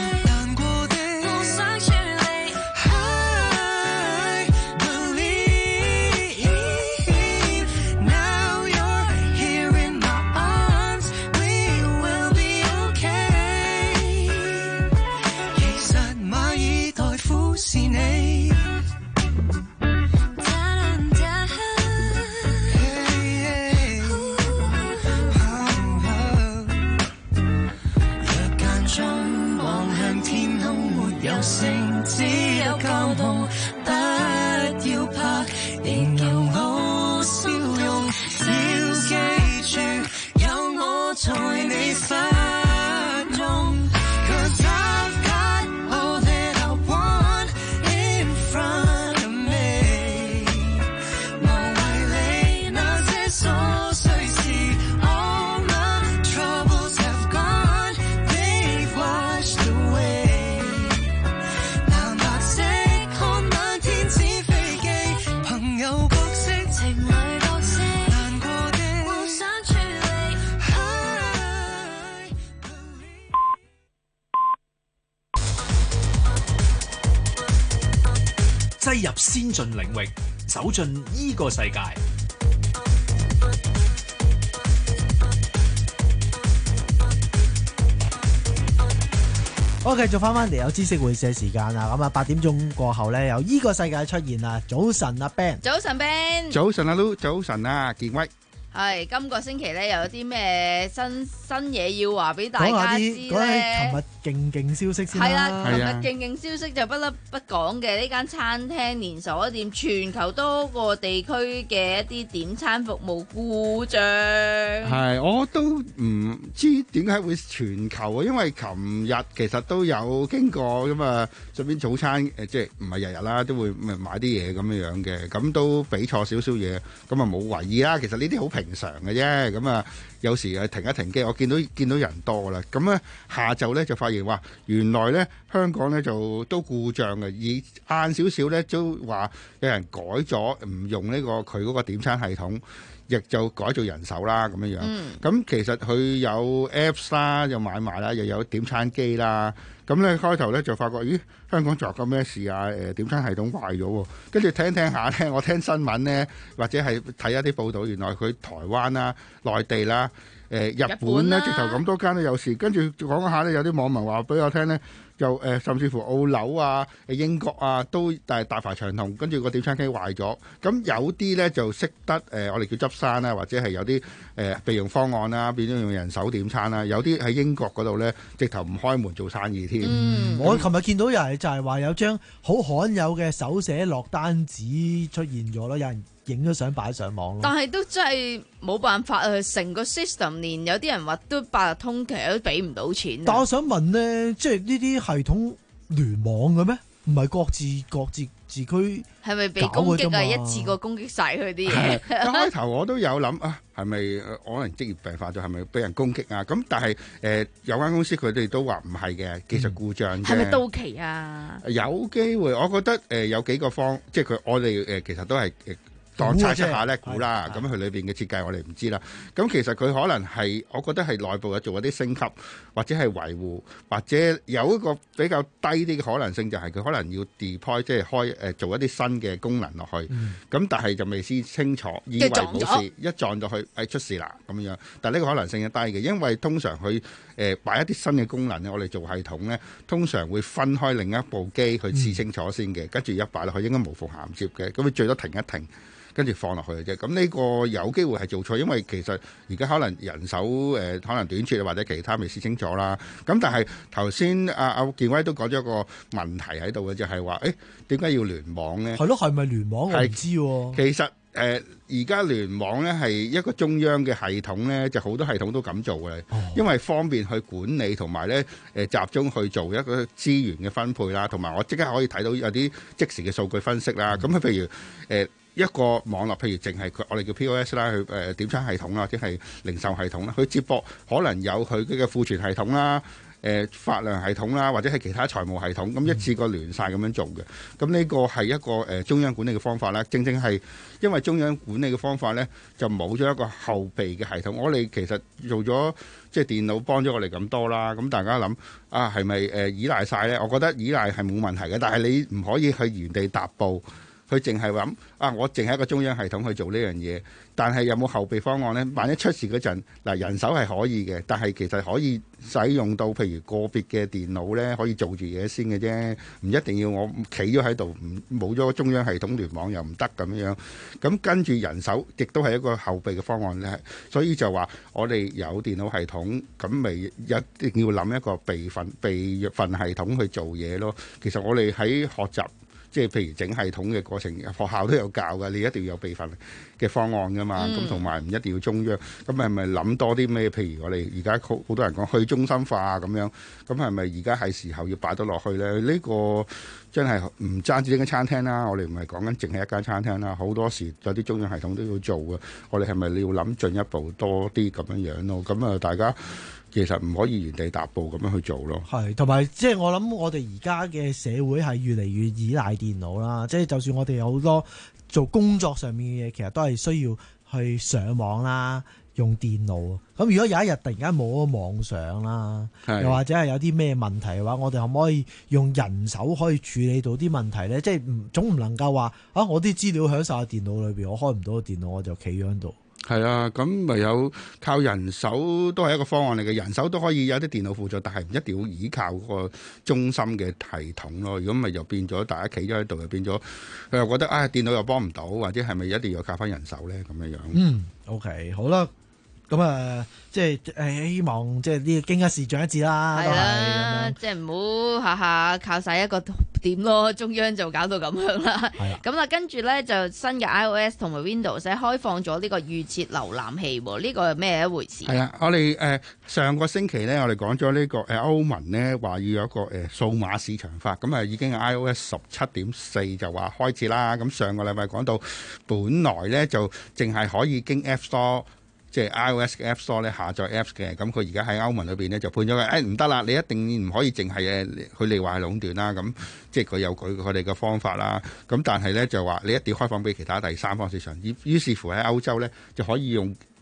擠入先進領域，走進呢個世界。 好，繼續翻翻嚟有知識會社時間啦。咁啊，八點鐘過後咧，有呢個世界出現啦。早晨啊 Ben， 早晨 Ben， 早晨啊 Lu， 早晨啊健威。 係今個星期咧，又有啲咩新新嘢要話俾大家知咧？ 講起琴日勁勁消息先啦。 係啦，琴日勁勁消息就不得不講嘅呢間餐廳連鎖店，全球多個地區嘅一啲點餐服務故障。 係，我都唔知點解會全球啊，因為琴日其實都有經過咁啊，順便早餐誒，即係唔係日日啦，都會買啲嘢咁樣樣嘅，咁都俾錯少少嘢，咁啊冇為意啦。其實呢啲好平常嘅啫，咁啊有時誒停一停機，我見到見到人多啦，咁咧下晝咧就發現話原來咧香港咧就都故障嘅，而晏少少咧都話有人改咗唔用呢個佢嗰個點餐系統，亦就改做人手啦咁樣樣。咁、嗯、其實佢有 Apps 啦，有買賣啦，又有點餐機啦。咁咧開頭咧就發覺，咦香港仲有個咩事啊？誒點餐系統壞咗喎，跟住聽聽下咧，我聽新聞咧，或者係睇一啲報道，原來佢台灣啦、內地啦、誒、呃、日本咧，直頭咁多間都有事。跟住講下咧，有啲網民話俾我聽咧， 就誒、呃、甚至乎澳紐啊、英國啊都但係大排長龍，跟住個點餐機壞咗。咁有啲咧就識得誒、呃，我哋叫執生啦，或者係有啲誒、呃、備用方案啦，變咗用人手點餐啦。有啲喺英國嗰度咧，直頭唔開門做生意添。 嗯，我琴日見到又係就係話有張好罕有嘅手寫落單紙出現咗咯，有人影咗相擺上網咯。 但係都真係冇辦法啊！成個 system 連有啲人話都八達通其實都俾唔到錢。 但我想問咧，即係呢啲系統聯網嘅咩？唔係各自各自自區係咪被攻擊啊？一次過攻擊晒佢啲嘢。 一開頭我都有諗啊，係咪可能職業病發咗？係咪俾人攻擊啊？咁但係誒、呃、有間公司佢哋都話唔係嘅，技術故障啫。 係咪到期啊？ 有機會，我覺得誒、呃、有幾個方，即係佢我哋誒、呃、其實都係誒。呃當猜測下咧，估啦，咁佢裏邊嘅設計我哋唔知啦。咁其實佢可能係，我覺得係內部嘅做一啲升級，或者係維護，或者有一個比較低啲嘅可能性，就係佢可能要 deploy，即係開誒、呃、做一啲新嘅功能落去。咁、嗯、但係就未知清楚，以為冇事，一撞到去誒、哎、出事啦咁樣。但係呢個可能性係低嘅，因為通常佢誒擺一啲新嘅功能咧，我哋做系統咧，通常會分開另一部機去試清楚先嘅，跟住一擺落去應該無縫銜接嘅，咁佢最多停一停。跟住放落去嘅啫，咁呢個有機會係做錯，因為其實而家可能人手誒、呃、可能短缺或者其他未試清楚啦。咁但係頭先阿阿建威都講咗個問題喺度嘅，就係話誒點解要聯網咧？ 係咯，係咪聯網？我唔知喎、啊。 其實誒而家聯網咧係一個中央嘅系統咧，就好多系統都咁做嘅，哦、因為方便去管理同埋咧誒集中去做一個資源嘅分配啦，同埋我即刻可以睇到有啲即時嘅數據分析啦。咁佢、嗯、譬如誒。呃一個網絡，譬如淨係佢，我哋叫 P O S 啦，佢誒點餐系統啦，即係零售系統啦，佢接駁可能有佢嘅庫存系統啦、誒、呃、發量系統啦，或者係其他財務系統，咁一次過聯晒咁樣做嘅。咁呢個係一個誒、呃、中央管理嘅方法啦。正正係因為中央管理嘅方法咧，就冇咗一個後備嘅系統。我哋其實做咗即係電腦幫咗我哋咁多啦。咁大家諗啊，係咪誒依賴晒咧？我覺得依賴係冇問題嘅，但係你唔可以去原地踏步。佢淨係諗啊，我淨係一個中央系統去做呢樣嘢，但係有冇後備方案呢？萬一出事嗰陣，嗱人手係可以嘅，但係其實可以使用到譬如個別嘅電腦呢，可以做住嘢先嘅啫，唔一定要我企咗喺度，冇咗中央系統聯網又唔得咁樣。咁跟住人手亦都係一個後備嘅方案呢，所以就話我哋有電腦系統，咁咪一定要諗一個備份備份系統去做嘢咯。其實我哋喺學習。即係譬如整系統嘅過程，學校都有教㗎，你一定要有備份嘅方案㗎嘛。咁同埋唔一定要中央。咁係咪諗多啲咩？譬如我哋而家好好多人講去中心化咁樣，咁係咪而家係時候要擺得落去咧？呢、呢個真係唔單止呢間餐廳啦，我哋唔係講緊淨係一間餐廳啦，好多時有啲中央系統都要做嘅。我哋係咪要諗進一步多啲咁樣樣咯？咁啊，大家。其實唔可以原地踏步咁樣去做咯。係，同埋即係我諗，我哋而家嘅社會係越嚟越依賴電腦啦。即係就算我哋有好多做工作上面嘅嘢，其實都係需要去上網啦，用電腦。咁如果有一日突然間冇咗網上啦，又或者係有啲咩問題嘅話，我哋可唔可以用人手可以處理到啲問題咧？即係唔總唔能夠話啊，我啲資料喺晒電腦裏邊，我開唔到個電腦，我就企咗喺度。 係啊，咁咪有靠人手都係一個方案嚟嘅，人手都可以有啲電腦輔助，但係唔一定要依靠個中心嘅系統咯。如果咪又變咗大家企咗喺度，又變咗佢又覺得啊、哎，電腦又幫唔到，或者係咪一定要靠翻人手咧咁樣樣？嗯 ，OK， 好啦。咁啊、呃，即係誒，希望即係呢個經一事長一智啦，係啦， 即係唔好下下靠晒一個點咯，中央就搞到咁樣啦。咁啊，跟住咧就新嘅 iOS 同埋 Windows 咧開放咗呢個預設瀏覽器，呢、呢個係咩一回事？係啊， 我哋誒、呃、上個星期咧，我哋講咗呢個誒歐盟咧話要有一個誒數碼市場法，咁啊已經 iOS 十七點四就話開始啦。咁上個禮拜講到，本來咧就淨係可以經 App Store。即係 iOS 嘅 App Store 咧下載 Apps 嘅，咁佢而家喺歐盟裏邊咧就判咗佢，誒唔得啦，你一定唔可以淨係誒佢哋話係壟斷啦，咁即係佢有佢佢哋嘅方法啦，咁但係咧就話你一定要開放俾其他第三方市場，於於是乎喺歐洲咧就可以用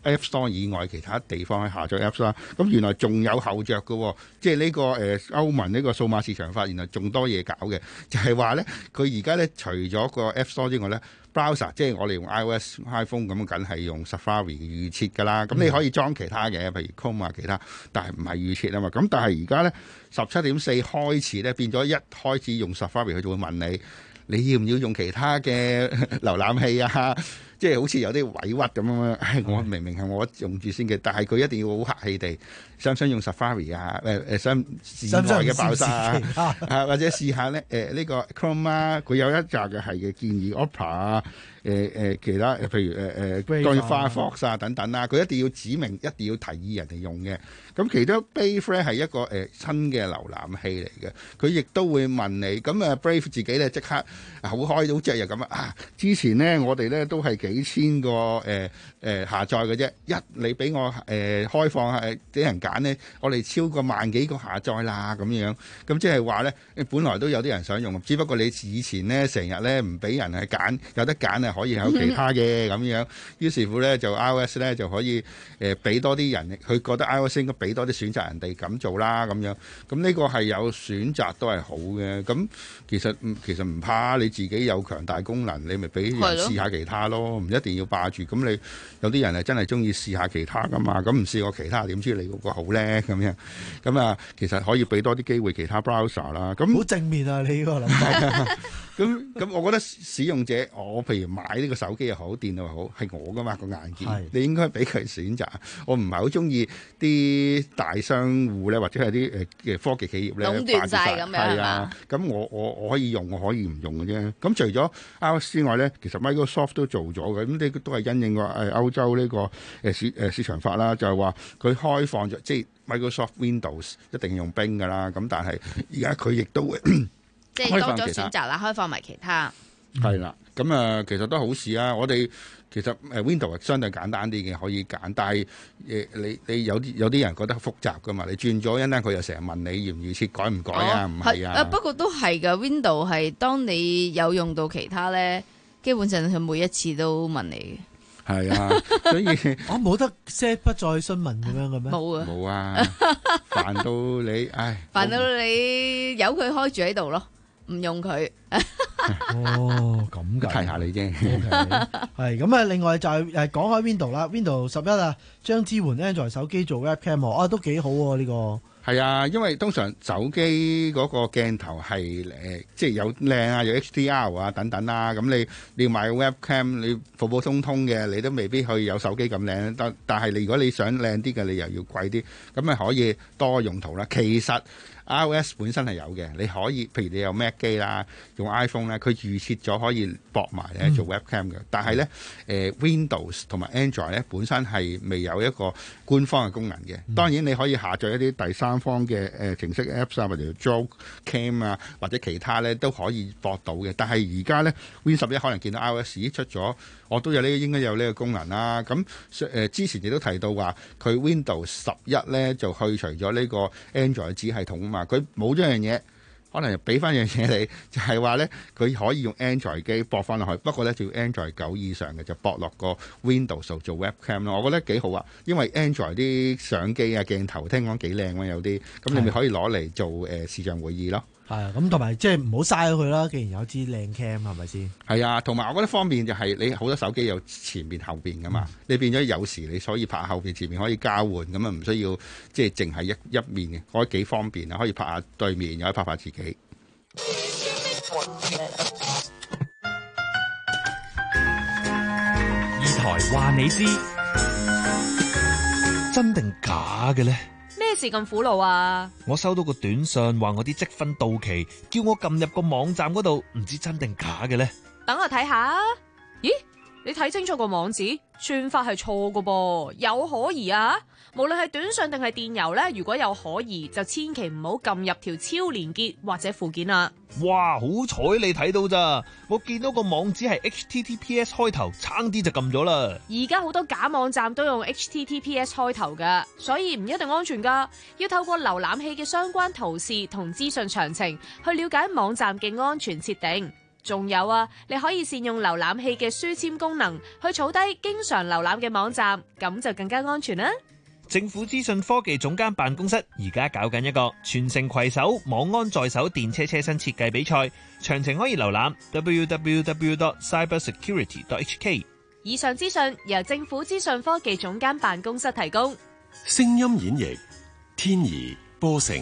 App Store 以外其他地方去下載 Apps 啦。咁原來仲有後着嘅，即係呢個誒歐盟呢個數碼市場法，原來仲多嘢搞嘅，就係話咧佢而家咧除咗個 App Store 之外咧。browser 即係我哋用 iOS iPhone 咁，梗係用 Safari 預設㗎啦。咁你可以裝其他嘅，譬如 Chrome 啊其他，但係唔係預設啊嘛。咁但係而家咧十七點四開始咧變咗，一開始用 Safari 佢就會問你，你要唔要用其他嘅瀏覽器啊？即係好似有啲委屈咁樣，唉，我明明係我用住先嘅，但係佢一定要好客氣地，想唔想用 Safari 啊？誒、呃、誒，想市外嘅爆炸啊，啊或者試下咧誒呢個 Chrome 啊，佢有一集嘅係嘅建議 Opera 啊，誒、呃、誒其他譬如誒誒當然 Firefox 啊等等啦，佢一定要指明，一定要提議人哋用嘅。咁其他 Brave 咧係一個誒、呃、新嘅瀏覽器嚟嘅，佢亦都會問你，咁啊 Brave 自己咧即刻好開到隻又咁啊！之前咧我哋咧都係幾千個誒誒、呃呃、下載嘅啫，一你俾我誒、呃、開放係俾人揀咧，我哋超過萬幾個下載啦咁樣，咁即係話咧，本來都有啲人想用，只不過你以前咧成日咧唔俾人係揀，有得揀啊可以有其他嘅咁樣，於是乎咧就 iOS 咧就可以誒俾、呃、多啲人，佢覺得 iOS 應該俾多啲選擇人哋咁做啦咁樣，咁呢個係有選擇都係好嘅。咁其實其實唔怕，你自己有強大功能，你咪俾人試下其他咯，唔一定要霸住。咁你有啲人係真係中意試下其他噶嘛，咁唔試過其他點知你嗰個好咧咁樣。咁啊，其實可以俾多啲機會其他 browser 啦。咁好正面啊！你呢個諗法。 咁咁，我覺得使用者，我譬如買呢個手機又好，電腦又好，係我噶嘛個硬件，你應該俾佢選擇。我唔係好中意啲大商戶咧，或者係啲誒嘅科技企業咧， 壟斷晒咁樣係嘛？ 咁我我我可以用，我可以唔用嘅啫。咁除咗 iOS 之外咧，其實 Microsoft 都做咗嘅。咁呢都係因應個誒歐洲呢個誒市誒市場法啦，就係話佢開放咗，即係 Microsoft Windows 一定要用冰㗎啦。咁但係而家佢亦都會。 即係多咗選擇啦，開放埋其他。 係啦，咁啊，其實都好事啊！我哋其實誒 Windows 相對簡單啲嘅，可以揀，但係誒你你有啲有啲人覺得複雜噶嘛？你轉咗一陣，佢又成日問你要唔要設改唔改啊？唔係、哦、啊？ 不過都係㗎 Windows 係當你有用到其他咧，基本上佢每一次都問你。 係啊，所以我冇得 set 不再詢問咁樣嘅咩？ 冇啊， 冇啊，煩到你，唉， 煩到你由佢開住喺度咯。唔用佢哦，咁㗎， 提下你啫。 係咁啊！另外就係誒講開 Windows 啦 ，Windows 十一啊，將支援 Android 手機做 Webcam 啊，都幾好喎呢個。 係啊，因為通常手機嗰個鏡頭係誒、呃，即係有靚啊，有 H D R 啊等等啦。咁你你要買 Webcam，你普普通通嘅，你都未必去有手機咁靚。但但係你如果你想靚啲嘅，你又要貴啲，咁咪可以多用途啦。其實iOS 本身係有嘅，你可以譬如你有 Mac 機啦，用 iPhone 咧，佢預設咗可以駁埋咧做 Webcam 嘅。嗯、但係咧，誒、呃、Windows 同埋 Android 咧本身係未有一個官方嘅功能嘅。當然你可以下載一啲第三方嘅誒程式 Apps 啊，或者 Draw Cam 啊，或者其他咧都可以駁到嘅。但係而家咧 Win 十一可能見到 iOS 已經出咗，我都有呢、這個、應該有呢個功能啦。咁誒、呃、之前亦都提到話，佢 Windows 十一咧就去除咗呢個 Android 子系統啊嘛，佢冇咗樣嘢。可能俾翻樣嘢你，就係話咧，佢可以用 Android 機駁翻落去，不過咧就要 Android 九以上嘅就駁落個 Windows 度做 Webcam 咯。我覺得幾好啊，因為 Android 啲相機啊鏡頭聽講幾靚啊，有啲咁你咪可以攞嚟做誒、呃、視像會議咯。 係啊，咁同埋即係唔好嘥咗佢啦。既然有支靚 cam 係咪先？係啊，同埋我覺得方便就係你好多手機有前面後邊噶嘛，嗯、你變咗有時你所以拍後邊前面可以交換，咁啊唔需要即係淨係一一面嘅，可以幾方便啊！可以拍下對面，又可以拍下自己。 二台話你知， 真定假嘅咧？ 咩事咁苦惱啊？ 我收到個短信話我啲積分到期，叫我撳入個網站嗰度，唔知真定假嘅咧？ 等我睇下。咦，你睇清楚個網址，算法係錯㗎噃，有可疑啊！無論係短信定係電郵咧，如果有可疑，就千祈唔好撳入條超連結或者附件啦。 哇，好彩你睇到咋？我見到個網址係 H T T P S 開頭，差啲就撳咗啦。 而家好多假網站都用 H T T P S 開頭噶，所以唔一定安全噶。要透過瀏覽器嘅相關圖示同資訊詳情去了解網站嘅安全設定。 仲有啊，你可以善用瀏覽器嘅書籤功能，去儲低經常瀏覽嘅網站，咁就更加安全啦。 政府資訊科技總監辦公室而家搞緊一個全城攜手網安在手電車車身設計比賽，詳情可以瀏覽 double-u double-u double-u dot cyber security dot h k。 以上資訊由政府資訊科技總監辦公室提供。 聲音演繹天怡波成。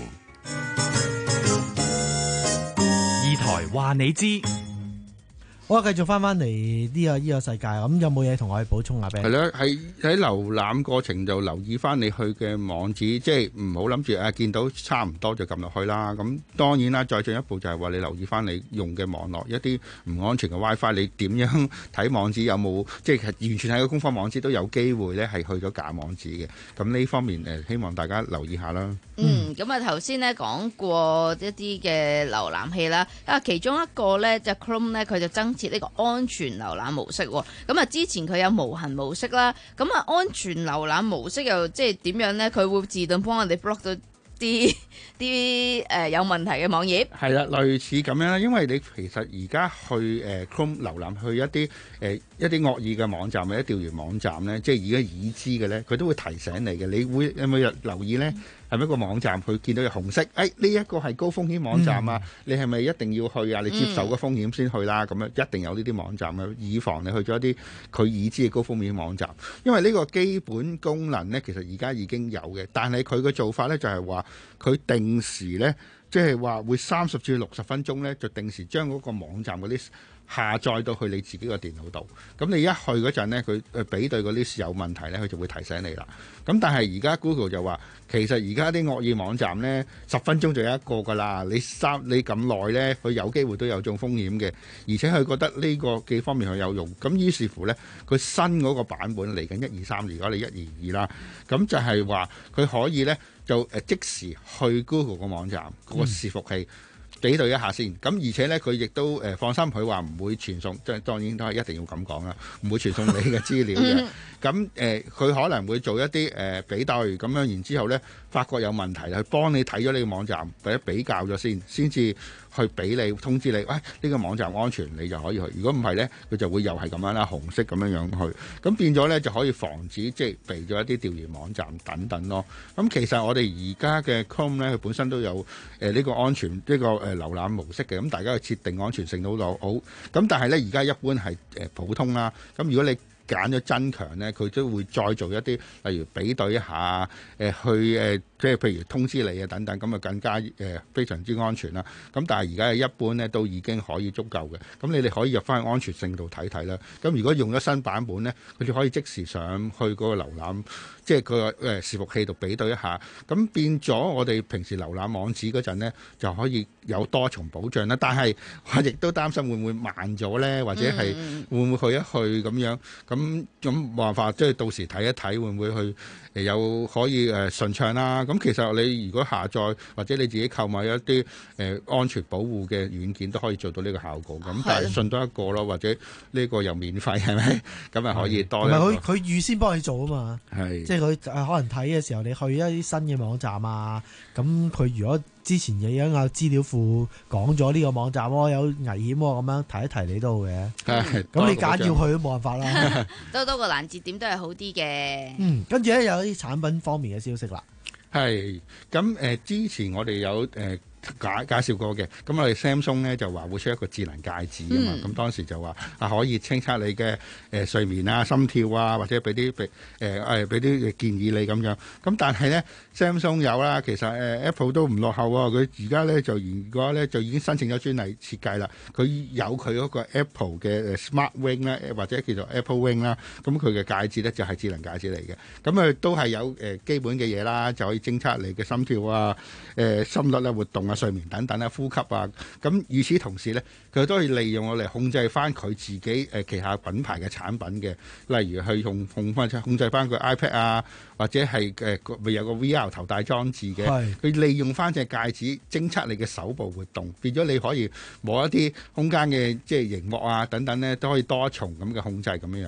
二台話你知。 好啊，繼續翻翻嚟呢個呢個世界，咁有冇嘢同我哋補充下？ 係啦，喺喺瀏覽過程就留意翻你去嘅網址，即係唔好諗住啊見到差唔多就撳落去啦。咁當然啦，再進一步就係話你留意翻你用嘅網絡，一啲唔安全嘅 WiFi， 你點樣睇網址有冇即係完全係個官方網址都有機會咧係去咗假網址嘅。咁呢方面誒，希望大家留意下啦。 嗯，咁啊頭先咧講過一啲嘅瀏覽器啦，啊其中一個咧就 Chrome 咧佢就增設呢個安全瀏覽模式，咁啊之前佢有無痕模式啦，咁啊安全瀏覽模式又即係點樣咧？佢會自動幫我哋 block 到啲啲誒有問題嘅網頁。係啦， 類似咁樣啦，因為你其實而家去誒、呃、Chrome 瀏覽去一啲誒、呃、一啲惡意嘅網站或者釣魚網站咧，即係而家已知嘅咧，佢都會提醒你嘅。你會有冇留意咧？係咪一個網站佢見到有紅色？誒呢一個係高風險網站啊！嗯、你係咪一定要去啊？你接受個風險先去啦。咁、嗯、樣一定有呢啲網站嘅，以防你去咗一啲佢已知嘅高風險網站。因為呢個基本功能咧，其實而家已經有嘅，但係佢嘅做法咧就係話佢定時咧，即係話會三十至六十分鐘咧，就定時將嗰個網站嗰啲下載到去你自己個電腦度。咁你一去嗰陣咧，佢誒比對個 list 有問題咧，佢就會提醒你啦。咁但係而家 Google 就話，其實而家啲惡意網站咧，十分鐘就有一個㗎啦。你三你咁耐咧，佢有機會都有種風險嘅，而且佢覺得呢個幾方面佢有用。咁於是乎咧，佢新嗰個版本嚟緊一二三，如果你一二二啦，咁就係話佢可以咧就誒即時去 Google 個網站嗰、嗰個伺服器。比對一下先，咁而且咧佢亦都誒放心，佢話唔會傳送，即係當然都係一定要咁講啦，唔會傳送你嘅資料嘅。咁誒佢可能會做一啲誒、呃、比對咁樣，然之後咧發覺有問題，去幫你睇咗你個網站或者比較咗先，先至去俾你通知你，喂、哎、呢、呢個網站安全，你就可以去。如果唔係咧，佢就會又係咁樣啦，紅色咁樣樣去，咁變咗咧就可以防止即係避咗一啲釣魚網站等等咯。咁其實我哋而家嘅 Chrome 咧，佢本身都有誒呢、呃這個安全呢、這個誒、呃、瀏覽模式嘅，咁大家去設定安全性都好好。咁但係咧而家一般係誒、呃、普通啦。咁如果你揀咗增強咧，佢都會再做一啲，例如比對一下，誒、呃、去誒、呃，即係譬如通知你啊等等，咁啊更加誒、呃、非常之安全啦。咁但係而家係一般咧都已經可以足夠嘅。咁你哋可以入翻去安全性度睇睇啦。咁如果用咗新版本咧，佢就可以即時上去嗰個瀏覽，即係個誒伺服器度比對一下。咁變咗我哋平時瀏覽網址嗰陣咧，就可以有多重保障啦。但係我亦都擔心會唔會慢咗咧，或者係會唔會去一去咁樣。咁咁冇辦法，即係到時睇一睇會唔會去誒有可以誒順暢啦。咁其實你如果下載或者你自己購買一啲誒安全保護嘅軟件，都可以做到呢個效果。咁但係順多一個咯，或者呢個又免費係咪？咁啊可以多。唔係佢佢預先幫你做啊嘛。 係即係佢可能睇嘅時候，你去一啲新嘅網站啊，咁佢如果之前已經有資料庫講咗呢個網站喎有危險喎，咁樣提一提你都好嘅。咁、嗯、你揀要去都冇辦法啦。 多多個攔截點都係好啲嘅。 嗯，跟住咧有啲產品方面嘅消息啦。 係咁誒，之前我哋有誒。呃介介紹過嘅，咁我哋 Samsung 咧就話會出一個智能戒指啊嘛，咁、嗯、當時就話啊可以偵測你嘅誒、呃、睡眠啊、心跳啊，或者俾啲俾誒誒俾啲建議你咁樣。咁但係咧 Samsung 有啦，其實誒、呃、Apple 都唔落後喎、哦，佢而家咧就而家咧就已經申請咗專利設計啦。佢有佢嗰個 Apple 嘅 Smart Ring 啦，或者叫做 Apple Ring 啦，咁佢嘅戒指咧就係、是、智能戒指嚟嘅。咁啊都係有誒、呃、基本嘅嘢啦，就可以偵測你嘅心跳啊、誒、呃、心率啊、活動啊、睡眠等等啊、呼吸啊，咁與此同時咧，佢都可以利用我嚟控制翻佢自己誒旗下品牌嘅產品嘅，例如去用控翻控制翻佢 iPad 啊，或者係誒會有個 V R 頭戴裝置嘅，佢利用翻隻戒指偵測你嘅手部活動，變咗你可以摸一啲空間嘅即係熒幕啊等等咧，都可以多重咁嘅控制咁樣樣咯。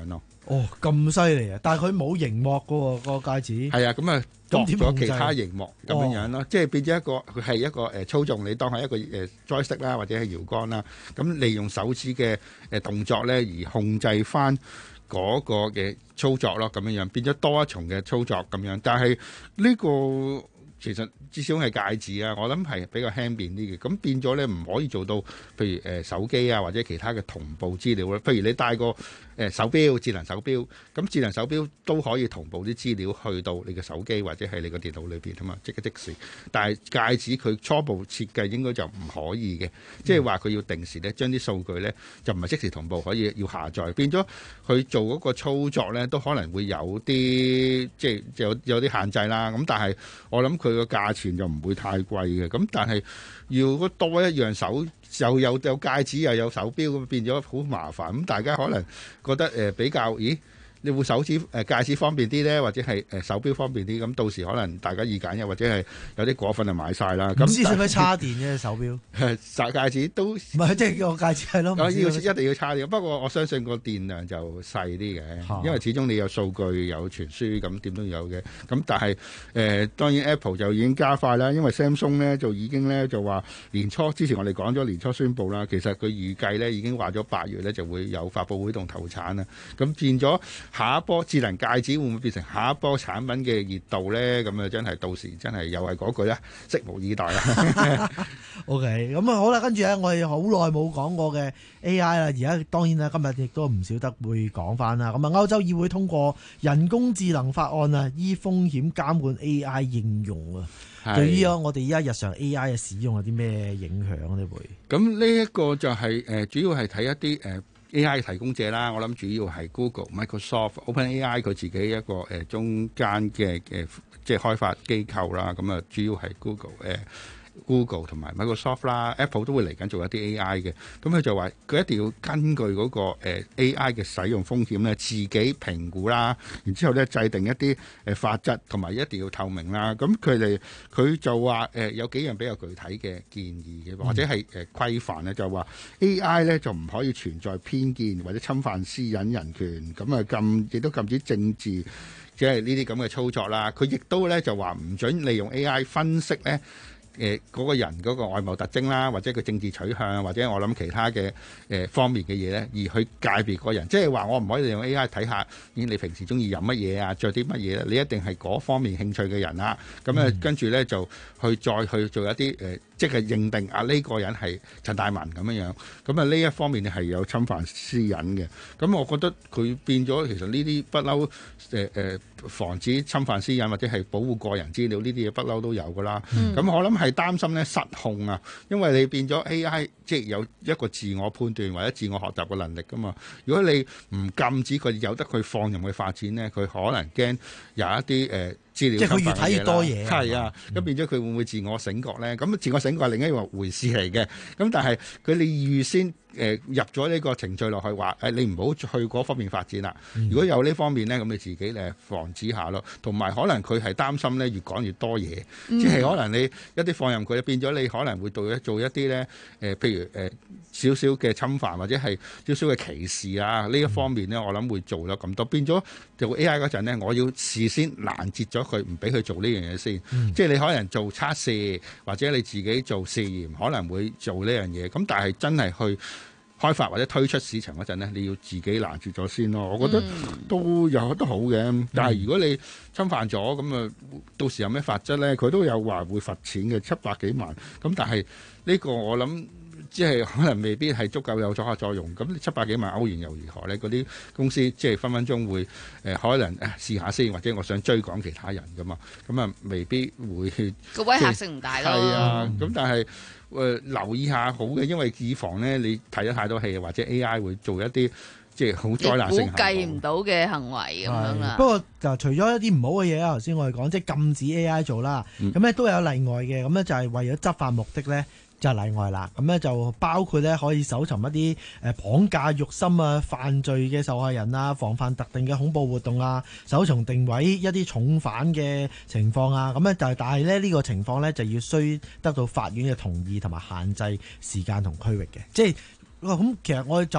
哦，咁犀利啊！但係佢冇熒幕㗎喎，嗰個戒指。 係啊，咁啊， 咁點咗其他熒幕咁樣樣咯， 哦、 即係變咗一個佢係一個誒操縱，你當係一個誒 joystick 啦，或者係搖桿啦，咁利用手指嘅誒動作咧而控制翻嗰個嘅操作咯，咁樣樣變咗多一重嘅操作咁樣，但係呢個其實至少係戒指啊，我諗係比較輕便啲嘅，咁變咗咧唔可以做到，譬如誒手機啊或者其他嘅同步資料啦，譬如你帶個誒手錶智能手錶，咁智能手錶都可以同步啲資料去到你嘅手機或者係你個電腦裏邊啊嘛，即刻即時。但係戒指佢初步設計應該就唔可以嘅，即係話佢要定時咧將啲數據咧就唔係即時同步，可以要下載，變咗佢做嗰個操作咧都可能會有啲即係有有啲限制啦。咁但係我諗佢個價錢就唔會太貴嘅。咁但係要多一樣手又有有戒指又有手錶，咁變咗好麻煩。咁大家可能覺得誒、呃、比較，咦？你會手指誒、呃、戒指方便啲咧，或者係誒、呃、手錶方便啲？咁到時可能大家二揀一，或者係有啲果粉就買晒啦。咁唔知使唔使叉電嘅手錶？ 誒戒指都唔係，即係個戒指係咯。 要一定要叉電，不過我相信個電量就細啲嘅，因為始終你有數據有傳輸，咁點都有嘅。咁但係誒、呃、當然 Apple 就已經加快啦，因為 Samsung 咧就已經咧就話年初之前我哋講咗年初宣佈啦，其實佢預計咧已經話咗八月咧就會有發佈會同投產啦。咁變咗。下一波智能戒指會唔會變成下一波產品嘅熱度咧？咁啊，真係到時真係又係嗰句啦，拭目以待啦。 OK，咁啊好啦，跟住咧，我哋好耐冇講過嘅 A I 啦，而家當然啦，今日亦都唔少得會講翻啦。咁啊，歐洲議會通過人工智能法案啊，依風險監管 A I 應用啊。對於啊，我哋而家日常 A I 嘅使用有啲咩影響呢？會咁呢一個就係、是、誒、呃，主要係睇一啲誒。呃A I 提供者啦，我諗主要係 Google、Microsoft、OpenAI 佢自己一個誒、呃、中間嘅誒、呃、即係開發機構啦。咁啊，主要係 Google 誒、呃、Google 同埋 Microsoft 啦 ，Apple 都會嚟緊做一啲 A I 嘅。咁佢就話佢一定要根據嗰、那個、呃、A I 嘅使用風險咧，自己評估啦，然之後咧制定一啲誒法則，同埋一定要透明啦。咁佢哋佢就話誒、呃、有幾樣比較具體嘅建議嘅，或者係誒規範咧，就話 A I 咧就唔可以存在偏見或者侵犯私隱人權，咁啊禁亦都禁止政治即係呢啲咁嘅操作啦。佢亦都咧就話唔准利用 A I 分析咧。誒嗰、呃那個人嗰個外貌特徵啦，或者佢政治取向，或者我諗其他嘅誒、呃、方面嘅嘢咧，而去界別個人，即係話我唔可以利用 A I 睇下，咦你平時中意飲乜嘢啊，着啲乜嘢咧？你一定係嗰方面興趣嘅人啦。咁啊，嗯、跟住咧就去再去做一啲誒、呃，即係認定啊呢、這個人係陳大文咁樣樣。咁啊呢一方面係有侵犯私隱嘅。咁我覺得佢變咗，其實呢啲不嬲誒誒防止侵犯私隱或者係保護個人資料呢啲嘢不嬲都有㗎啦。咁、嗯、我諗係擔心咧失控啊，因為你變咗 A I 即係有一個自我判斷或者自我學習嘅能力㗎嘛。如果你唔禁止佢有得佢放任去發展咧，佢可能驚有一啲誒。呃資料即係佢越睇越多嘢，係啊，咁、嗯、變咗佢會唔會自我醒覺咧？咁自我醒覺係另一回事嚟嘅。咁但係佢你預先誒、呃、入咗呢個程序落去，話誒、哎、你唔好去嗰方面發展啦。嗯、如果有呢方面咧，咁你自己誒防止下咯。同埋可能佢係擔心咧，越講越多嘢，嗯、即係可能你一啲放任佢，變咗你可能會做一做一啲咧誒，譬如誒少少嘅侵犯或者係少少嘅歧視啊呢一方面咧，嗯、我諗會做咗咁多，變咗做 A I 嗰陣咧，我要事先攔截咗。佢唔俾佢做呢樣嘢先，嗯、即係你可能做測試或者你自己做試驗，可能會做呢樣嘢。咁但係真係去開發或者推出市場嗰陣呢，你要自己攔住咗先咯。我覺得都有得好嘅，嗯、但係如果你侵犯咗咁啊，到時有咩法則咧？佢都有話會罰錢嘅，七百幾萬。咁但係呢個我諗。即係可能未必係足夠有阻嚇作用，咁七百幾萬歐元又如何呢？嗰啲公司即係分分鐘會誒、呃、可能誒試下先，或者我想追趕其他人噶嘛，咁啊未必會個威嚇性唔大咯。 係啊，咁但係誒、呃、留意下好嘅，因為以防呢，你睇咗太多戲，或者 A I 會做一啲即係好災難性行為，估計唔到嘅行為咁樣啦。 不過就除咗一啲唔好嘅嘢啦，頭先我哋講即係禁止 A I 做啦，咁咧、嗯、都有例外嘅，咁咧就係為咗執法目的咧。就例外啦，咁咧就包括咧可以搜尋一啲誒綁架、辱侵啊、犯罪嘅受害人啊，防範特定嘅恐怖活動啊，搜尋定位一啲重犯嘅情況啊，咁咧就係但係咧呢個情況咧就要需得到法院嘅同意同埋限制時間同區域嘅，即係咁其實我哋就咁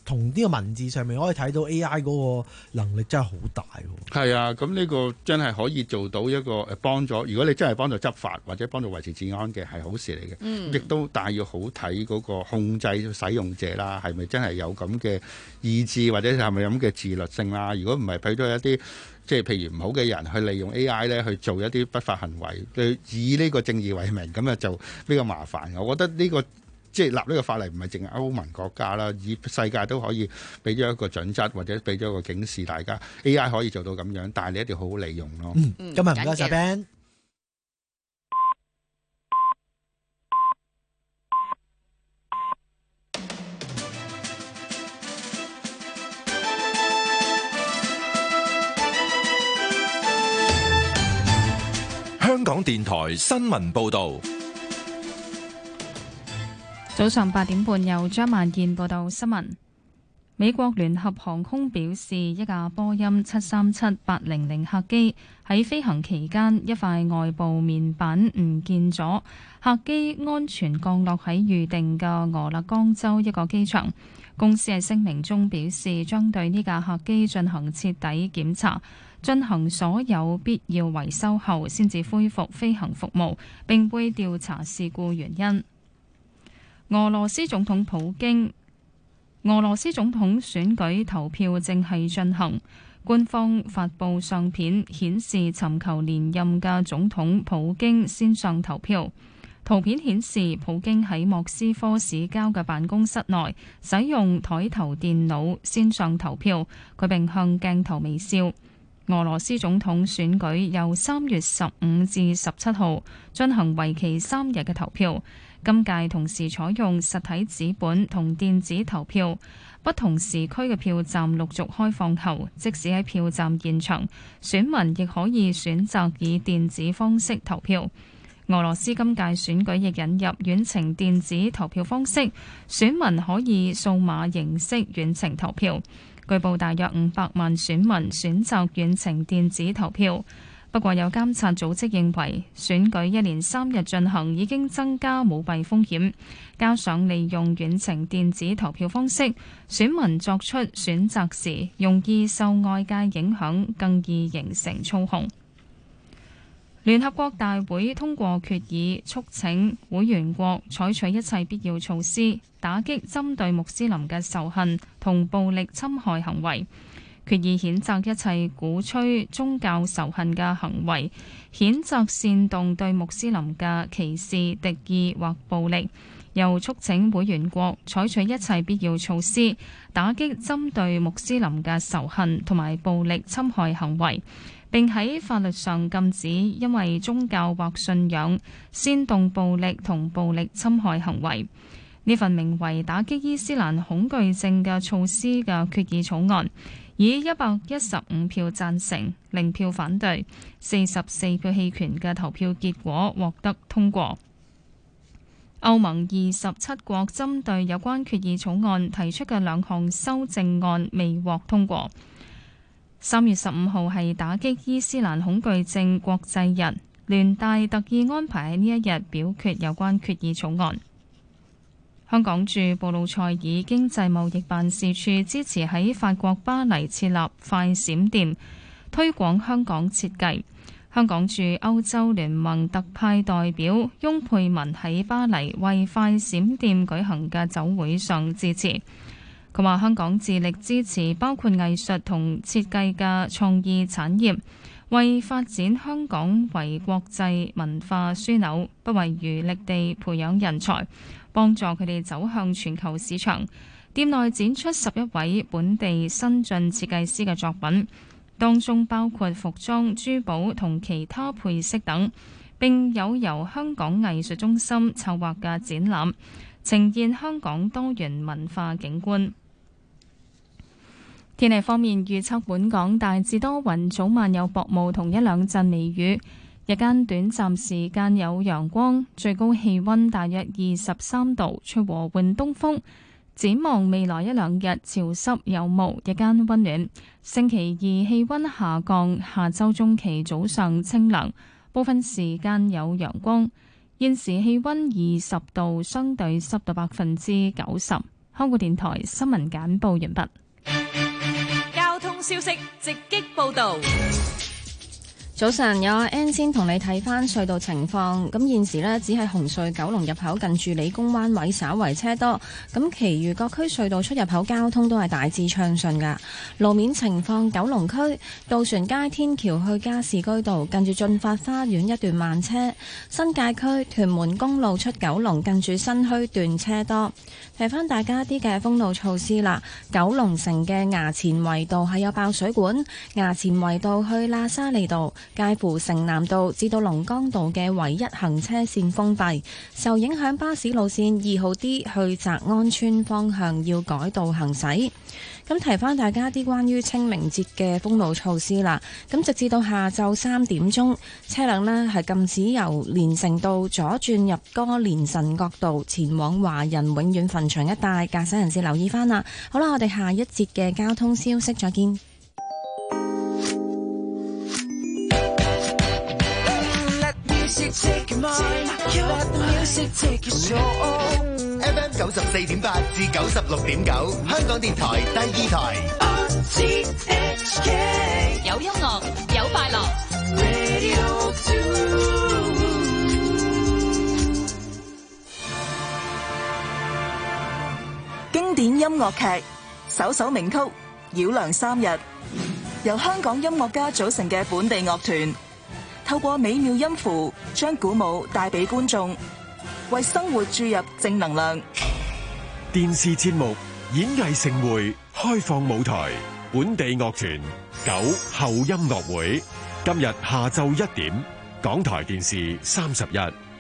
同呢個文字上面可以睇到 A I 嗰個能力真係好大喎。 係啊，咁呢個真係可以做到一個誒幫助。如果你真係幫助執法或者幫助維持治安嘅，係好事嚟嘅。嗯，亦都但係要好睇嗰個控制使用者啦，係咪真係有咁嘅意志，或者係咪有咁嘅自律性啦？如果唔係，俾咗一啲即係譬如唔好嘅人去利用 A I 咧去做一啲不法行為，去以呢個正義為名，咁啊就比較麻煩。我覺得呢個即係立呢個法例唔係淨係歐盟國家啦，以世界都可以俾咗一個準則，或者俾咗一個警示大家 A I 可以做到咁樣，但係你一定要好好利用咯。 嗯，今日唔該晒 Ben。 香港電台新聞報導。 早上八點半，由張萬燕報道新聞。美國聯合航空表示，一架波音七三七八零零客機喺飛行期間，一塊外部面板唔見咗，客機安全降落喺預定嘅俄勒岡州一個機場。公司喺聲明中表示，將對呢架客機進行徹底檢查，進行所有必要維修後，先至恢復飛行服務，並會調查事故原因。俄羅斯總統普京，俄羅斯總統選舉投票正係進行，官方發布相片顯示尋求連任嘅總統普京線上投票。圖片顯示普京喺莫斯科市郊嘅辦公室內使用台頭電腦線上投票，佢並向鏡頭微笑。俄羅斯總統選舉由三月十五至十七號進行為期三日嘅投票。今屆同時採用實體紙本同電子投票，不同時區嘅票站陸續開放後，即使喺票站現場，選民亦可以選擇以電子方式投票。俄羅斯今屆選舉亦引入遠程電子投票方式，選民可以數碼形式遠程投票。據報大約五百萬選民選擇遠程電子投票。不過有監察組織認為，選舉一連三日進行已經增加舞弊風險，加上利用遠程電子投票方式，選民作出選擇時容易受外界影響，更易形成操控。聯合國大會通過決議，促請會員國採取一切必要措施，打擊針對穆斯林嘅仇恨同暴力侵害行為。決議譴責一切鼓吹宗教仇恨嘅行為，譴責煽動對穆斯林嘅歧視、敵意或暴力，又促請會員國採取一切必要措施，打擊針對穆斯林嘅仇恨同埋暴力侵害行為，並喺法律上禁止因為宗教或信仰煽動暴力同暴力侵害行為。呢份名為打擊伊斯蘭恐懼症嘅措施嘅決議草案，以一百一十五票贊成、零票反對、四十四票棄權嘅投票結果獲得通過。歐盟二十七國針對有關決議草案提出嘅兩項修正案未獲通過。三月十五號係打擊伊斯蘭恐懼症國際日，聯大特意安排喺呢一日表決有關決議草案。香港駐布魯塞爾經濟貿易辦事處支持喺法國巴黎設立快閃店，推廣香港設計。香港駐歐洲聯盟特派代表翁佩文喺巴黎為快閃店舉行嘅酒會上致辭。佢話香港致力支持包括藝術同設計嘅創意產業，為發展香港為國際文化樞紐，不遺餘力地培養人才，幫助佢哋走向全球市場。店內展出十一位本地新晉設計師嘅作品，當中包括服裝、珠寶同其他配飾等，並有由香港藝術中心籌劃嘅展覽，呈現香港多元文化景觀。天氣方面預測，本港大致多雲，早晚有薄霧同一兩陣微雨，日間短暫時間有陽光，最高氣溫大約二十三度，吹和緩東風。展望未來一兩日潮濕有霧，日間溫暖。星期二氣溫下降，下周中期早上清涼，部分時間有陽光。現時氣溫二十度，相對濕度百分之九十。 香港電台新聞簡報完畢。 交通消息直擊報導。 早晨，有阿 N 先同你睇翻隧道情況。咁現時呢，只係紅隧九龍入口近住理工灣位稍為車多，咁其餘各區隧道出入口交通都係大致暢順噶。路面情況，九龍區渡船街天橋去加士居道近住駿發花園一段慢車，新界區屯門公路出九龍近住新墟段車多。提翻大家啲嘅封路措施啦，九龍城嘅衙前圍道係有爆水管，衙前圍道去喇沙利道介乎城南道至到龍崗道嘅唯一行車線封閉，受影響巴士路線二號 D 去澤安村方向要改道行駛。咁提翻大家啲關於清明節嘅封路措施啦。咁直至到下晝三點鐘，車輛呢係禁止由連城道左轉入歌連臣角道前往華人永遠墳場一帶，駕駛人士留意翻啦。好啦，我哋下一節嘅交通消息再見。 F M 九十四點八至九十六點九，香港電台第二台。 有音樂，有快樂。 經典音樂劇，首首名曲《繞梁三日》，由香港音樂家組成嘅本地樂團，透過美妙音符，將鼓舞帶俾觀眾，為生活注入正能量。 電視節目《演藝盛會》開放舞台，本地樂團九後音樂會，今日下晝一點，港台電視三十一。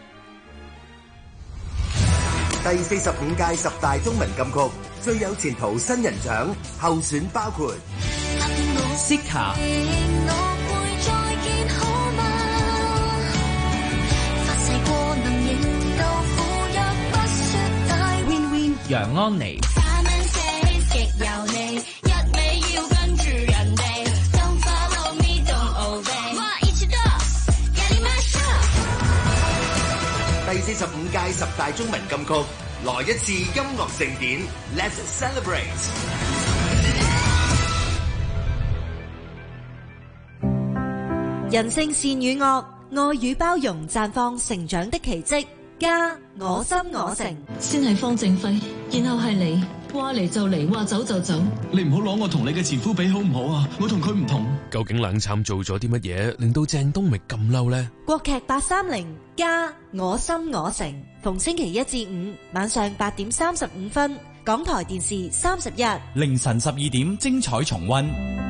第四十五屆十大中文金曲最有前途新人獎候選包括 Sika、Win Win、楊安妮。 第四十五屆十大中文金曲，來一次音樂盛典 ，Let's celebrate！ 人性善與惡，愛與包容，綻放成長的奇蹟。家我心我城， 先係方正輝，然後係你，話嚟就嚟，話走就走。 你唔好攞我同你嘅前夫比好唔好啊？我同佢唔同。 究竟冷杉做咗啲乜嘢，令到鄭東覓咁嬲呢？ 國劇八三零家我心我城，逢星期一至五晚上八點三十五分，港台電視三十一， 凌晨十二點精彩重溫。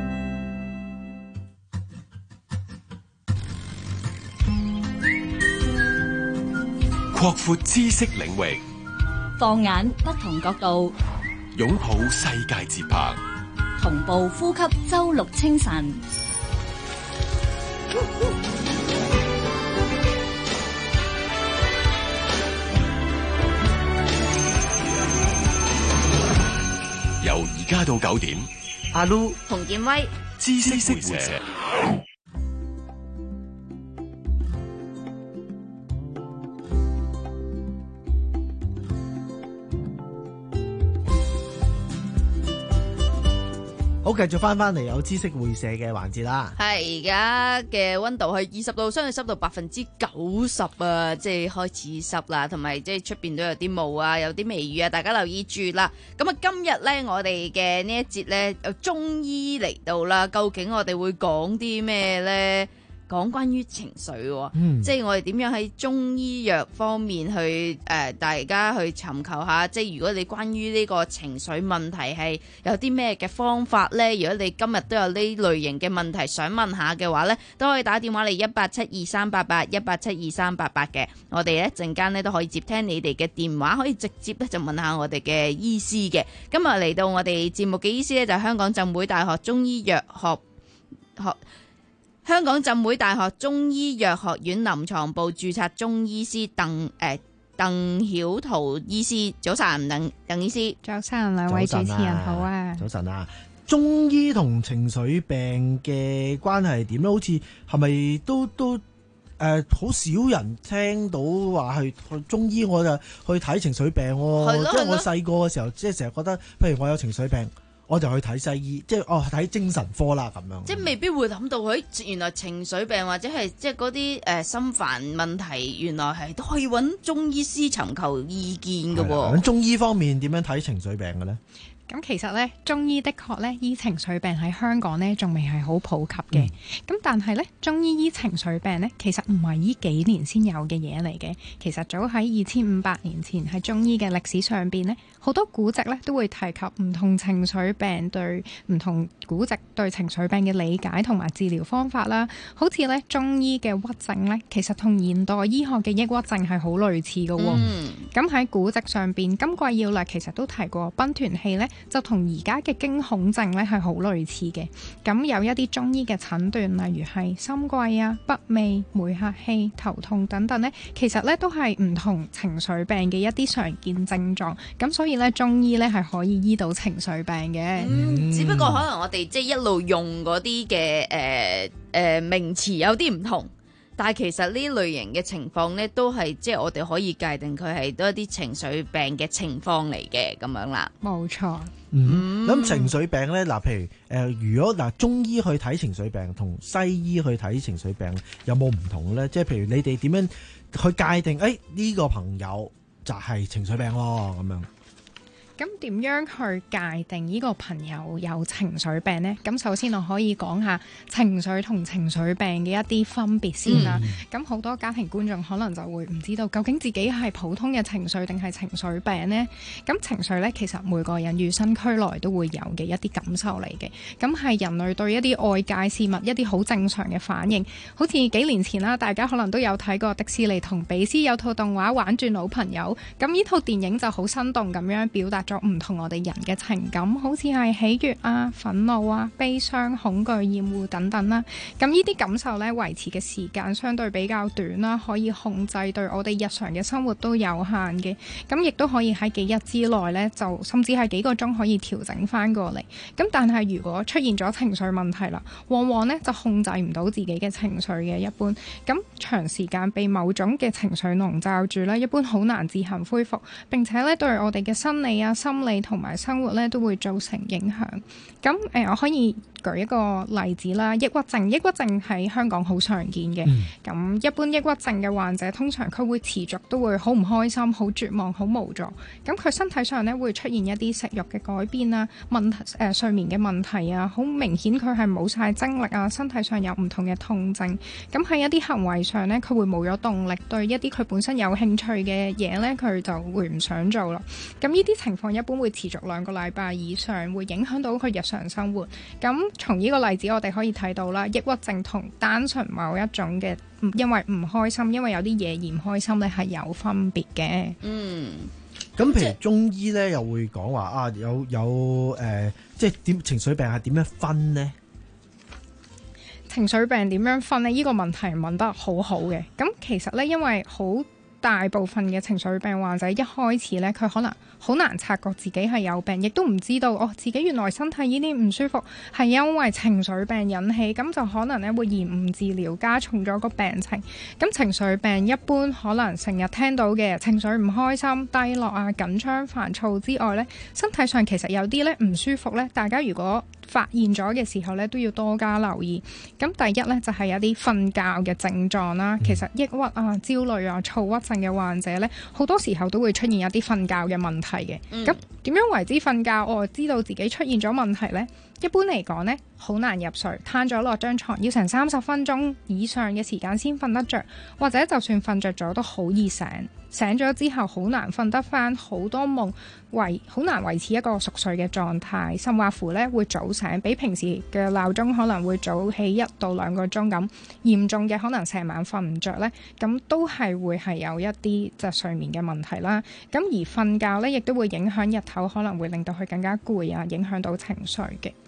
擴闊知識領域， 放眼不同角度， 擁抱世界節拍， 同步呼吸周六清晨。 由而家到九點， 阿 Lu、 洪建威、 知識會社。 好，繼續翻翻嚟有知識會社嘅環節啦。 係而家嘅溫度係二十度，相對濕度百分之九十啊，即係開始濕啦，同埋即係出邊都有啲霧啊，有啲微雨啊，大家留意住啦。咁啊，今日呢，我哋嘅呢一節呢，有中醫嚟到啦，究竟我哋會講啲咩呢？講關於情緒，嗯、即係我哋點樣喺中醫藥方面去誒、呃，大家去尋求下。即係如果你關於呢個情緒問題係有啲咩嘅方法呢？如果你今日都有呢類型嘅問題想問下嘅話呢，都可以打電話嚟一八七二三八八一八七二三八八嘅。我哋一陣間呢都可以接聽你哋嘅電話，可以直接咧就問下我哋嘅醫師嘅。今日嚟到我哋節目嘅醫師呢，就係香港浸會大學中醫藥學學。香港浸會大學中醫藥學院臨床部註冊中醫師鄧誒鄧曉圖醫師，早晨，鄧鄧醫師， 早晨，兩位主持人好啊， 早晨啊，中醫同情緒病嘅關係點咧？好似係咪都都誒誒好少人聽到話去去中醫，我就去睇情緒病喎。即係我細個嘅時候，即係成日覺得，譬如我有情緒病，我就去睇西醫，即係哦睇精神科啦咁樣。 即係未必會諗到佢原來情緒病或者係即係嗰啲誒心煩問題，原來係都可以揾中醫師尋求意見嘅喎。 咁中醫方面點樣睇情緒病嘅咧？ 咁其實咧，中醫的確咧醫情緒病喺香港咧仲未係好普及嘅。咁、嗯、但係咧，中醫醫情緒病咧，其實唔係呢幾年先有嘅嘢嚟嘅。其實早喺二千五百年前喺中醫嘅歷史上邊咧，好多古籍咧都會提及唔同情緒病對唔同古籍對情緒病嘅理解同埋治療方法啦。好似咧中醫嘅鬱症咧，其實同現代醫學嘅抑鬱症係好類似嘅喎。咁喺、嗯、古籍上邊，《金匱要略》其實都提過賓團氣咧。就同而家嘅驚恐症咧係好類似嘅，咁有一啲中醫嘅診斷，例如係心悸啊、筆味、梅核氣、頭痛等等咧，其實咧都係唔同情緒病嘅一啲常見症狀，咁所以咧中醫咧係可以醫到情緒病嘅。 嗯，只不過可能我哋即係一路用嗰啲嘅誒誒名詞有啲唔同。但係其實呢類型嘅情況咧，都係即係我哋可以界定佢係都一啲情緒病嘅情況嚟嘅咁樣啦。 冇錯。 嗯，咁、嗯、情緒病咧，嗱，譬如誒、呃，如果嗱中醫去睇情緒病，同西醫去睇情緒病有冇唔同咧？即係譬如你哋點樣去界定？誒、哎、呢、這個朋友就係情緒病咯，咁樣。 咁點樣去界定呢個朋友有情緒病呢？咁首先我可以講下情緒同情緒病嘅一啲分別先啦。咁好、嗯、多家庭觀眾可能就會唔知道究竟自己係普通嘅情緒定係情緒病呢？咁情緒呢，其實每個人與生俱來都會有嘅一啲感受嚟嘅。咁係人類對一啲外界事物一啲好正常嘅反應。好似幾年前啦，大家可能都有睇過迪士尼同比斯有套動畫《玩轉老朋友》。咁呢套電影就好生動咁樣表達咗唔同我哋人嘅情感，好似係喜悅啊、憤怒啊、悲傷、恐懼、厭惡等等啦。咁呢啲感受咧維持嘅時間相對比較短啦，可以控制，對我哋日常嘅生活都有限嘅。咁亦都可以喺幾日之內咧，就甚至係幾個鐘可以調整翻過嚟。咁但係如果出現咗情緒問題啦，往往咧就控制唔到自己嘅情緒嘅。一般咁長時間被某種嘅情緒籠罩住咧，一般好難自行恢復，並且咧對我哋嘅生理啊、心理同埋生活咧都會造成影響。咁誒、呃，我可以舉一個例子啦，抑鬱症。抑鬱症喺香港好常見嘅。咁、嗯、一般抑鬱症嘅患者，通常佢會持續都會好唔開心、好絕望、好無助。咁佢身體上咧會出現一啲食慾嘅改變啊、問題誒、呃、睡眠嘅問題啊，好明顯佢係冇晒精力啊，身體上有唔同嘅痛症。咁喺一啲行為上咧，佢會冇咗動力，對一啲佢本身有興趣嘅嘢咧，佢就會唔想做啦。咁呢啲情況一般會持續兩個禮拜以上，會影響到佢日常生活。咁從呢個例子我哋可以睇到啦，抑鬱症同單純某一種嘅因為唔開心，因為有啲嘢而唔開心咧係有分別嘅。 嗯， 咁譬如中醫咧又會講話啊，有有誒、呃，即係點情緒病係點樣分呢？ 情緒病點樣分呢？呢、呢個問題問得好好嘅。咁其實咧，因為好大部分嘅情緒病患者一開始咧，佢可能好難察覺自己係有病，亦都唔知道哦，自己原來身體呢啲唔舒服係因為情緒病引起，咁就可能咧會延誤治療，加重咗個病情。咁情緒病一般可能成日聽到嘅情緒唔開心、低落啊、緊張、煩躁之外咧，身體上其實有啲咧唔舒服咧，大家如果發現咗嘅時候咧，都要多加留意。咁第一咧就係有啲瞓覺嘅症狀啦，其實抑鬱啊、焦慮啊、躁鬱症嘅患者咧，好多時候都會出現一啲瞓覺嘅問題嘅。咁點、嗯、樣為之瞓覺？我知道自己出現咗問題呢。一般嚟講呢，好難入睡，攤咗落張床要成三十分鐘以上嘅時間先瞓得着，或者就算瞓着咗都好易醒，醒咗之後好難瞓得翻，好多夢，維好難維持一個熟睡嘅狀態，甚或乎呢會早醒，比平時嘅鬧鐘可能會早起一到兩個鐘咁。嚴重嘅可能成晚瞓唔着呢，咁都係會係有一啲即係睡眠嘅問題啦。咁而瞓覺呢，亦都會影響日頭，可能會令到佢更加攰啊，影響到情緒嘅。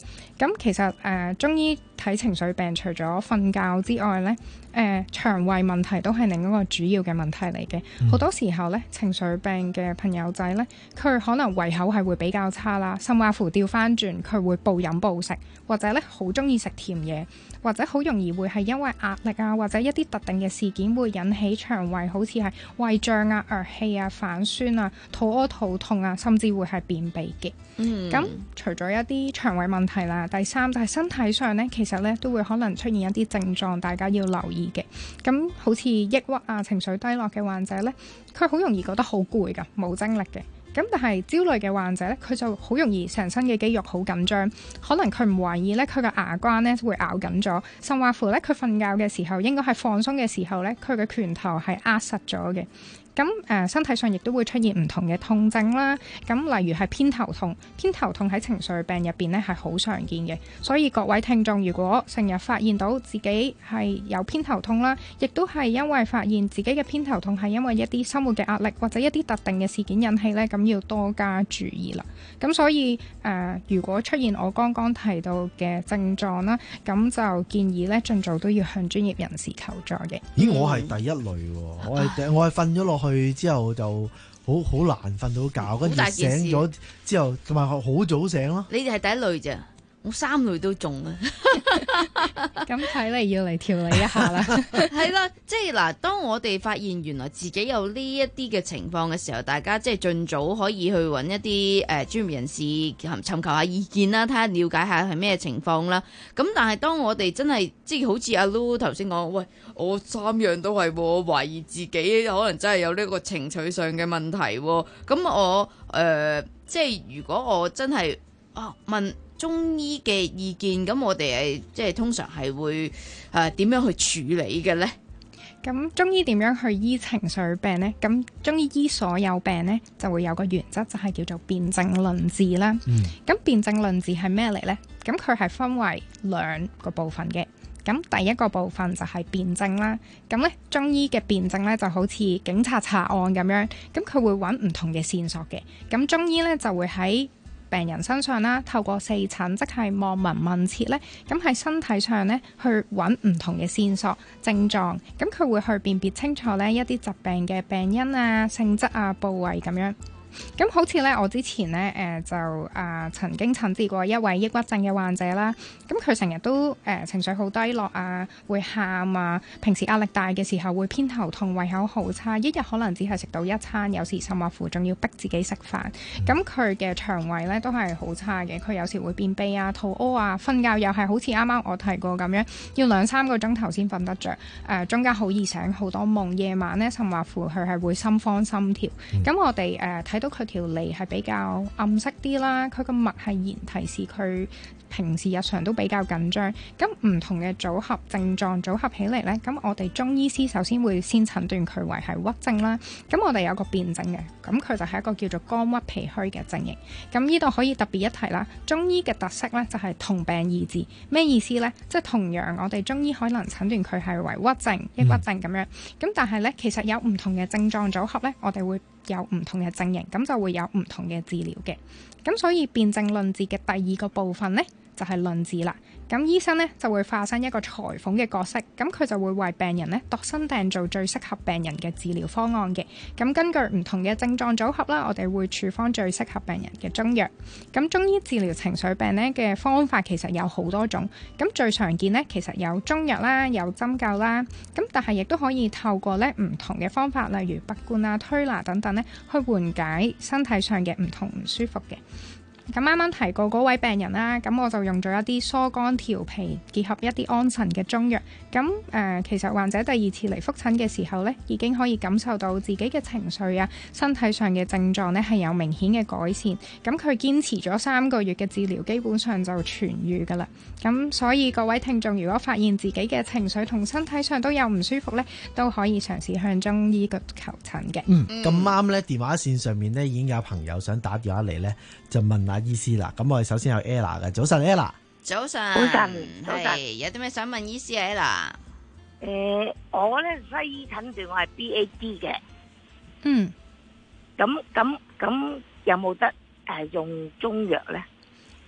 咁其實誒、呃、中醫睇情緒病，除咗瞓覺之外咧，誒、呃、腸胃問題都係另一個主要嘅問題嚟嘅。好、嗯、多時候咧，情緒病嘅朋友仔咧，佢可能胃口係會比較差啦，甚至乎調翻轉，佢會暴飲暴食，或者咧好中意食甜嘢，或者好容易會係因為壓力啊，或者一啲特定嘅事件會引起腸胃好似係胃脹啊、噯氣啊、反酸啊、肚屙、肚痛啊，甚至會係便秘嘅。 嗯， 咁除咗一啲腸胃問題啦，第三就係身體上咧，其實咧都會可能出現一啲症狀，大家要留意嘅。咁好似抑鬱啊、情緒低落嘅患者咧，佢好容易覺得好攰㗎，冇精力嘅。咁但係焦慮嘅患者咧，佢就好容易成身嘅肌肉好緊張，可能佢唔懷疑咧，佢嘅牙關咧會咬緊咗，甚至乎咧佢瞓覺嘅時候應該係放鬆嘅時候咧，佢嘅拳頭係握實咗嘅。咁誒、呃、身體上亦都會出現唔同嘅痛症啦，咁例如係偏頭痛，偏頭痛喺情緒病入邊咧係好常見嘅，所以各位聽眾如果成日發現到自己係有偏頭痛啦，亦都係因為發現自己嘅偏頭痛係因為一啲生活嘅壓力或者一啲特定嘅事件引起咧，咁要多加注意啦。咁所以誒、呃，如果出現我剛剛提到嘅症狀啦，咁就建議咧盡早都要向專業人士求助嘅。 咦，我係第一類喎，我係我係瞓咗落去之後就好好難瞓到覺，跟住醒咗之後同埋好早醒咯。 你哋係第一類咋？我三類都中啊！ 咁睇嚟要嚟調理一下啦。 係啦，即係嗱，當我哋發現原來自己有呢一啲嘅情況嘅時候，大家即係盡早可以去揾一啲誒、呃、專業人士尋尋求下意見啦，睇下了解下係咩情況啦。咁但係當我哋真係即係好似阿 Lu 頭先講，喂，我三樣都係，我懷疑自己可能真係有呢個情緒上嘅問題。咁我誒、呃、即係如果我真係啊問中醫嘅意見，咁我哋係即係通常係會誒點樣去處理嘅呢？ 咁中醫點樣去醫情緒病呢？咁中醫醫所有病呢，就會有個原則，就係叫做辨證論治啦。咁辨證論治係咩嚟呢？咁佢係分為兩個部分嘅。咁第一個部分就係辨證啦。咁咧中醫嘅辨證咧就好似警察查案咁樣，咁佢會揾唔同嘅線索嘅。咁中醫咧就會喺病人身上啦，透過四診，即係望聞問切咧，咁喺身體上咧去揾唔同嘅線索症狀，咁佢會去辨別清楚咧一啲疾病嘅病因啊、性質啊、部位咁樣。咁好似咧，我之前咧誒、呃、就啊、呃、曾經診治過一位抑鬱症嘅患者啦。咁佢成日都誒、呃、情緒好低落啊，會喊啊，平時壓力大嘅時候會偏頭痛、胃口好差，一日可能只係食到一餐，有時甚或乎仲要逼自己食飯。咁佢嘅腸胃咧都係好差嘅，佢有時會便秘啊、肚屙啊，瞓覺又係好似啱啱我提過咁樣，要兩三個鐘頭先瞓得着。誒、呃、中間好易醒，好多夢，夜晚咧甚或乎佢係會心慌心跳。咁、嗯、我哋誒睇到佢條脷係比較暗色啲啦，佢個脈係炎，提示佢平時日常都比較緊張。咁唔同嘅組合症狀組合起嚟呢，咁我哋中醫師首先會先診斷佢為係鬱症啦。咁我哋有個辨證嘅，咁佢就係一個叫做肝鬱脾虛嘅症型。咁呢度可以特別一提啦，中醫嘅特色呢就係同病異治。咩意思呢？即係同樣我哋中醫可能診斷佢係為鬱症、抑鬱症咁樣。咁但係呢，其實有唔同嘅症狀組合呢，我哋會有唔同嘅症型，咁就會有唔同嘅治療嘅。咁所以辨證論治嘅第二個部分呢，就係論治啦。咁醫生呢，就會化身一個裁縫嘅角色，咁佢就會為病人呢度身訂造最適合病人嘅治療方案嘅。咁根據唔同嘅症狀組合啦，我哋會處方最適合病人嘅中藥。咁中醫治療情緒病呢嘅方法其實有好多種，咁最常見呢，其實有中藥啦，有針灸啦，咁但係亦都可以透過呢唔同嘅方法，例如拔罐啊、推拿等等呢，去緩解身體上嘅唔同唔舒服嘅。咁啱啱提過嗰位病人啦，咁我就用咗一啲疏肝調脾結合一啲安神嘅中藥。咁誒、呃，其實患者第二次嚟覆診嘅時候呢，已經可以感受到自己嘅情緒啊、身體上嘅症狀呢係有明顯嘅改善。咁佢堅持咗三個月嘅治療，基本上就痊愈噶啦。咁所以各位聽眾，如果發現自己嘅情緒同身體上都有唔舒服呢，都可以嘗試向中醫個求診嘅。 嗯，咁啱呢，電話線上面呢已經有朋友想打電話嚟呢，就問阿醫師啦。咁我哋首先有 Ella 嘅，早晨 Ella。 早晨， 早晨，早晨， 有啲咩想問醫師啊 Ella？誒，我咧西醫診斷我係 B A D 嘅。 嗯。 咁咁咁有冇得誒用中藥咧？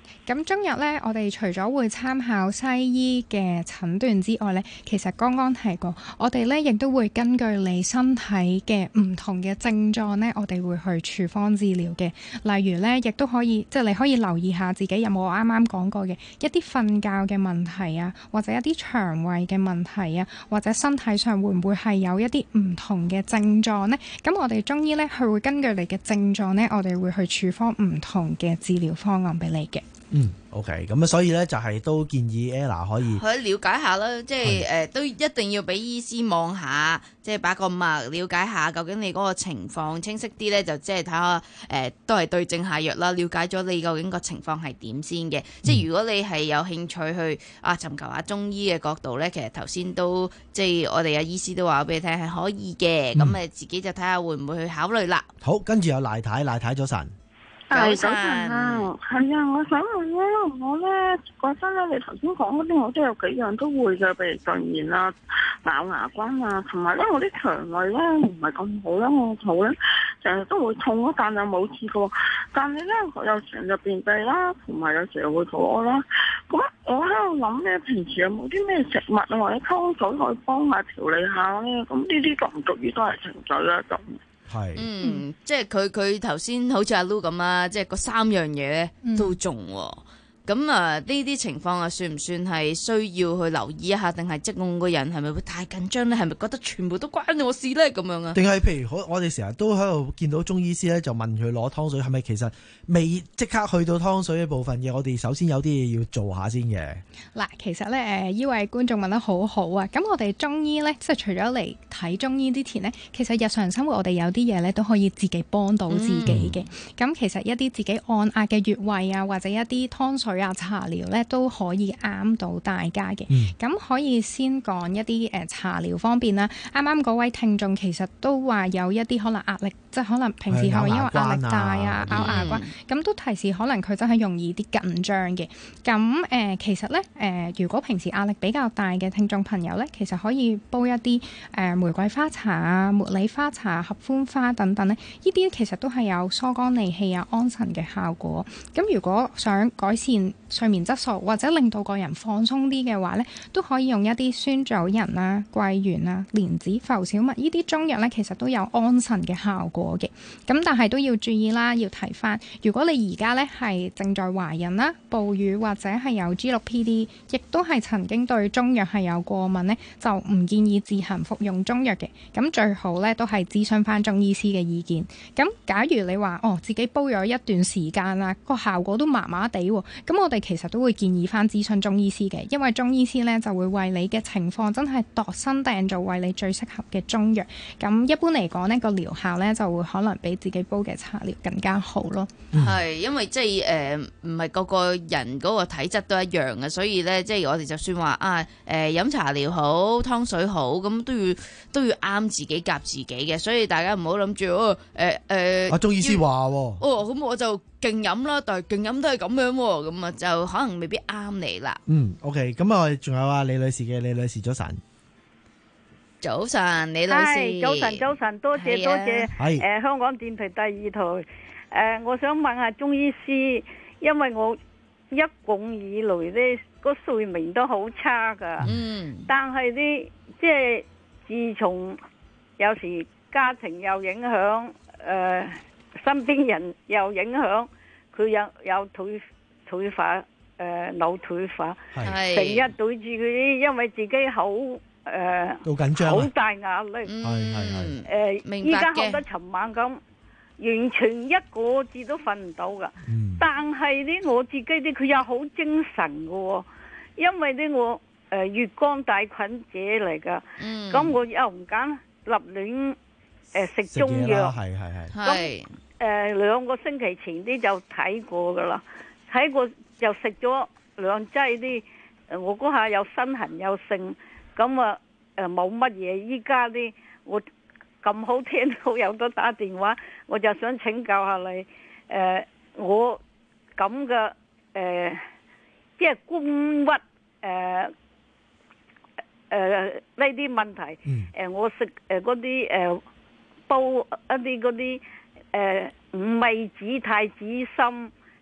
咁中藥咧，我哋除咗會參考西醫嘅診斷之外咧，其實剛剛提過，我哋咧亦都會根據你身體嘅唔同嘅症狀咧，我哋會去處方治療嘅。例如咧，亦都可以即係你可以留意下自己有冇我啱啱講過嘅一啲瞓覺嘅問題啊，或者一啲腸胃嘅問題啊，或者身體上會唔會係有一啲唔同嘅症狀咧？咁我哋中醫咧，佢會根據你嘅症狀咧，我哋會去處方唔同嘅治療方案俾你嘅。 嗯 ，OK， 咁啊，所以咧就係都建議 Ella 可以去了解下啦，即係誒、呃、都一定要俾醫師望下，即係把個脈了解下，究竟你嗰個情況清晰啲咧，就即係睇下誒都係對症下藥啦。了解咗你究竟個情況係點先嘅，嗯、即係如果你係有興趣去啊尋求下中醫嘅角度咧，其實頭先都即係我哋嘅醫師都話俾你聽係可以嘅，咁誒、嗯、自己就睇下會唔會去考慮啦。 好，跟住有賴太，賴太早晨。 係早晨啊，係啊，我想問咧，我咧覺得咧，你頭先講嗰啲我都有幾樣都會嘅，譬如頓炎啊、咬牙關啊，同埋咧我啲腸胃咧唔係咁好啦，我肚咧成日都會痛咯，但係冇試過，但係咧我有時就便秘啦，同埋有時又會肚屙啦。咁我喺度諗咧，平時有冇啲咩食物啊或者湯水可以幫下調理下咧？咁呢啲屬唔屬於都係情緒咧？就係， 嗯，即係佢佢頭先好似阿 Lu 咁啊，即係嗰三樣嘢咧都中喎。咁啊，呢啲情況啊，算唔算係需要去留意一下？定係即係我個人係咪會太緊張咧？係咪覺得全部都關我事咧？咁樣啊？ 定係譬如我我哋成日都喺度見到中醫師咧，就問佢攞湯水，係咪其實未即刻去到湯水嘅部分嘅？我哋首先有啲嘢要做下先嘅。 嗱，其實咧誒，呢位觀眾問得好好啊！咁我哋中醫咧，即係除咗嚟睇中醫之前呢，其實日常生活我哋有啲嘢咧都可以自己幫到自己嘅。咁、嗯、其實一啲自己按壓嘅穴位啊，或者一啲湯水啊、茶療咧都可以啱到大家嘅。咁、嗯、可以先講一啲誒茶療方面啦。啱啱嗰位聽眾其實都話有一啲可能壓力，即係可能平時係因為壓力大啊、咬牙關，咁、嗯、都提示可能佢真係容易啲緊張嘅。咁誒、呃，其實咧誒、呃，如果平時壓力比較大嘅聽眾朋友咧，其實可以煲一啲誒、呃、玫瑰花茶啊、茉莉花茶、合歡花等等咧，呢啲其實都係有疏肝利氣啊、安神嘅效果。咁如果想改善睡眠質素或者令到個人放鬆啲嘅話咧，都可以用一啲酸棗仁啊、桂圓啊、蓮子、浮小麥呢啲中藥咧，其實都有安神嘅效果嘅。咁但係都要注意啦，要提翻，如果你而家咧係正在懷孕啦、哺乳或者係有 G 六 P D， 亦都係曾經對中藥係有過敏咧，就唔建議自行服用中藥嘅。咁最好咧都係諮詢翻中醫師嘅意見。咁假如你話哦自己煲咗一段時間啦，個效果都麻麻地喎，咁我哋其實都會建議翻諮詢中醫師嘅，因為中醫師咧就會為你嘅情況真係度身訂造，為你最適合嘅中藥。咁一般嚟講呢個療效咧就會可能比自己煲嘅茶療更加好咯。 係、嗯、因為即係誒唔係個個人嗰個體質都一樣嘅，所以咧即係我哋就算話啊誒飲、呃、茶療好、湯水好，咁都要都要啱自己夾自己嘅，所以大家唔好諗住哦誒誒。阿中醫師話喎， 哦咁我就勁飲啦，但係勁飲都係咁樣喎，咁啊就可能未必啱你啦。 嗯 ，OK， 咁啊仲有啊李女士嘅，李女士早晨。 早晨，李女士。 早晨，早晨，多謝多謝。係誒、呃，香港電台第二台。誒、呃，我想問下中醫師，因為我一共以來咧個睡眠都好差噶。嗯。但係啲即係自從有時家庭又影響，誒、呃、身邊人又影響，佢有有退退化，誒、呃、腦退化，成日對住佢，因為自己好。誒，好緊張，好大壓力。係係係。誒，依家學得尋晚咁，完全一個字都瞓唔到噶。嗯、但係咧，我自己咧，佢又好精神噶，因為咧我誒乙肝帶菌者嚟噶。嗯。咁我又唔敢立亂誒食中藥。係係係。咁誒兩個星期前啲就睇過噶啦，睇過就食咗兩劑啲，誒我嗰下有身痕有剩。咁啊，誒冇乜嘢。依家啲我咁好聽到有得打電話，我就想請教下你。誒、呃，我咁嘅誒，即係肝鬱誒誒呢啲問題。誒、嗯呃，我食誒嗰啲誒煲一啲嗰啲誒五味子、太子參、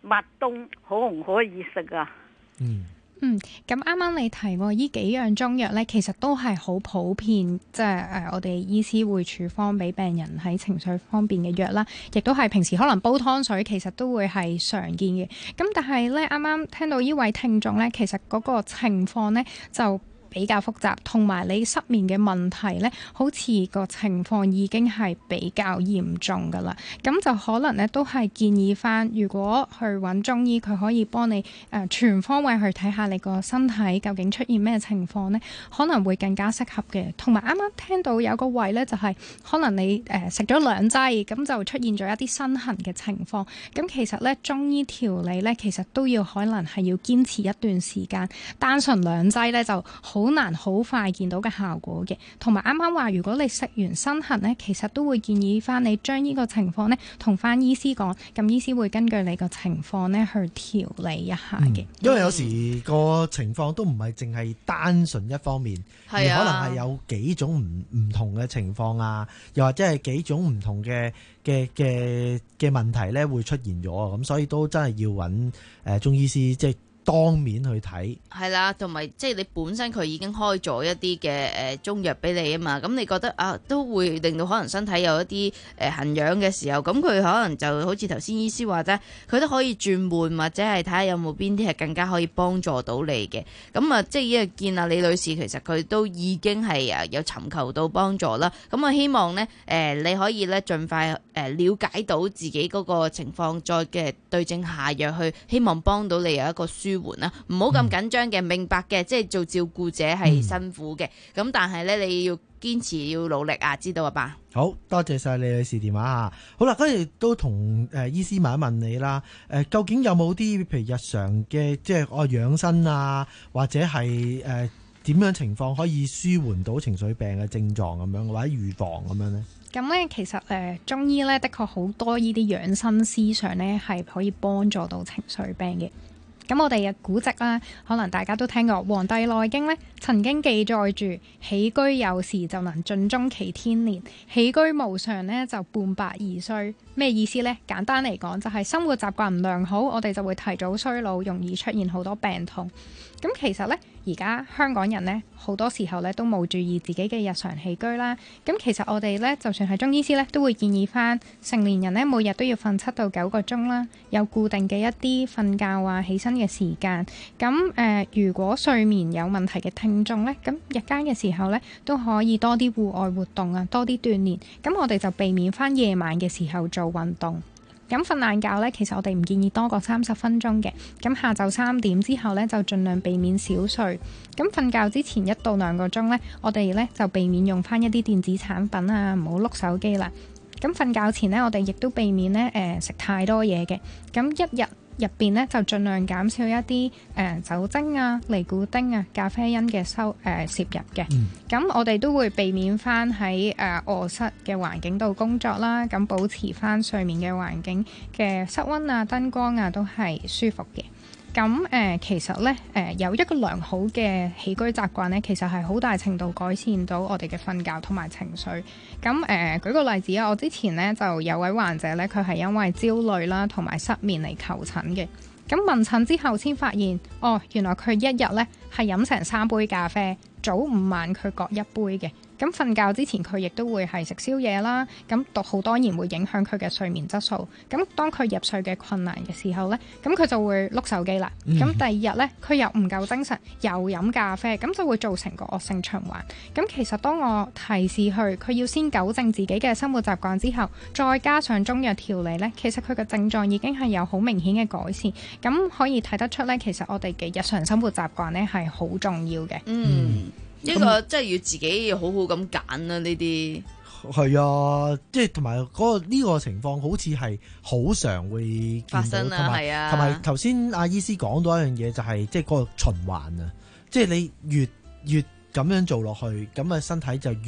麥冬可唔可以食啊？ 嗯。 嗯，咁啱啱你提過呢幾樣中藥咧，其實都係好普遍，即係誒我哋醫師會處方俾病人喺情緒方面嘅藥啦，亦都係平時可能煲湯水，其實都會係常見嘅。咁但係咧，啱啱聽到呢位聽眾咧，其實嗰個情況咧就比較複雜，同埋你失眠嘅問題呢，好似個情況已經係比較嚴重㗎啦。咁就可能呢，都係建議返，如果去揾中醫，佢可以幫你誒、呃、全方位去睇下你個身體究竟出現咩情況呢，可能會更加適合嘅。同埋啱啱聽到有個位呢，就係、是、可能你誒食咗兩劑，咁就出現咗一啲身痕嘅情況。咁其實呢，中醫調理呢，其實都要可能係要堅持一段時間，單純兩劑呢就好好難好快見到嘅效果嘅，同埋啱啱話，如果你食完身痕呢，其實都會建議翻你將呢個情況呢同翻醫師講，咁醫師會根據你個情況呢去調理一下嘅、嗯。 因為有時個情況都唔係淨係單純一方面，而可能係有幾種唔唔同嘅情況啊，又或者係幾種唔同嘅嘅嘅嘅問題呢會出現咗，咁所以都真係要揾誒、呃、中醫師即係當面去睇， 係啦，同埋即係你本身佢已經開咗一啲嘅誒中藥俾你啊嘛，咁你覺得啊都會令到可能身體有一啲誒痕癢嘅時候，咁佢可能就好似頭先醫師話齋，佢都可以轉換或者係睇下有冇邊啲係更加可以幫助到你嘅。咁啊，即係因為見啊李女士其實佢都已經係啊有尋求到幫助啦。咁啊希望呢，誒你可以咧盡快誒了解到自己嗰個情況，再嘅對症下藥去，希望幫到你有一個舒緩啦，唔好咁緊張嘅，明白嘅，即係做照顧者係辛苦嘅，咁、嗯、但係咧你要堅持要努力啊，知道啊吧？ 好多謝晒李女士電話啊！好啦，跟住都同誒醫師問一問你啦，誒究竟有冇啲譬如日常嘅即係我養生啊，或者係誒點樣情況可以舒緩到情緒病嘅症狀咁樣，或者預防咁樣呢？ 咁咧，其實誒、呃、中醫咧，的確好多呢啲養生思想咧，係可以幫助到情緒病嘅。咁我哋嘅古籍啦，可能大家都聽過《黃帝內經》咧，曾經記載住起居有時就能盡終其天年，起居無常咧就半百而衰。咩意思呢？簡單嚟講，就係生活習慣唔良好，我哋就會提早衰老，容易出現好多病痛。咁其實呢，而家香港人呢，好多時候呢都冇注意自己嘅日常起居啦。咁其實我哋呢，就算係中醫師呢，都會建議翻成年人呢，每日都要瞓七到九個鐘啦，有固定嘅一啲瞓覺啊、起身嘅時間。咁誒、呃，如果睡眠有問題嘅聽眾呢，咁日間嘅時候呢，都可以多啲戶外活動啊，多啲鍛鍊。咁我哋就避免翻夜晚嘅時候做運動。咁瞓晏覺呢，其實我哋唔建議多過三十分鐘嘅。咁下晝三點之後呢，就盡量避免小睡。咁瞓覺之前一到兩個鐘呢，我哋呢就避免用翻一啲電子產品啊，唔好碌手機啦。咁瞓覺前呢，我哋亦都避免呢誒食太多嘢嘅。咁一日入邊咧就盡量減少一啲誒、呃、酒精啊、尼古丁啊、咖啡因嘅收誒攝入嘅。咁、嗯、我哋都會避免翻喺誒臥室嘅環境度工作啦。咁保持翻睡眠嘅環境嘅室溫啊、燈光啊都係舒服嘅。咁誒、呃、其實咧誒、呃、有一個良好嘅起居習慣咧，其實係好大程度改善到我哋嘅瞓覺同埋情緒。咁誒、呃、舉個例子啊，我之前咧就有位患者咧，佢係因為焦慮啦同埋失眠嚟求診嘅。咁問診之後先發現，哦原來佢一日咧係飲成三杯咖啡，早午晚佢各一杯嘅。咁瞓覺之前佢亦都會係食宵夜啦，咁毒好當然會影響佢嘅睡眠質素。咁當佢入睡嘅困難嘅時候呢，咁佢就會碌手機啦。咁、嗯、第二日呢，佢又唔夠精神，又飲咖啡，咁就會造成個惡性循環。咁其實當我提示佢，佢要先糾正自己嘅生活習慣之後，再加上中藥調理呢，其實佢嘅症狀已經係有好明顯嘅改善。咁可以睇得出呢，其實我哋嘅日常生活習慣呢係好重要嘅。 嗯。呢、這個真係要自己要好好咁揀啦，呢啲係啊，即係同埋嗰個呢個情況好似係好常會見到， 發生啊，係啊， 同埋頭先阿醫師講到一樣嘢就係即係嗰個循環啊，即係你越越咁樣做落去，咁啊身體就越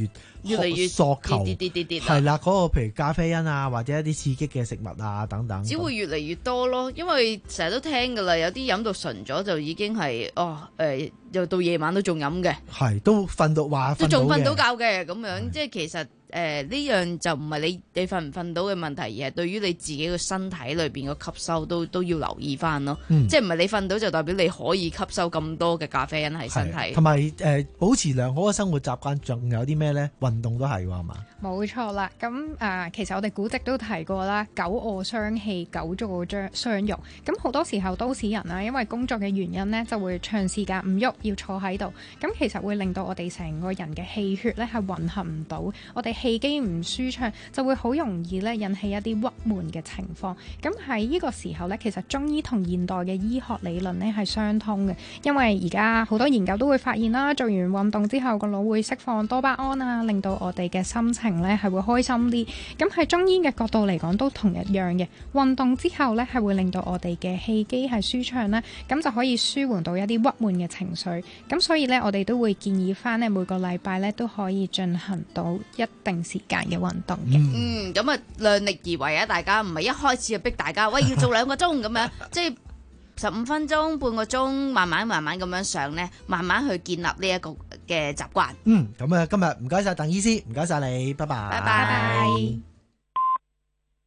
越嚟越索求， 跌跌跌跌係啦，嗰個譬如咖啡因啊，或者一啲刺激嘅食物啊等等， 只會越嚟越多咯。因為成日都聽㗎啦，有啲飲到純咗就已經係哦誒、呃，又到夜晚都仲飲嘅， 係都瞓到話都仲瞓到覺嘅咁樣，即係其實。誒呢、呃、樣就唔係你你瞓唔瞓到嘅問題，而係對於你自己個身體裏邊個吸收都都要留意翻咯。嗯、即係唔係你瞓到就代表你可以吸收咁多嘅咖啡因喺身體。 同埋誒保持良好嘅生活習慣，仲有啲咩咧？運動都係喎，係嘛？ 冇錯啦。咁誒、呃，其實我哋古籍都提過啦，久臥傷氣，久坐將傷肉。咁好多時候都市人啦，因為工作嘅原因呢，就會長時間唔喐，要坐喺度。咁其實會令到我哋成個人嘅氣血咧係運行唔到，我哋氣機唔舒暢，就會好容易咧引起一啲鬱悶嘅情況。咁喺呢個時候咧，其實中醫同現代嘅醫學理論咧係相通嘅，因為而家好多研究都會發現啦，做完運動之後個腦會釋放多巴胺啊，令到我哋嘅心情咧係會開心啲。咁喺中醫嘅角度嚟講都同一樣嘅，運動之後咧係會令到我哋嘅氣機係舒暢啦，咁就可以舒緩到一啲鬱悶嘅情緒。咁所以咧我哋都會建議翻咧每個禮拜咧都可以進行到一定時間嘅運動嘅。 嗯，咁啊量力而為啊，大家唔係一開始就逼大家，喂要做兩個鐘咁樣，即係十五分鐘、半個鐘，慢慢慢慢咁樣上咧，慢慢去建立呢一個嘅習慣。 嗯，咁啊今日唔該晒鄧醫師，唔該晒你，拜拜。 拜拜。